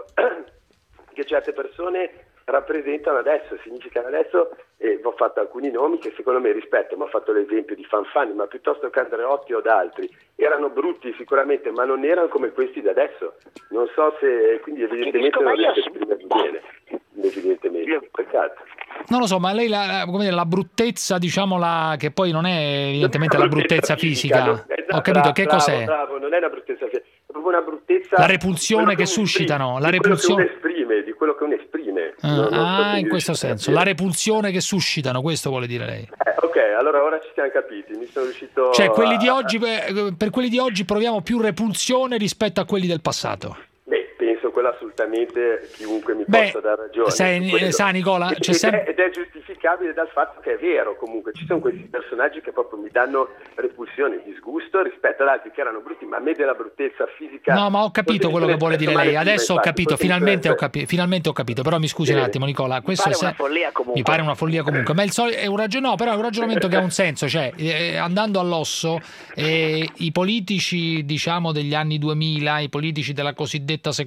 che certe persone rappresentano adesso, significano adesso, e vi ho fatto alcuni nomi che secondo me rispetto, ma ho fatto l'esempio di Fanfani, ma piuttosto che Andreotti o da altri, erano brutti sicuramente, ma non erano come questi da adesso. Non so se, quindi evidentemente
dico, ma
non
io-
riesco a esprimermi bene, evidentemente, peccato.
Non lo so, ma lei la, come dire, la bruttezza, diciamo, la, che poi non è evidentemente la bruttezza fisica.
no? Esatto,
Ho capito, che
bravo,
cos'è?
Bravo, non è una bruttezza fisica, è proprio una bruttezza.
La repulsione
quello
che
uno
suscitano,
esprime,
la
di
repulsione-
quello che uno esprime, di quello che uno esprime.
Ah,
Non- non so
ah,
se
in
mi
questo
riuscite a
senso,
capire.
la repulsione che suscitano, questo vuole dire lei.
Eh, ok, allora ora ci siamo capiti, mi sono riuscito
Cioè, quelli di
a-
oggi, per per quelli di oggi proviamo più repulsione rispetto a quelli del passato.
Beh, penso quello assolutamente chiunque mi
Beh,
possa dar ragione.
sai,
Quello-
sa, Nicola,
ed,
c'è
ed
sem-
è, ed è giustificabile dal fatto che è vero, comunque ci sono questi personaggi che proprio mi danno repulsione, disgusto rispetto ad altri che erano brutti, ma a me della bruttezza fisica.
No, ma ho capito quello che vuole dire lei. Adesso ho capito, finalmente ho,
capito.
capi- finalmente ho capito. Però mi scusi un attimo, Nicola. Questo
pare
è se-
una follia comunque.
Mi pare una follia comunque. Ma il soli- è un ragionamento, no, però è un ragionamento che ha un senso. Cioè, eh, andando all'osso, eh, i politici, diciamo, degli anni duemila, i politici della cosiddetta Seconda Repubblica,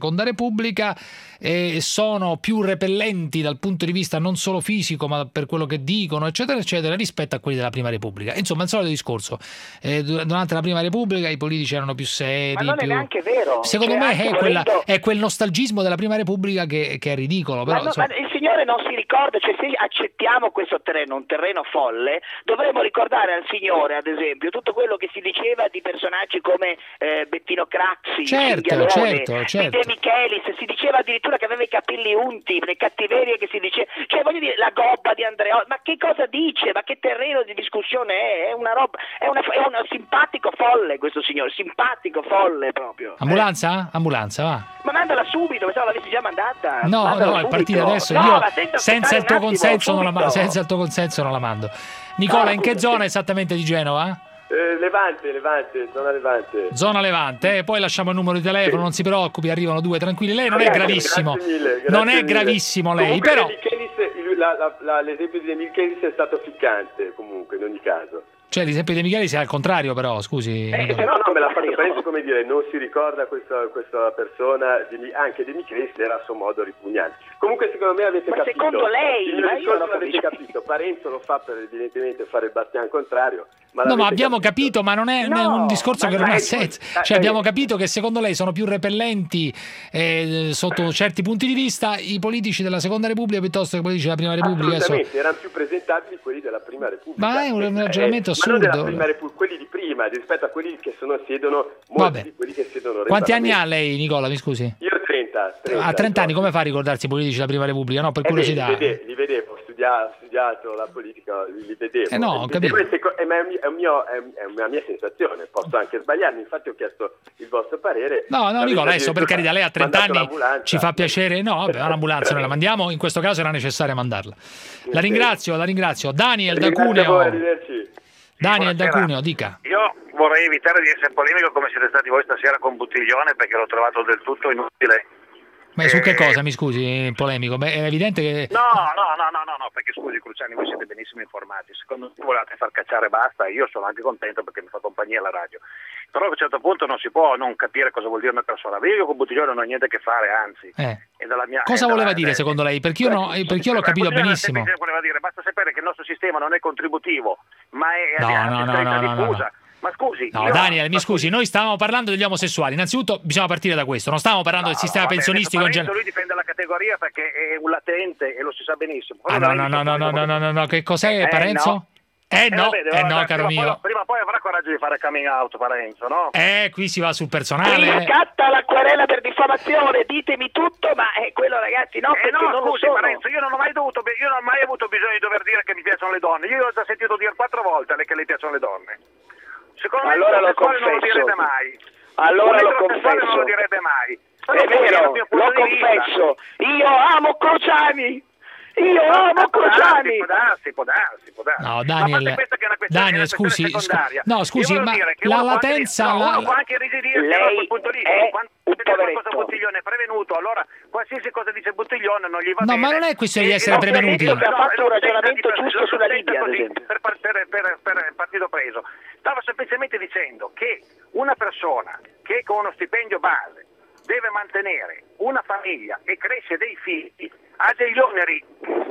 Repubblica eh, sono più repellenti dal punto di vista non solo fisico ma per quello che dicono eccetera eccetera rispetto a quelli della Prima Repubblica. Insomma, il solito discorso, eh, durante la Prima Repubblica i politici erano più seri,
ma non
più...
è neanche vero.
Secondo
Cioè,
me
anche
è, quella,
volendo...
è quel nostalgismo della Prima Repubblica che, che è ridicolo. Però,
ma, no,
insomma...
ma il signore non si ricorda, cioè se accettiamo questo terreno, un terreno folle, dovremmo ricordare al signore, ad esempio, tutto quello che si diceva di personaggi come eh, Bettino Craxi,
certo,
Cinghialone,
certo, certo.
di De Michelis, si diceva addirittura che aveva i capelli unti, le cattiverie che si diceva, cioè voglio dire, la gobba di Andreotti, ma che cosa dice? Ma che terreno di discussione è? È una roba, è una, è un simpatico folle questo signore, simpatico folle proprio.
Ambulanza? Ambulanza, va.
Ma mandala subito, pensavo l'avessi già mandata.
No,
Mandala
no, è
subito.
partita adesso.
No,
Io
ma senza
senza il tuo
un attimo,
consenso non la mando,
subito.
senza il tuo consenso non la mando. Nicola,
No,
in che
scusa,
zona esattamente di Genova?
Eh, Levante, Levante, zona Levante.
Zona Levante, eh, poi lasciamo il numero di telefono,
Sì.
non si preoccupi, arrivano due, tranquilli. Lei non è
Grazie,
gravissimo.
grazie mille, grazie
non è
mille.
gravissimo lei,
Comunque
però
De Michelis, il- la- la- la- l'esempio di De Michelis è stato ficcante comunque in ogni caso.
cioè l'esempio di Michele sia al contrario, però, scusi.
Eh,
Nicola.
però
No, me l'ha fatto prendere, come dire, non si ricorda questa, questa persona, di- anche De Michelis era a suo modo ripugnante. Comunque secondo me avete
Ma
capito.
secondo lei?
Il mio
Ma io
discorso
non lo
l'avete
capisco.
capito. Parenzo lo fa per evidentemente fare il bastian contrario. Ma
No, ma
l'avete
abbiamo capito, ma non è, non è
No,
un discorso
ma
che non ha
dai,
senso.
dai,
Cioè,
dai.
abbiamo capito che secondo lei sono più repellenti eh, sotto certi punti di vista i politici della Seconda Repubblica piuttosto che i politici della Prima Repubblica. Adesso-
Assolutamente, erano più presentabili quelli della Prima Repubblica.
Ma è un
Eh,
ragionamento
ma non della
assurdo.
Prima Repubblica, quelli di prima, rispetto a quelli che sono, siedono, molti
Vabbè.
di quelli che siedono ora in
Quanti anni ha
Parlamento.
lei, Nicola? Mi scusi?
Io ho trenta.
A trenta anni come fa a ricordarsi i politici della Prima Repubblica? No, per
Eh beh,
curiosità.
li, vede- li vedevo, ho studiato, ho studiato la politica, li, li vedevo.
Eh no, ho
Li vedevo
capito.
e seco- eh, ma è, un mio- è un mio- è un- è una mia sensazione, posso anche sbagliarmi, infatti ho chiesto il vostro parere.
No, no,
Avete
Nicola, adesso per
addirittura
carità, lei ha trenta
mandato
anni,
l'ambulanza.
ci fa piacere. No, vabbè, un'ambulanza noi la mandiamo, in questo caso era necessario mandarla. La ringrazio, la ringrazio. Daniel da
Grazie a voi,
Cuneo.
arrivederci.
Daniel da
buonasera.
Cuneo, dica.
Io vorrei evitare di essere polemico come siete stati voi stasera con Buttiglione perché l'ho trovato del tutto inutile.
Ma su che
Eh,
cosa, mi scusi, polemico? Beh, è evidente che...
No, no, no, no, no, no, perché scusi Cruciani, voi siete benissimo informati. Secondo me volete far cacciare e basta, io sono anche contento perché mi fa compagnia la radio. Però a un certo punto non si può non capire cosa vuol dire una persona. Io con Buttiglione non ho niente a che fare, anzi.
Eh.
È dalla mia,
Cosa
è dalla-
voleva dire
eh,
secondo lei? Perché io, no, perché io l'ho capito
Buttiglione
benissimo.
semplice voleva dire, basta sapere che il nostro sistema non è contributivo, ma è
No,
di
no, no,
assistenza
no, no,
diffusa.
no.
Ma scusi,
No,
io-
Daniel, mi scusi, noi stavamo parlando degli omosessuali. Innanzitutto bisogna partire da questo, non stavamo parlando
No,
del sistema
vabbè,
pensionistico in
adesso
generale.
Parenzo lui difende la categoria perché è un latente e lo si sa benissimo.
Ah, no, no, no, no, no, no, no, no, no, che cos'è
Eh,
Parenzo?
no.
Eh
Eh,
no,
vabbè, deve
eh no,
avere-
caro
prima,
mio.
poi, prima o poi avrà coraggio di fare coming out Parenzo, no?
Eh, qui si va sul
Qui
personale.
scatta la querela per diffamazione, ditemi tutto, ma è quello ragazzi, no,
Eh
perché
no,
non lo
scusi
sono.
Parenzo, io non ho mai dovuto, io non ho mai avuto bisogno di dover dire che mi piacciono le donne. Io ho già sentito dire quattro volte a lei che le piacciono le donne. Secondo me
Allora
un
lo
eterosessuale non lo
confesso.
direbbe mai.
Allora
Un
lo
eterosessuale non
confesso.
lo direbbe mai.
È
Però
vero,
dal mio punto
lo
di vista-
confesso. Io amo Cruciani. Io amo
Può darsi,
Cruciani.
può darsi, può darsi, può darsi.
No,
Ma a
Daniel,
parte questa che è una questione,
Daniel,
è una questione
scusi,
secondaria.
scu- no, scusi,
Io voglio
ma
dire che
la
uno può anche-
latenza,
no,
la-
uno può anche irrigidirsi
Lei
da quel punto di
è
vista. Quando
un
vede qualcosa
poveretto.
Buttiglione è prevenuto, allora qualsiasi cosa dice Buttiglione non gli va
No,
bene.
ma non è questione di
E-
essere
e lo
prevenuti.
senta-
Che ha fatto
no,
un
lo senta
ragionamento
di-
giusto
lo
sulla
senta
Libia, ad
così,
esempio.
Per, par- per, per, per partito preso. Stavo semplicemente dicendo che una persona che con uno stipendio base deve mantenere una famiglia e cresce dei figli ha degli oneri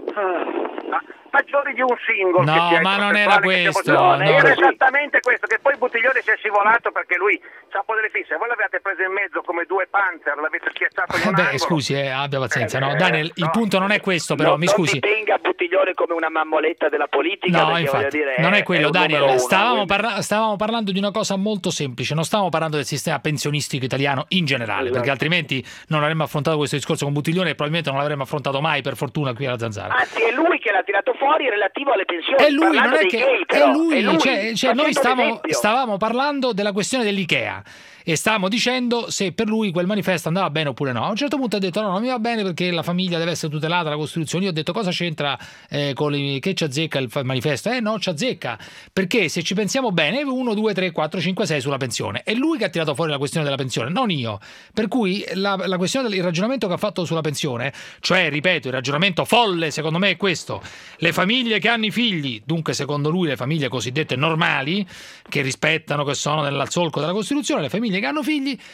ah, maggiori di un single.
No,
che sia
ma non era
eterosessuale, che sia
questo,
omosessuale.
no.
Era esattamente questo, che poi Buttiglione si è scivolato perché lui c'ha un po' delle fisse. Voi l'avete preso in mezzo come due panzer, l'avete schiacciato in
Eh
un
beh,
angolo.
scusi, eh, abbia pazienza. No,
Eh,
Daniel, il
no.
punto non è questo, però,
Non-
mi
non
scusi.
dipinga Buttiglione come una mammoletta della politica,
No,
perché
infatti,
voglio dire,
non è quello,
un numero
Daniel.
uno,
Stavamo,
quindi-
parla- stavamo parlando di una cosa molto semplice, non stavamo parlando del sistema pensionistico italiano in generale,
Esatto.
perché altrimenti non avremmo affrontato questo discorso con Buttiglione e probabilmente non l'avremmo affrontato mai, per fortuna, qui alla Zanzara.
Anzi, è lui che l'ha tirato fuori relativo alle pensioni.
È lui,
parlando
non è
dei
che
gay,
è
però.
lui,
È lui,
cioè, cioè noi
facendo
stavamo,
l'esempio.
stavamo parlando della questione dell'IKEA e stavamo dicendo se per lui quel manifesto andava bene oppure no. A un certo punto ha detto no, non mi va bene perché la famiglia deve essere tutelata, la Costituzione. Io ho detto cosa c'entra eh, con i, che ci azzecca il fa- manifesto? Eh no, ci azzecca, perché se ci pensiamo bene uno, due, tre, quattro, cinque, sei sulla pensione. È lui che ha tirato fuori la questione della pensione, non io. Per cui la, la questione del il ragionamento che ha fatto sulla pensione, cioè ripeto, il ragionamento folle secondo me è questo: le famiglie che hanno i figli, dunque secondo lui le famiglie cosiddette normali, che rispettano, che sono nel solco della Costituzione, le famiglie che hanno figli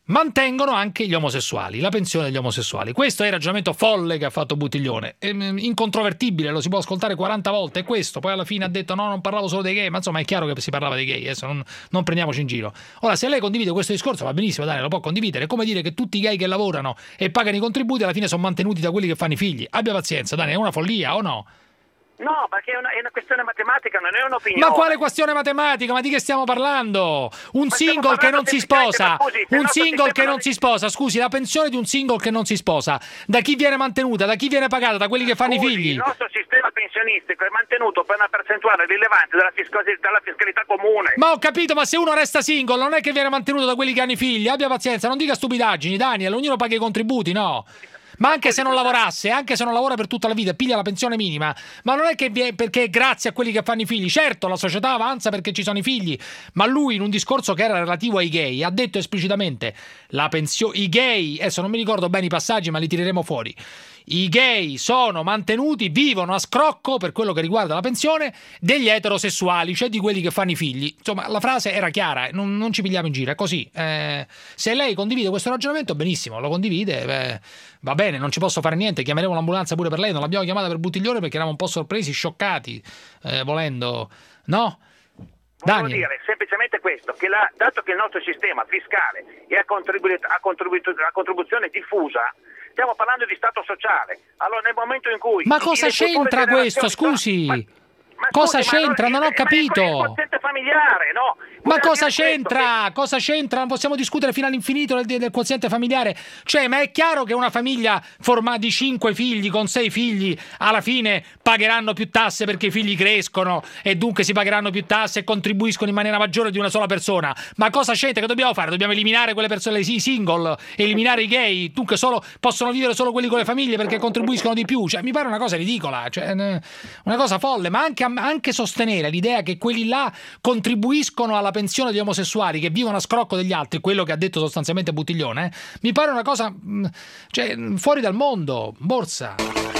mantengono anche gli omosessuali, la pensione degli omosessuali. Questo è il ragionamento folle che ha fatto Buttiglione, è incontrovertibile, lo si può ascoltare quaranta volte, è questo. Poi alla fine ha detto no, non parlavo solo dei gay, ma insomma è chiaro che si parlava dei gay, adesso non, non prendiamoci in giro. Ora, se lei condivide questo discorso va benissimo, Daniele, lo può condividere, è come dire che tutti i gay che lavorano e pagano i contributi alla fine sono mantenuti da quelli che fanno i figli. Abbia pazienza, Daniele, è una follia o no?
No, perché è una, è una questione matematica, non è un'opinione.
Ma quale questione matematica? Ma di che stiamo parlando? Un single che non si sposa, un single che non si sposa, scusi, la pensione di un single che non si sposa, da chi viene mantenuta? Da chi viene pagata? Da quelli che fanno
Scusi,
i figli?
Il nostro sistema pensionistico è mantenuto per una percentuale rilevante dalla, fisco- dalla fiscalità comune.
Ma ho capito, ma se uno resta single non è che viene mantenuto da quelli che hanno i figli, abbia pazienza, non dica stupidaggini, Daniel, ognuno paga i contributi, no? Ma anche se non lavorasse, anche se non lavora per tutta la vita e piglia la pensione minima, ma non è che vi è perché è grazie a quelli che fanno i figli. Certo, la società avanza perché ci sono i figli, ma lui in un discorso che era relativo ai gay ha detto esplicitamente la pensione, i gay, adesso non mi ricordo bene i passaggi ma li tireremo fuori, i gay sono mantenuti, vivono a scrocco per quello che riguarda la pensione degli eterosessuali, cioè di quelli che fanno i figli. Insomma, la frase era chiara, non, non ci pigliamo in giro, è così. Eh, se lei condivide questo ragionamento, benissimo, lo condivide, eh, va bene, non ci posso fare niente, chiameremo l'ambulanza pure per lei, non l'abbiamo chiamata per Buttiglione perché eravamo un po' sorpresi, scioccati, eh, volendo, no?
Volevo dire semplicemente questo, che la, dato che il nostro sistema fiscale è a, contribu- a, contribu- a contribuzione diffusa, stiamo parlando di stato sociale. Allora nel momento in cui...
Ma cosa c'entra questo, scusi?
Ma, ma
cosa
scusi,
c'entra?
Ma
non ho capito.
Ma è il quoziente familiare, no?
Ma cosa c'entra? Cosa c'entra? Non possiamo discutere fino all'infinito del, del quoziente familiare. Cioè, ma è chiaro che una famiglia formata di cinque figli, con sei figli, alla fine pagheranno più tasse perché i figli crescono e dunque si pagheranno più tasse e contribuiscono in maniera maggiore di una sola persona. Ma cosa c'entra? Che dobbiamo fare? Dobbiamo eliminare quelle persone, i single, eliminare i gay, dunque solo, possono vivere solo quelli con le famiglie perché contribuiscono di più. Cioè, mi pare una cosa ridicola, cioè, una cosa folle, ma anche, anche sostenere l'idea che quelli là contribuiscono alla pensione degli omosessuali che vivono a scrocco degli altri, quello che ha detto sostanzialmente Buttiglione, eh, mi pare una cosa cioè, fuori dal mondo. Borsa.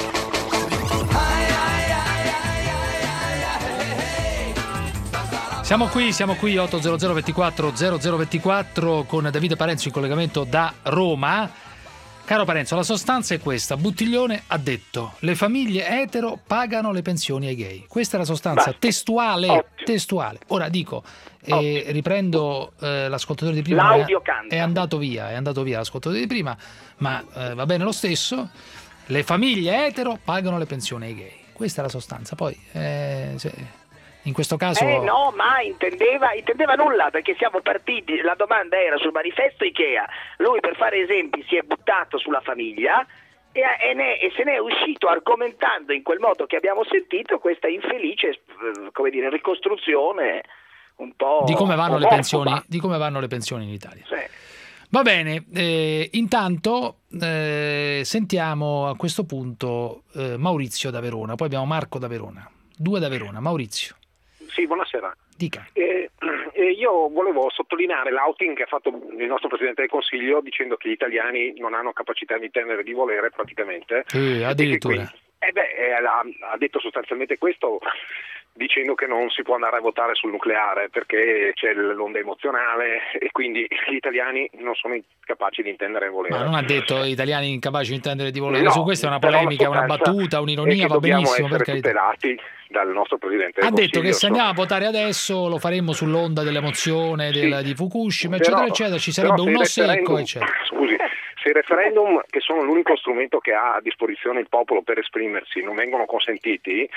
Siamo qui, siamo qui otto zero zero ventiquattro zero zero ventiquattro con Davide Parenzo in collegamento da Roma. Caro Parenzo, la sostanza è questa. Buttiglione ha detto le famiglie etero pagano le pensioni ai gay. Questa è la sostanza Beh, testuale, ottimo. testuale. Ora dico, eh, riprendo eh, l'ascoltatore di prima.
L'audio
è,
canta.
È andato via, è andato via l'ascoltatore di prima, ma eh, va bene lo stesso. Le famiglie etero pagano le pensioni ai gay. Questa è la sostanza. Poi, eh, se... in questo caso...
Eh no, ma intendeva, intendeva nulla, perché siamo partiti, la domanda era sul manifesto Ikea, lui per fare esempi si è buttato sulla famiglia e, e, ne, e se ne è uscito argomentando in quel modo che abbiamo sentito questa infelice, come dire, ricostruzione un po'...
Di come vanno, le pensioni, di come vanno le pensioni in Italia.
Sì.
Va bene, eh, intanto eh, sentiamo a questo punto eh, Maurizio da Verona, poi abbiamo Marco da Verona, due da Verona, Maurizio.
Sì, buonasera.
Dica.
Eh, eh, io volevo sottolineare l'outing che ha fatto il nostro Presidente del Consiglio dicendo che gli italiani non hanno capacità di intendere e di volere praticamente.
Sì, addirittura.
E quindi, eh beh, eh, ha, ha detto sostanzialmente questo dicendo che non si può andare a votare sul nucleare perché c'è l'onda emozionale e quindi gli italiani non sono capaci di intendere e volere.
Ma non ha detto gli italiani incapaci di intendere e di volere,
no,
su questa è una polemica, una battuta, un'ironia, va benissimo.
Dobbiamo essere tutelati dal nostro Presidente del
ha detto che se
so.
andiamo a votare adesso lo faremo sull'onda dell'emozione sì, del, di Fukushima,
però,
eccetera, eccetera, ci sarebbe un no secco, eccetera.
Scusi, se i referendum, che sono l'unico strumento che ha a disposizione il popolo per esprimersi, non vengono consentiti,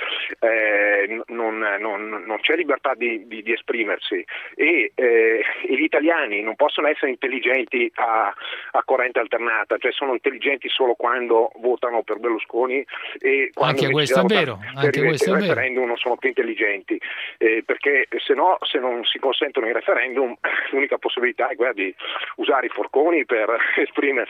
eh, non, non, non c'è libertà di, di, di esprimersi e, eh, e gli italiani non possono essere intelligenti a, a corrente alternata, cioè sono intelligenti solo quando votano per Berlusconi e quando
anche questo è vero, anche questo è vero.
Non sono più intelligenti eh, perché se no, se non si consentono i referendum l'unica possibilità è quella di usare i forconi per esprimersi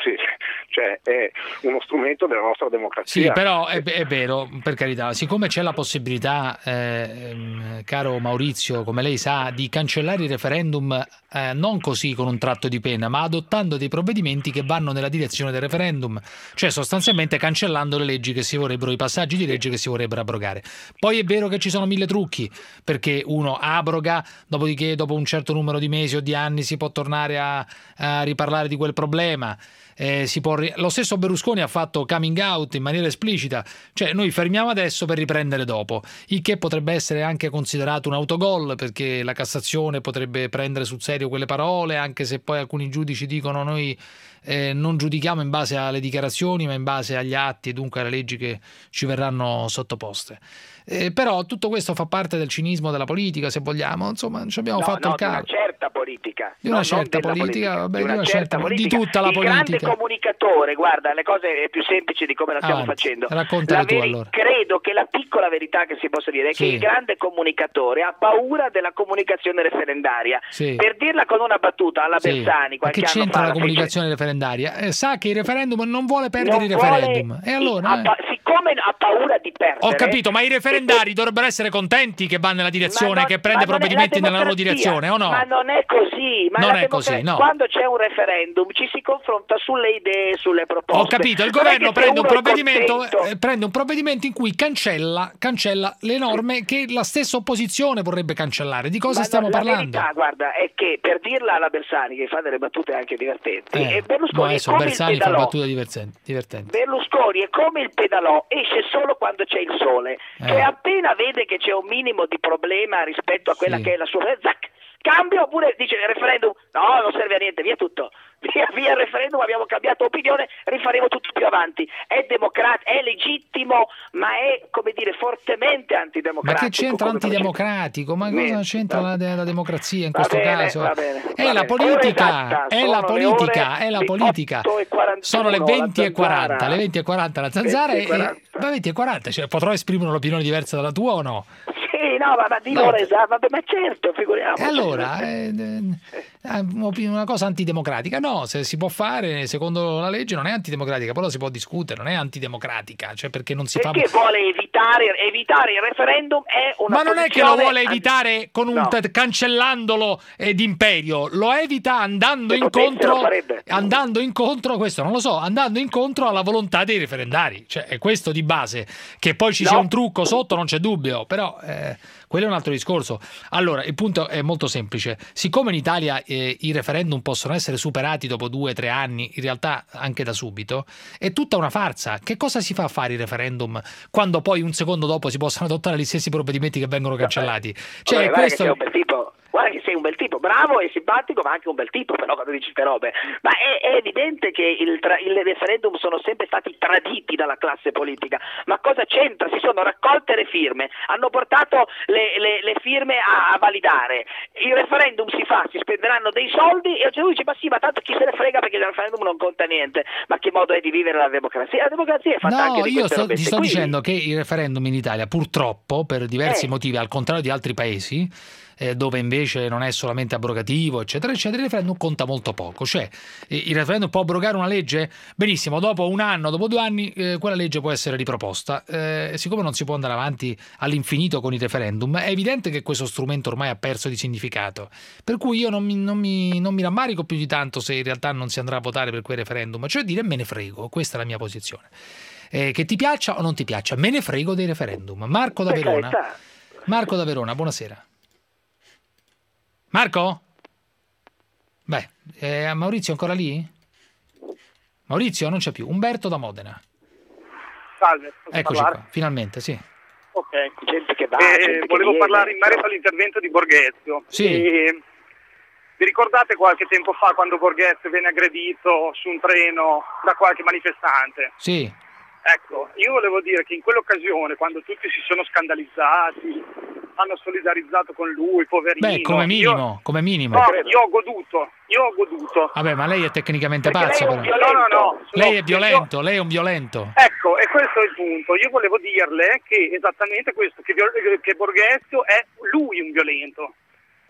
sì, cioè è uno strumento della nostra democrazia.
Sì, però è, è vero, per carità, siccome c'è la possibilità, eh, caro Maurizio, come lei sa, di cancellare il referendum eh, non così con un tratto di penna, ma adottando dei provvedimenti che vanno nella direzione del referendum, cioè sostanzialmente cancellando le leggi che si vorrebbero, i passaggi di legge che si vorrebbero abrogare. Poi è vero che ci sono mille trucchi, perché uno abroga, dopodiché dopo un certo numero di mesi o di anni si può tornare a, a riparlare di quel problema. Eh, si può ri- lo stesso Berlusconi ha fatto coming out in maniera esplicita, cioè noi fermiamo adesso per riprendere dopo, il che potrebbe essere anche considerato un autogol, perché la Cassazione potrebbe prendere sul serio quelle parole, anche se poi alcuni giudici dicono noi eh, non giudichiamo in base alle dichiarazioni ma in base agli atti e dunque alle leggi che ci verranno sottoposte. Eh, però tutto questo fa parte del cinismo della politica, se vogliamo, insomma ci abbiamo
no,
fatto
no,
il caso.
Di una certa politica.
Di una
no,
certa politica,
politica,
vabbè,
di una,
di, una
certa
certa,
politica.
di tutta la
il
politica.
Il grande comunicatore, guarda, le cose più semplici di come la stiamo
Avanti,
facendo.
raccontale
La
tu
veri-
allora.
Credo che la piccola verità che si possa dire è
Sì.
che il grande comunicatore ha paura della comunicazione referendaria.
Sì.
Per dirla con una battuta alla
Sì.
Bersani,
Ma
qualche
che
anno
c'entra
fa,
la
fece-
comunicazione referendaria? Eh, sa che il referendum non vuole perdere
Non
il
vuole-
referendum. E allora?
ha pa- siccome ha paura di perdere.
Ho capito, ma i referendari dovrebbero essere contenti che va nella direzione,
Ma non-
che prende
ma non è-
provvedimenti
la
nella loro
democrazia,
direzione, o no?
Ma non è così. Ma
Non
la
è così,
democrazia-
no.
Quando c'è un referendum ci si confronta sulle idee, sulle proposte.
Ho capito, il
Non è
governo
che se
prende un,
uno è
provvedimento,
contento-
eh, prende un provvedimento in cui cancella, cancella le norme che la stessa opposizione vorrebbe cancellare. Di cosa
Ma
stiamo
no,
parlando?
La verità, guarda, è che per dirla alla Bersani, che fa delle battute anche divertenti,
Eh,
e Berlusconi
no,
è
adesso
come
Bersani
il
fa
pedalò.
battute divertenti. divertenti.
Berlusconi è come il pedalò, esce solo quando c'è il sole,
Eh.
che appena vede che c'è un minimo di problema rispetto a quella
Sì.
che è la sua... Zac, cambia, oppure dice il referendum, no, non serve a niente, via tutto. Via, via il referendum, abbiamo cambiato opinione, rifaremo tutto più avanti. È democratico, è legittimo, ma è, come dire, fortemente
Ma
antidemocratico.
che c'entra
come
antidemocratico? Ma cosa
Niente,
c'entra la, la democrazia in
Va
questo
bene,
caso?
va bene,
È
va
la
bene.
politica,
Ora esatta,
è
sono
la
le
politica,
ore
è la
di
politica.
otto e quarantuno,
Sono le
la
venti e quaranta,
zanzara.
le venti e quaranta la zanzara
venti e
e,
quaranta.
e ma venti e quaranta, cioè, potrò esprimere un'opinione diversa dalla tua o no?
Sì, no, ma, ma di
No.
l'ora esatta, vabbè, ma certo, figuriamoci.
E allora, eh, eh, una cosa antidemocratica? No, se si può fare, secondo la legge non è antidemocratica, però si può discutere, non è antidemocratica, cioè perché non si fa...
Perché vuole evitare, evitare il referendum è una
Ma non è che lo
posizione
vuole
anti-
evitare con un
No.
t- cancellandolo eh, d'imperio, lo evita andando
Se potesse,
incontro,
lo farebbe.
andando incontro, questo non lo so, andando incontro alla volontà dei referendari, cioè è questo di base, che poi ci
No.
sia un trucco sotto non c'è dubbio, però eh, quello è un altro discorso. Allora, il punto è molto semplice, siccome in Italia eh, i referendum possono essere superati dopo due o tre anni, in realtà anche da subito, è tutta una farsa. Che cosa si fa a fare il referendum quando poi un secondo dopo si possono adottare gli stessi provvedimenti che vengono cancellati? Cioè,
Vabbè, guarda
questo...
che sei un bel tipo, guarda che sei un bel tipo, bravo e simpatico, ma anche un bel tipo, però quando dici ste robe. Ma è, è evidente che il, tra- il referendum sono sempre stati traditi dalla classe politica. Ma cosa c'entra? Si sono raccolte le firme, hanno portato le, le- le firme a, a validare. Il referendum si fa, si spenderanno dei soldi e lui dice ma sì, ma tanto chi se ne frega perché il referendum non conta niente. Ma che modo è di vivere la democrazia? La democrazia è fatta anche
No,
di
io
queste
sto,
robette
ti sto
qui.
dicendo che il referendum in Italia, purtroppo, per diversi
Eh.
motivi, al contrario di altri paesi, eh, dove invece non è solamente abrogativo, eccetera, eccetera, il referendum conta molto poco. Cioè, eh, il referendum può abrogare una legge? Benissimo, dopo un anno, dopo due anni, eh, quella legge può essere riproposta. Eh, siccome non si può andare avanti all'infinito con il referendum, è evidente che questo strumento ormai ha perso di significato. Per cui io non mi, non mi, non mi rammarico più di tanto se in realtà non si andrà a votare per quel referendum. Cioè dire me ne frego, questa è la mia posizione. Eh, che ti piaccia o non ti piaccia, me ne frego dei referendum. Marco da
Per
Verona.
carità.
Marco da Verona, buonasera. Marco? Beh, eh, Maurizio è ancora lì? Maurizio non c'è più. Umberto da Modena.
Salve, posso
Eccoci
parlare?
qua, finalmente, sì.
Ok.
Gente che va,
Eh,
gente che
volevo
viene.
parlare in merito all'intervento di Borghezio.
Sì.
E vi ricordate qualche tempo fa quando Borghezio venne aggredito su un treno da qualche manifestante?
Sì.
Ecco, io volevo dire che in quell'occasione, quando tutti si sono scandalizzati, hanno solidarizzato con lui, poverino.
Beh, come minimo,
io...
come minimo.
No, io ho goduto, io ho goduto.
Vabbè, ma lei è tecnicamente
Perché
pazzo,
lei è un
però.
violento. No, no, no.
Lei è
Sono-
violento, lei è un violento.
Ecco, e questo è il punto. Io volevo dirle che esattamente questo, che, viol- che Borghezio è lui un violento.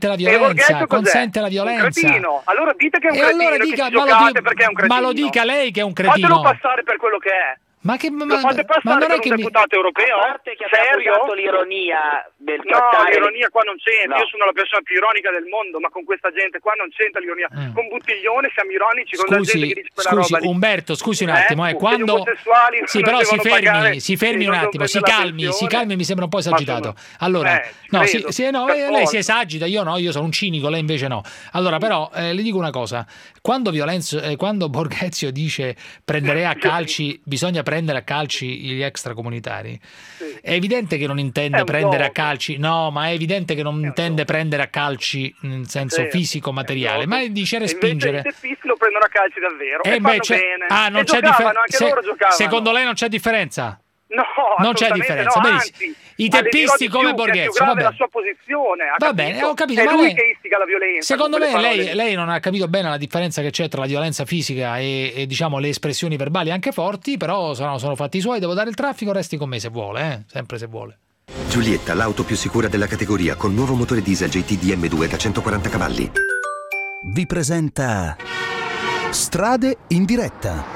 consente la
E
violenza,
Borghezio cos'è?
consente la
Un
violenza.
cretino. Allora dite che è un
E
cretino,
allora
che
dica-
ci
ma lo
giocate
di-
perché è un cretino.
ma lo dica lei che è un
Fatelo
cretino.
passare per quello che è.
Ma che ma,
Lo fate passare
ma non
per
è che
un
mi...
deputato europeo?
A parte che abbiamo
Serio?
usato l'ironia del
No,
trattare...
l'ironia qua non c'entra,
No.
io sono la persona più ironica del mondo, ma con questa gente qua non c'entra l'ironia.
Mm.
Con Buttiglione siamo ironici, con la gente
Scusi,
che dice quella
scusi
roba lì.
Umberto, scusi un
Eh?
attimo, eh,
Che gli
quando
omosessuali
sì,
non
però si
devono
fermi,
pagare,
si fermi
sì,
un
non
attimo, si
devono
calmi, si
pensione.
calmi, mi sembra un po'
Ma
esagitato. Allora,
eh, ci
no, sì,
credo,
sì, no,
per
eh, lei
forza.
si esagita, io no, io sono un cinico, lei invece no. Allora, però eh, le dico una cosa, quando Violenzo, eh, quando Borghezio dice prenderei a calci, bisogna prendere a calci gli extracomunitari,
Sì.
è evidente che non intende
È un
prendere a
gioco.
calci, no, ma è evidente che non intende prendere a calci nel senso
Sì,
fisico, materiale, ma dice
E invece
respingere.
i teppisti lo prendono a calci davvero.
E
E, fanno
invece,
bene.
ah, non
e
c'è
giocavano,
differenza.
anche loro giocavano.
Secondo lei non c'è differenza?
No,
Non c'è
assolutamente
differenza,
no,
benissimo.
anzi,
I
ma le
teppisti
dirò di
come
più, che è più
Borghezio,
grave
va bene.
la sua posizione, ha
Va
capito?
bene, ho capito,
È
ma
lui
lei-
che istiga la violenza.
Secondo
con
me
quelle
lei,
parole.
lei non ha capito bene la differenza che c'è tra la violenza fisica e, e, diciamo le espressioni verbali anche forti, però sono, sono fatti suoi, devo dare il traffico, resti con me se vuole, eh? Sempre se vuole.
Giulietta, l'auto più sicura della categoria, con nuovo motore diesel G T D M due da centoquaranta cavalli.
Vi presenta Strade in diretta.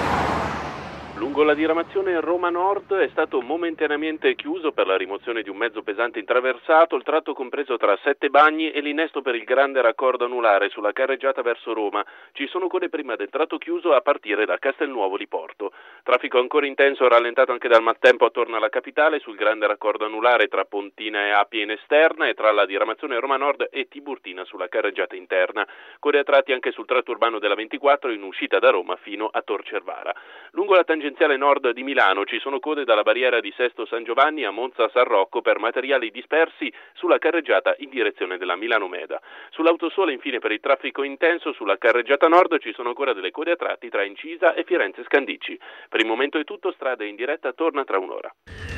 Lungo la diramazione Roma Nord è stato momentaneamente chiuso per la rimozione di un mezzo pesante intraversato il tratto compreso tra Sette Bagni e l'innesto per il grande raccordo anulare sulla carreggiata verso Roma. Ci sono code prima del tratto chiuso a partire da Castelnuovo di Porto. Traffico ancora intenso, rallentato anche dal maltempo attorno alla capitale sul grande raccordo anulare tra Pontina e Appia in esterna e tra la diramazione Roma Nord e Tiburtina sulla carreggiata interna. Code a tratti anche sul tratto urbano della ventiquattro in uscita da Roma fino a Tor Cervara. Lungo la tangenziale nord di Milano ci sono code dalla barriera di Sesto San Giovanni a Monza San Rocco per materiali dispersi sulla carreggiata in direzione della Milano Meda. Sull'autosole infine per il traffico intenso sulla carreggiata nord ci sono ancora delle code a tratti tra Incisa e Firenze Scandicci. Per il momento è tutto, Strade in diretta torna tra un'ora.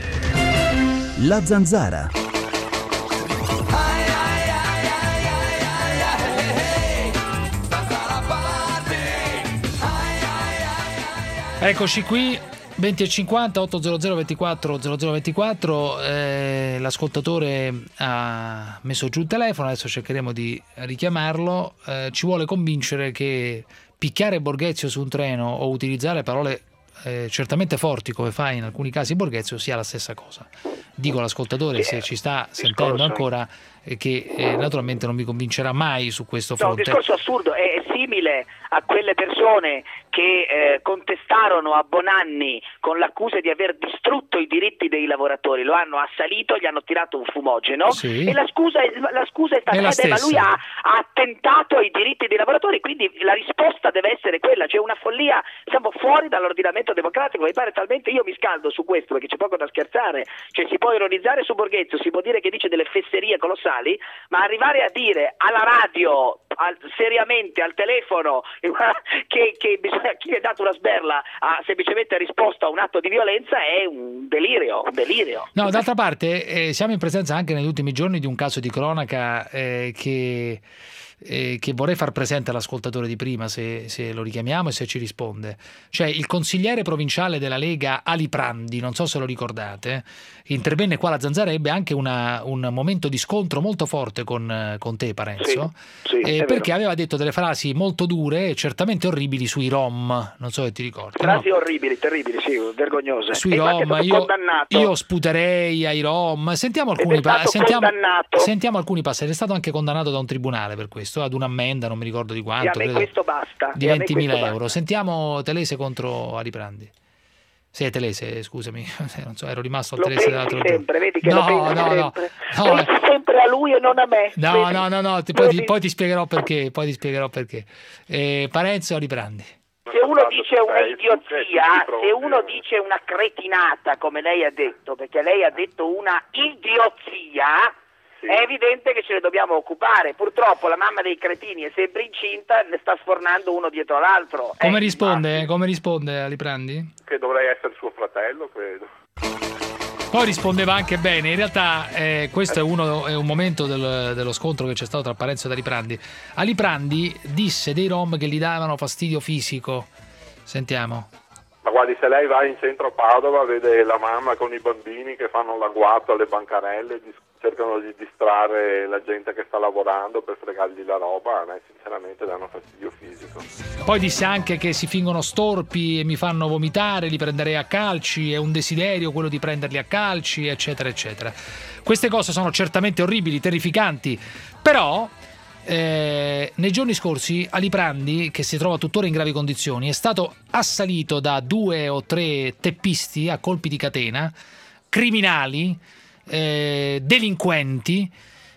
La Zanzara.
Eccoci qui, venti e cinquanta, ottocento ventiquattro zero zero ventiquattro, eh, l'ascoltatore ha messo giù il telefono, adesso cercheremo di richiamarlo, eh, ci vuole convincere che picchiare Borghezio su un treno o utilizzare parole eh, certamente forti come fa in alcuni casi Borghezio sia la stessa cosa. Dico all'ascoltatore, se ci sta sentendo ancora, eh, che eh, naturalmente non mi convincerà mai su questo
No, un
fronte.
discorso assurdo, è, è simile a quelle persone che eh, contestarono a Bonanni con l'accusa di aver distrutto i diritti dei lavoratori, lo hanno assalito, gli hanno tirato un fumogeno
Sì.
e la scusa è, la scusa è stata
È la
eh beh, ma
stessa.
lui ha, ha attentato ai diritti dei lavoratori, quindi la risposta deve essere quella, c'è una follia, siamo fuori dall'ordinamento democratico, mi pare talmente, io mi scaldo su questo perché c'è poco da scherzare, cioè si può ironizzare su Borghezio, si può dire che dice delle fesserie colossali, ma arrivare a dire alla radio, al, seriamente al telefono che, che bisogna, chi è dato una sberla ha semplicemente risposto a un atto di violenza è un delirio, un delirio.
No, d'altra parte eh, siamo in presenza anche negli ultimi giorni di un caso di cronaca eh, che, eh, che vorrei far presente all'ascoltatore di prima, se, se lo richiamiamo e se ci risponde. Cioè il consigliere provinciale della Lega Ali Prandi, non so se lo ricordate, intervenne qua alla Zanzara, ebbe anche una, un momento di scontro molto forte con, con te, Parenzo,
Sì, sì,
eh,
è
perché
vero.
aveva detto delle frasi molto dure e certamente orribili sui Rom, non so se ti ricordi. no?
Frasi orribili, terribili, sì, vergognose.
Sui
E infatti è
Rom,
stato
io,
condannato.
io sputerei ai Rom. Sentiamo
Ed
alcuni,
è stato
pa- sentiamo,
condannato.
sentiamo alcuni passaggi. È stato anche condannato da un tribunale per questo, ad un'ammenda, non mi ricordo di
E a
quanto,
me
credo
questo basta.
di
e a me
ventimila
questo
euro.
basta.
Sentiamo Telese contro Ali Prandi. Sì, è Telese, scusami, non so, ero rimasto al
Lo
Telese
pensi
dell'altro
sempre, vedi che
no,
lo pensi
no, no,
sempre.
no,
Pensi sempre a lui e non a me.
no,
vedi?
no, no, no, ti- poi, ti, poi ti spiegherò perché, poi ti spiegherò perché. Eh, Parenzo, Ali Prandi.
Se uno dice una idiozia, se uno dice una cretinata, come lei ha detto, perché lei ha detto una idiozia, è evidente che ce ne dobbiamo occupare. Purtroppo la mamma dei cretini è sempre incinta, ne sta sfornando uno dietro l'altro.
Come
Eh,
risponde? Come risponde Ali Prandi?
Che dovrei essere suo fratello, credo.
Poi rispondeva anche bene, in realtà eh, questo è, uno, è un momento del- dello scontro che c'è stato tra Parenzo ed Ali Prandi. Ali Prandi disse dei Rom che gli davano fastidio fisico. Sentiamo.
Ma guardi, se lei va in centro a Padova, vede la mamma con i bambini che fanno l'agguato alle bancarelle, dis- cercano di distrarre la gente che sta lavorando per fregargli la roba, a me sinceramente danno fastidio fisico.
Poi disse anche che si fingono storpi e mi fanno vomitare, li prenderei a calci, è un desiderio quello di prenderli a calci, eccetera, eccetera. Queste cose sono certamente orribili, terrificanti, però eh, nei giorni scorsi Aliprandi, che si trova tuttora in gravi condizioni, è stato assalito da due o tre teppisti a colpi di catena, criminali, eh, delinquenti,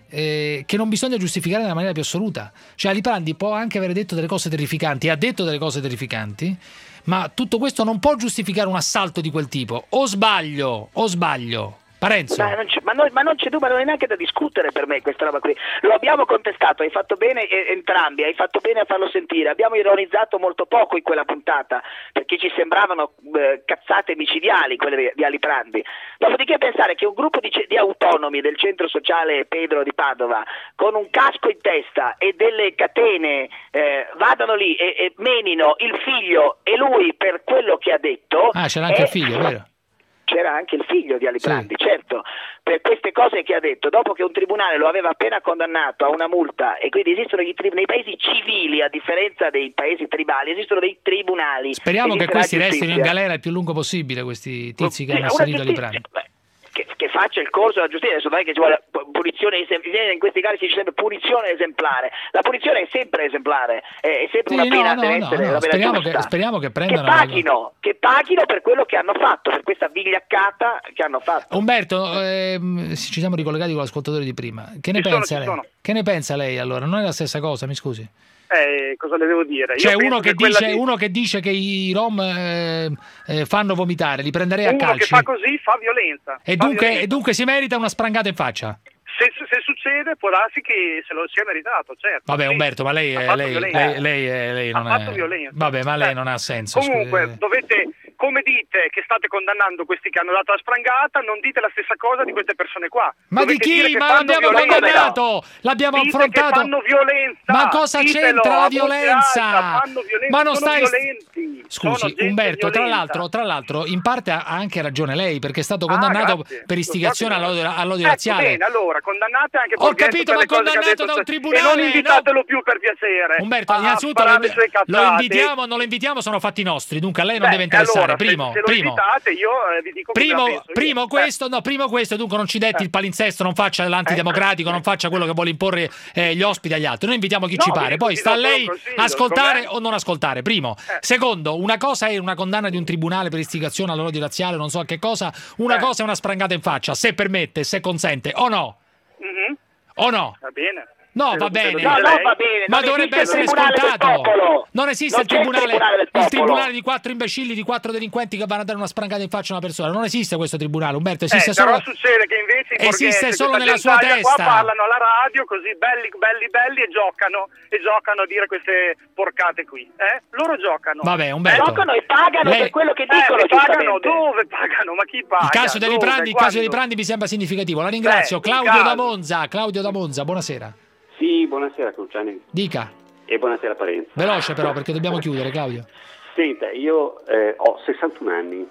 eh, che non bisogna giustificare nella maniera più assoluta. Cioè Aliprandi può anche avere detto delle cose terrificanti, ha detto delle cose terrificanti, ma tutto questo non può giustificare un assalto di quel tipo. O sbaglio, o sbaglio. Parenzo.
Ma non, c'è, ma, non, ma non c'è dubbio, non è neanche da discutere per me questa roba qui. Lo abbiamo contestato, hai fatto bene eh, entrambi, hai fatto bene a farlo sentire. Abbiamo ironizzato molto poco in quella puntata, perché ci sembravano eh, cazzate micidiali quelle di, di Aliprandi. Dopodiché pensare che un gruppo di, di autonomi del centro sociale Pedro di Padova, con un casco in testa e delle catene, eh, vadano lì e, e menino il figlio e lui per quello che ha detto.
Ah, c'era anche
è,
il figlio, è vero?
C'era anche il figlio di Aliprandi,
sì.
Certo, per queste cose che ha detto, dopo che un tribunale lo aveva appena condannato a una multa, e quindi esistono i tri- nei paesi civili, a differenza dei paesi tribali, esistono dei tribunali.
Speriamo che questi restino in
giustizia.
galera il più lungo possibile, questi tizi che
Sì,
hanno
una
assalito
giustizia-
Aliprandi.
Che, che faccia il corso della giustizia. Adesso non è che ci vuole punizione esemplare, in questi casi si dice sempre punizione esemplare. La punizione è sempre esemplare, è, è sempre
Sì,
una pena,
no,
deve
no,
essere
no,
la pena
speriamo
giusta.
che- speriamo che
Che
prendano-
paghino, che paghino per quello che hanno fatto, per questa vigliaccata che hanno fatto.
Umberto, ehm, ci siamo ricollegati con l'ascoltatore di prima. Che ne
Ci sono,
pensa
ci
lei?
sono.
Che ne pensa lei allora? Non è la stessa cosa, mi scusi.
Eh, cosa le devo dire? Io
C'è
penso
uno che,
quella
dice,
di-
uno che dice che i Rom eh, eh, fanno vomitare, li prenderei a
uno che
calci.
fa così fa violenza.
E
fa
dunque,
violenza.
e dunque si merita una sprangata in faccia.
Se, se succede può darsi che se lo sia meritato, certo.
Vabbè,
Sì.
Umberto, ma lei,
Ha
è-
fatto
lei,
violenza.
lei, lei, è- lei non
Ha fatto
è.
violenza.
Vabbè, ma lei
Eh.
non ha senso.
Comunque,
scusi.
dovete, come dite che state condannando questi che hanno dato la sprangata, non dite la stessa cosa di queste persone qua.
Ma di
Dovete dire
chi?
che
Ma
fanno
l'abbiamo
violenza.
condannato! L'abbiamo
Dite
affrontato!
che fanno violenza!
Ma cosa
Ditelo,
c'entra
a
la
voce
violenza?
alta, fanno violenza,
Ma non
sono
stai.
violenti, sono
Scusi,
gente
Umberto, tra
violenta.
l'altro, tra l'altro, in parte ha anche ragione lei, perché è stato
Ah,
condannato
grazie.
per istigazione
Lo so che-
all'odio, all'odio
Ecco,
razziale.
bene, allora, condannate anche
Ho
Borghese
capito,
per
ma
le cose che ha
condannato
detto
da un
st-
tribunale,
e non invitatelo più per piacere.
Umberto,
a- a
innanzitutto lo,
sparare le sue
lo
cazzate.
invitiamo o non lo invitiamo, sono fatti nostri, dunque a lei non
Beh,
deve interessare.
allora, se-
primo,
se, lo
primo.
invitate io eh, vi dico come la
Primo,
penso io.
primo
Eh.
questo, no, primo questo, dunque non ci detti il palinsesto, non faccia l'antidemocratico, non faccia quello che vuole imporre eh, gli ospiti agli altri. Noi invitiamo chi
No,
ci pare,
vi-
poi
vi
sta a
do solo
lei
un consiglio,
ascoltare
com'è?
o non ascoltare, primo.
Eh.
Secondo, una cosa è una condanna di un tribunale per istigazione all'odio razziale, non so a che cosa, una
Eh.
cosa è una sprangata in faccia, se permette, se consente, o no?
Mhm.
O no?
Va bene.
No,
Se lo-
va
se lo
bene.
dice
No,
lei.
no, va bene.
Ma
non
dovrebbe
esiste il
essere
tribunale del
scontato.
popolo.
Non esiste
Non
il
c'è il
tribunale,
tribunale del
il
popolo.
tribunale di quattro imbecilli, di quattro delinquenti che vanno a dare una sprangata in faccia a una persona. Non esiste questo tribunale, Umberto, esiste
Eh,
solo
però succede che invece i
esiste
borghesi,
solo
questa
nella sua
gentaglia qua
testa.
parlano alla radio così belli belli belli e giocano e giocano a dire queste porcate qui, eh? Loro giocano.
Vabbè, Umberto.
Giocano e pagano
Lei-
per quello che
Eh,
dicono,
mi pagano
giustamente.
dove pagano? Ma chi paga?
Il caso degli
Dove?
Prandi, il caso dei
Quando?
Prandi mi sembra significativo. La ringrazio.
Beh, in
Claudio
caso.
da Monza, Claudio da Monza, buonasera.
Sì, buonasera Cruciani
Dica.
e buonasera Parenzo.
Veloce però perché dobbiamo chiudere, Claudio.
Senta, io eh, ho sessantuno anni,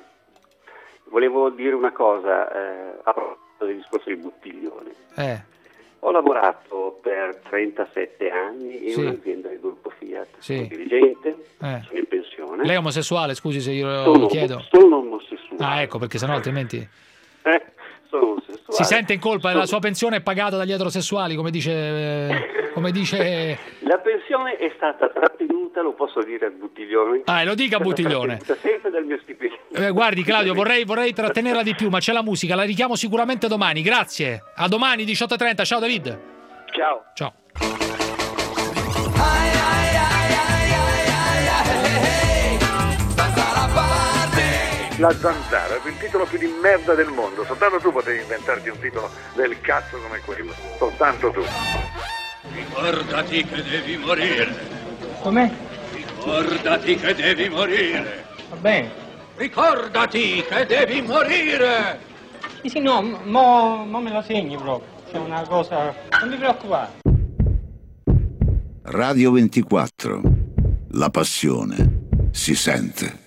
volevo dire una cosa eh, a proposito del discorso di Buttiglione.
Eh,
Ho lavorato per trentasette anni in
Sì.
un'azienda del gruppo Fiat,
Sì.
sono dirigente,
eh.
sono in pensione,
Lei è omosessuale, scusi se io lo
sono,
chiedo.
sono omosessuale,
Ah, ecco, perché sennò altrimenti
eh, sono omosessuale.
si sente in colpa,
Sono-
la sua pensione è pagata dagli eterosessuali, come dice eh, come dice
La pensione è stata trattenuta, lo posso dire a Buttiglione.
Ah, lo dica a
È stata
Buttiglione.
trattenuta sempre dal mio stipendio.
Eh, guardi Claudio, vorrei, vorrei trattenerla di più, ma c'è la musica, la richiamo sicuramente domani. Grazie. A domani diciotto e trenta. Ciao David.
Ciao.
Ciao.
La Zanzara è il titolo più di merda del mondo, soltanto tu potevi inventarti un titolo del cazzo come quello, soltanto tu.
Ricordati che devi morire.
Com'è?
Ricordati che devi morire.
Va bene.
Ricordati che devi morire.
Sì, sì, no, mo, mo me lo segni proprio. C'è una cosa... Non mi preoccupare.
Radio ventiquattro. La passione si sente.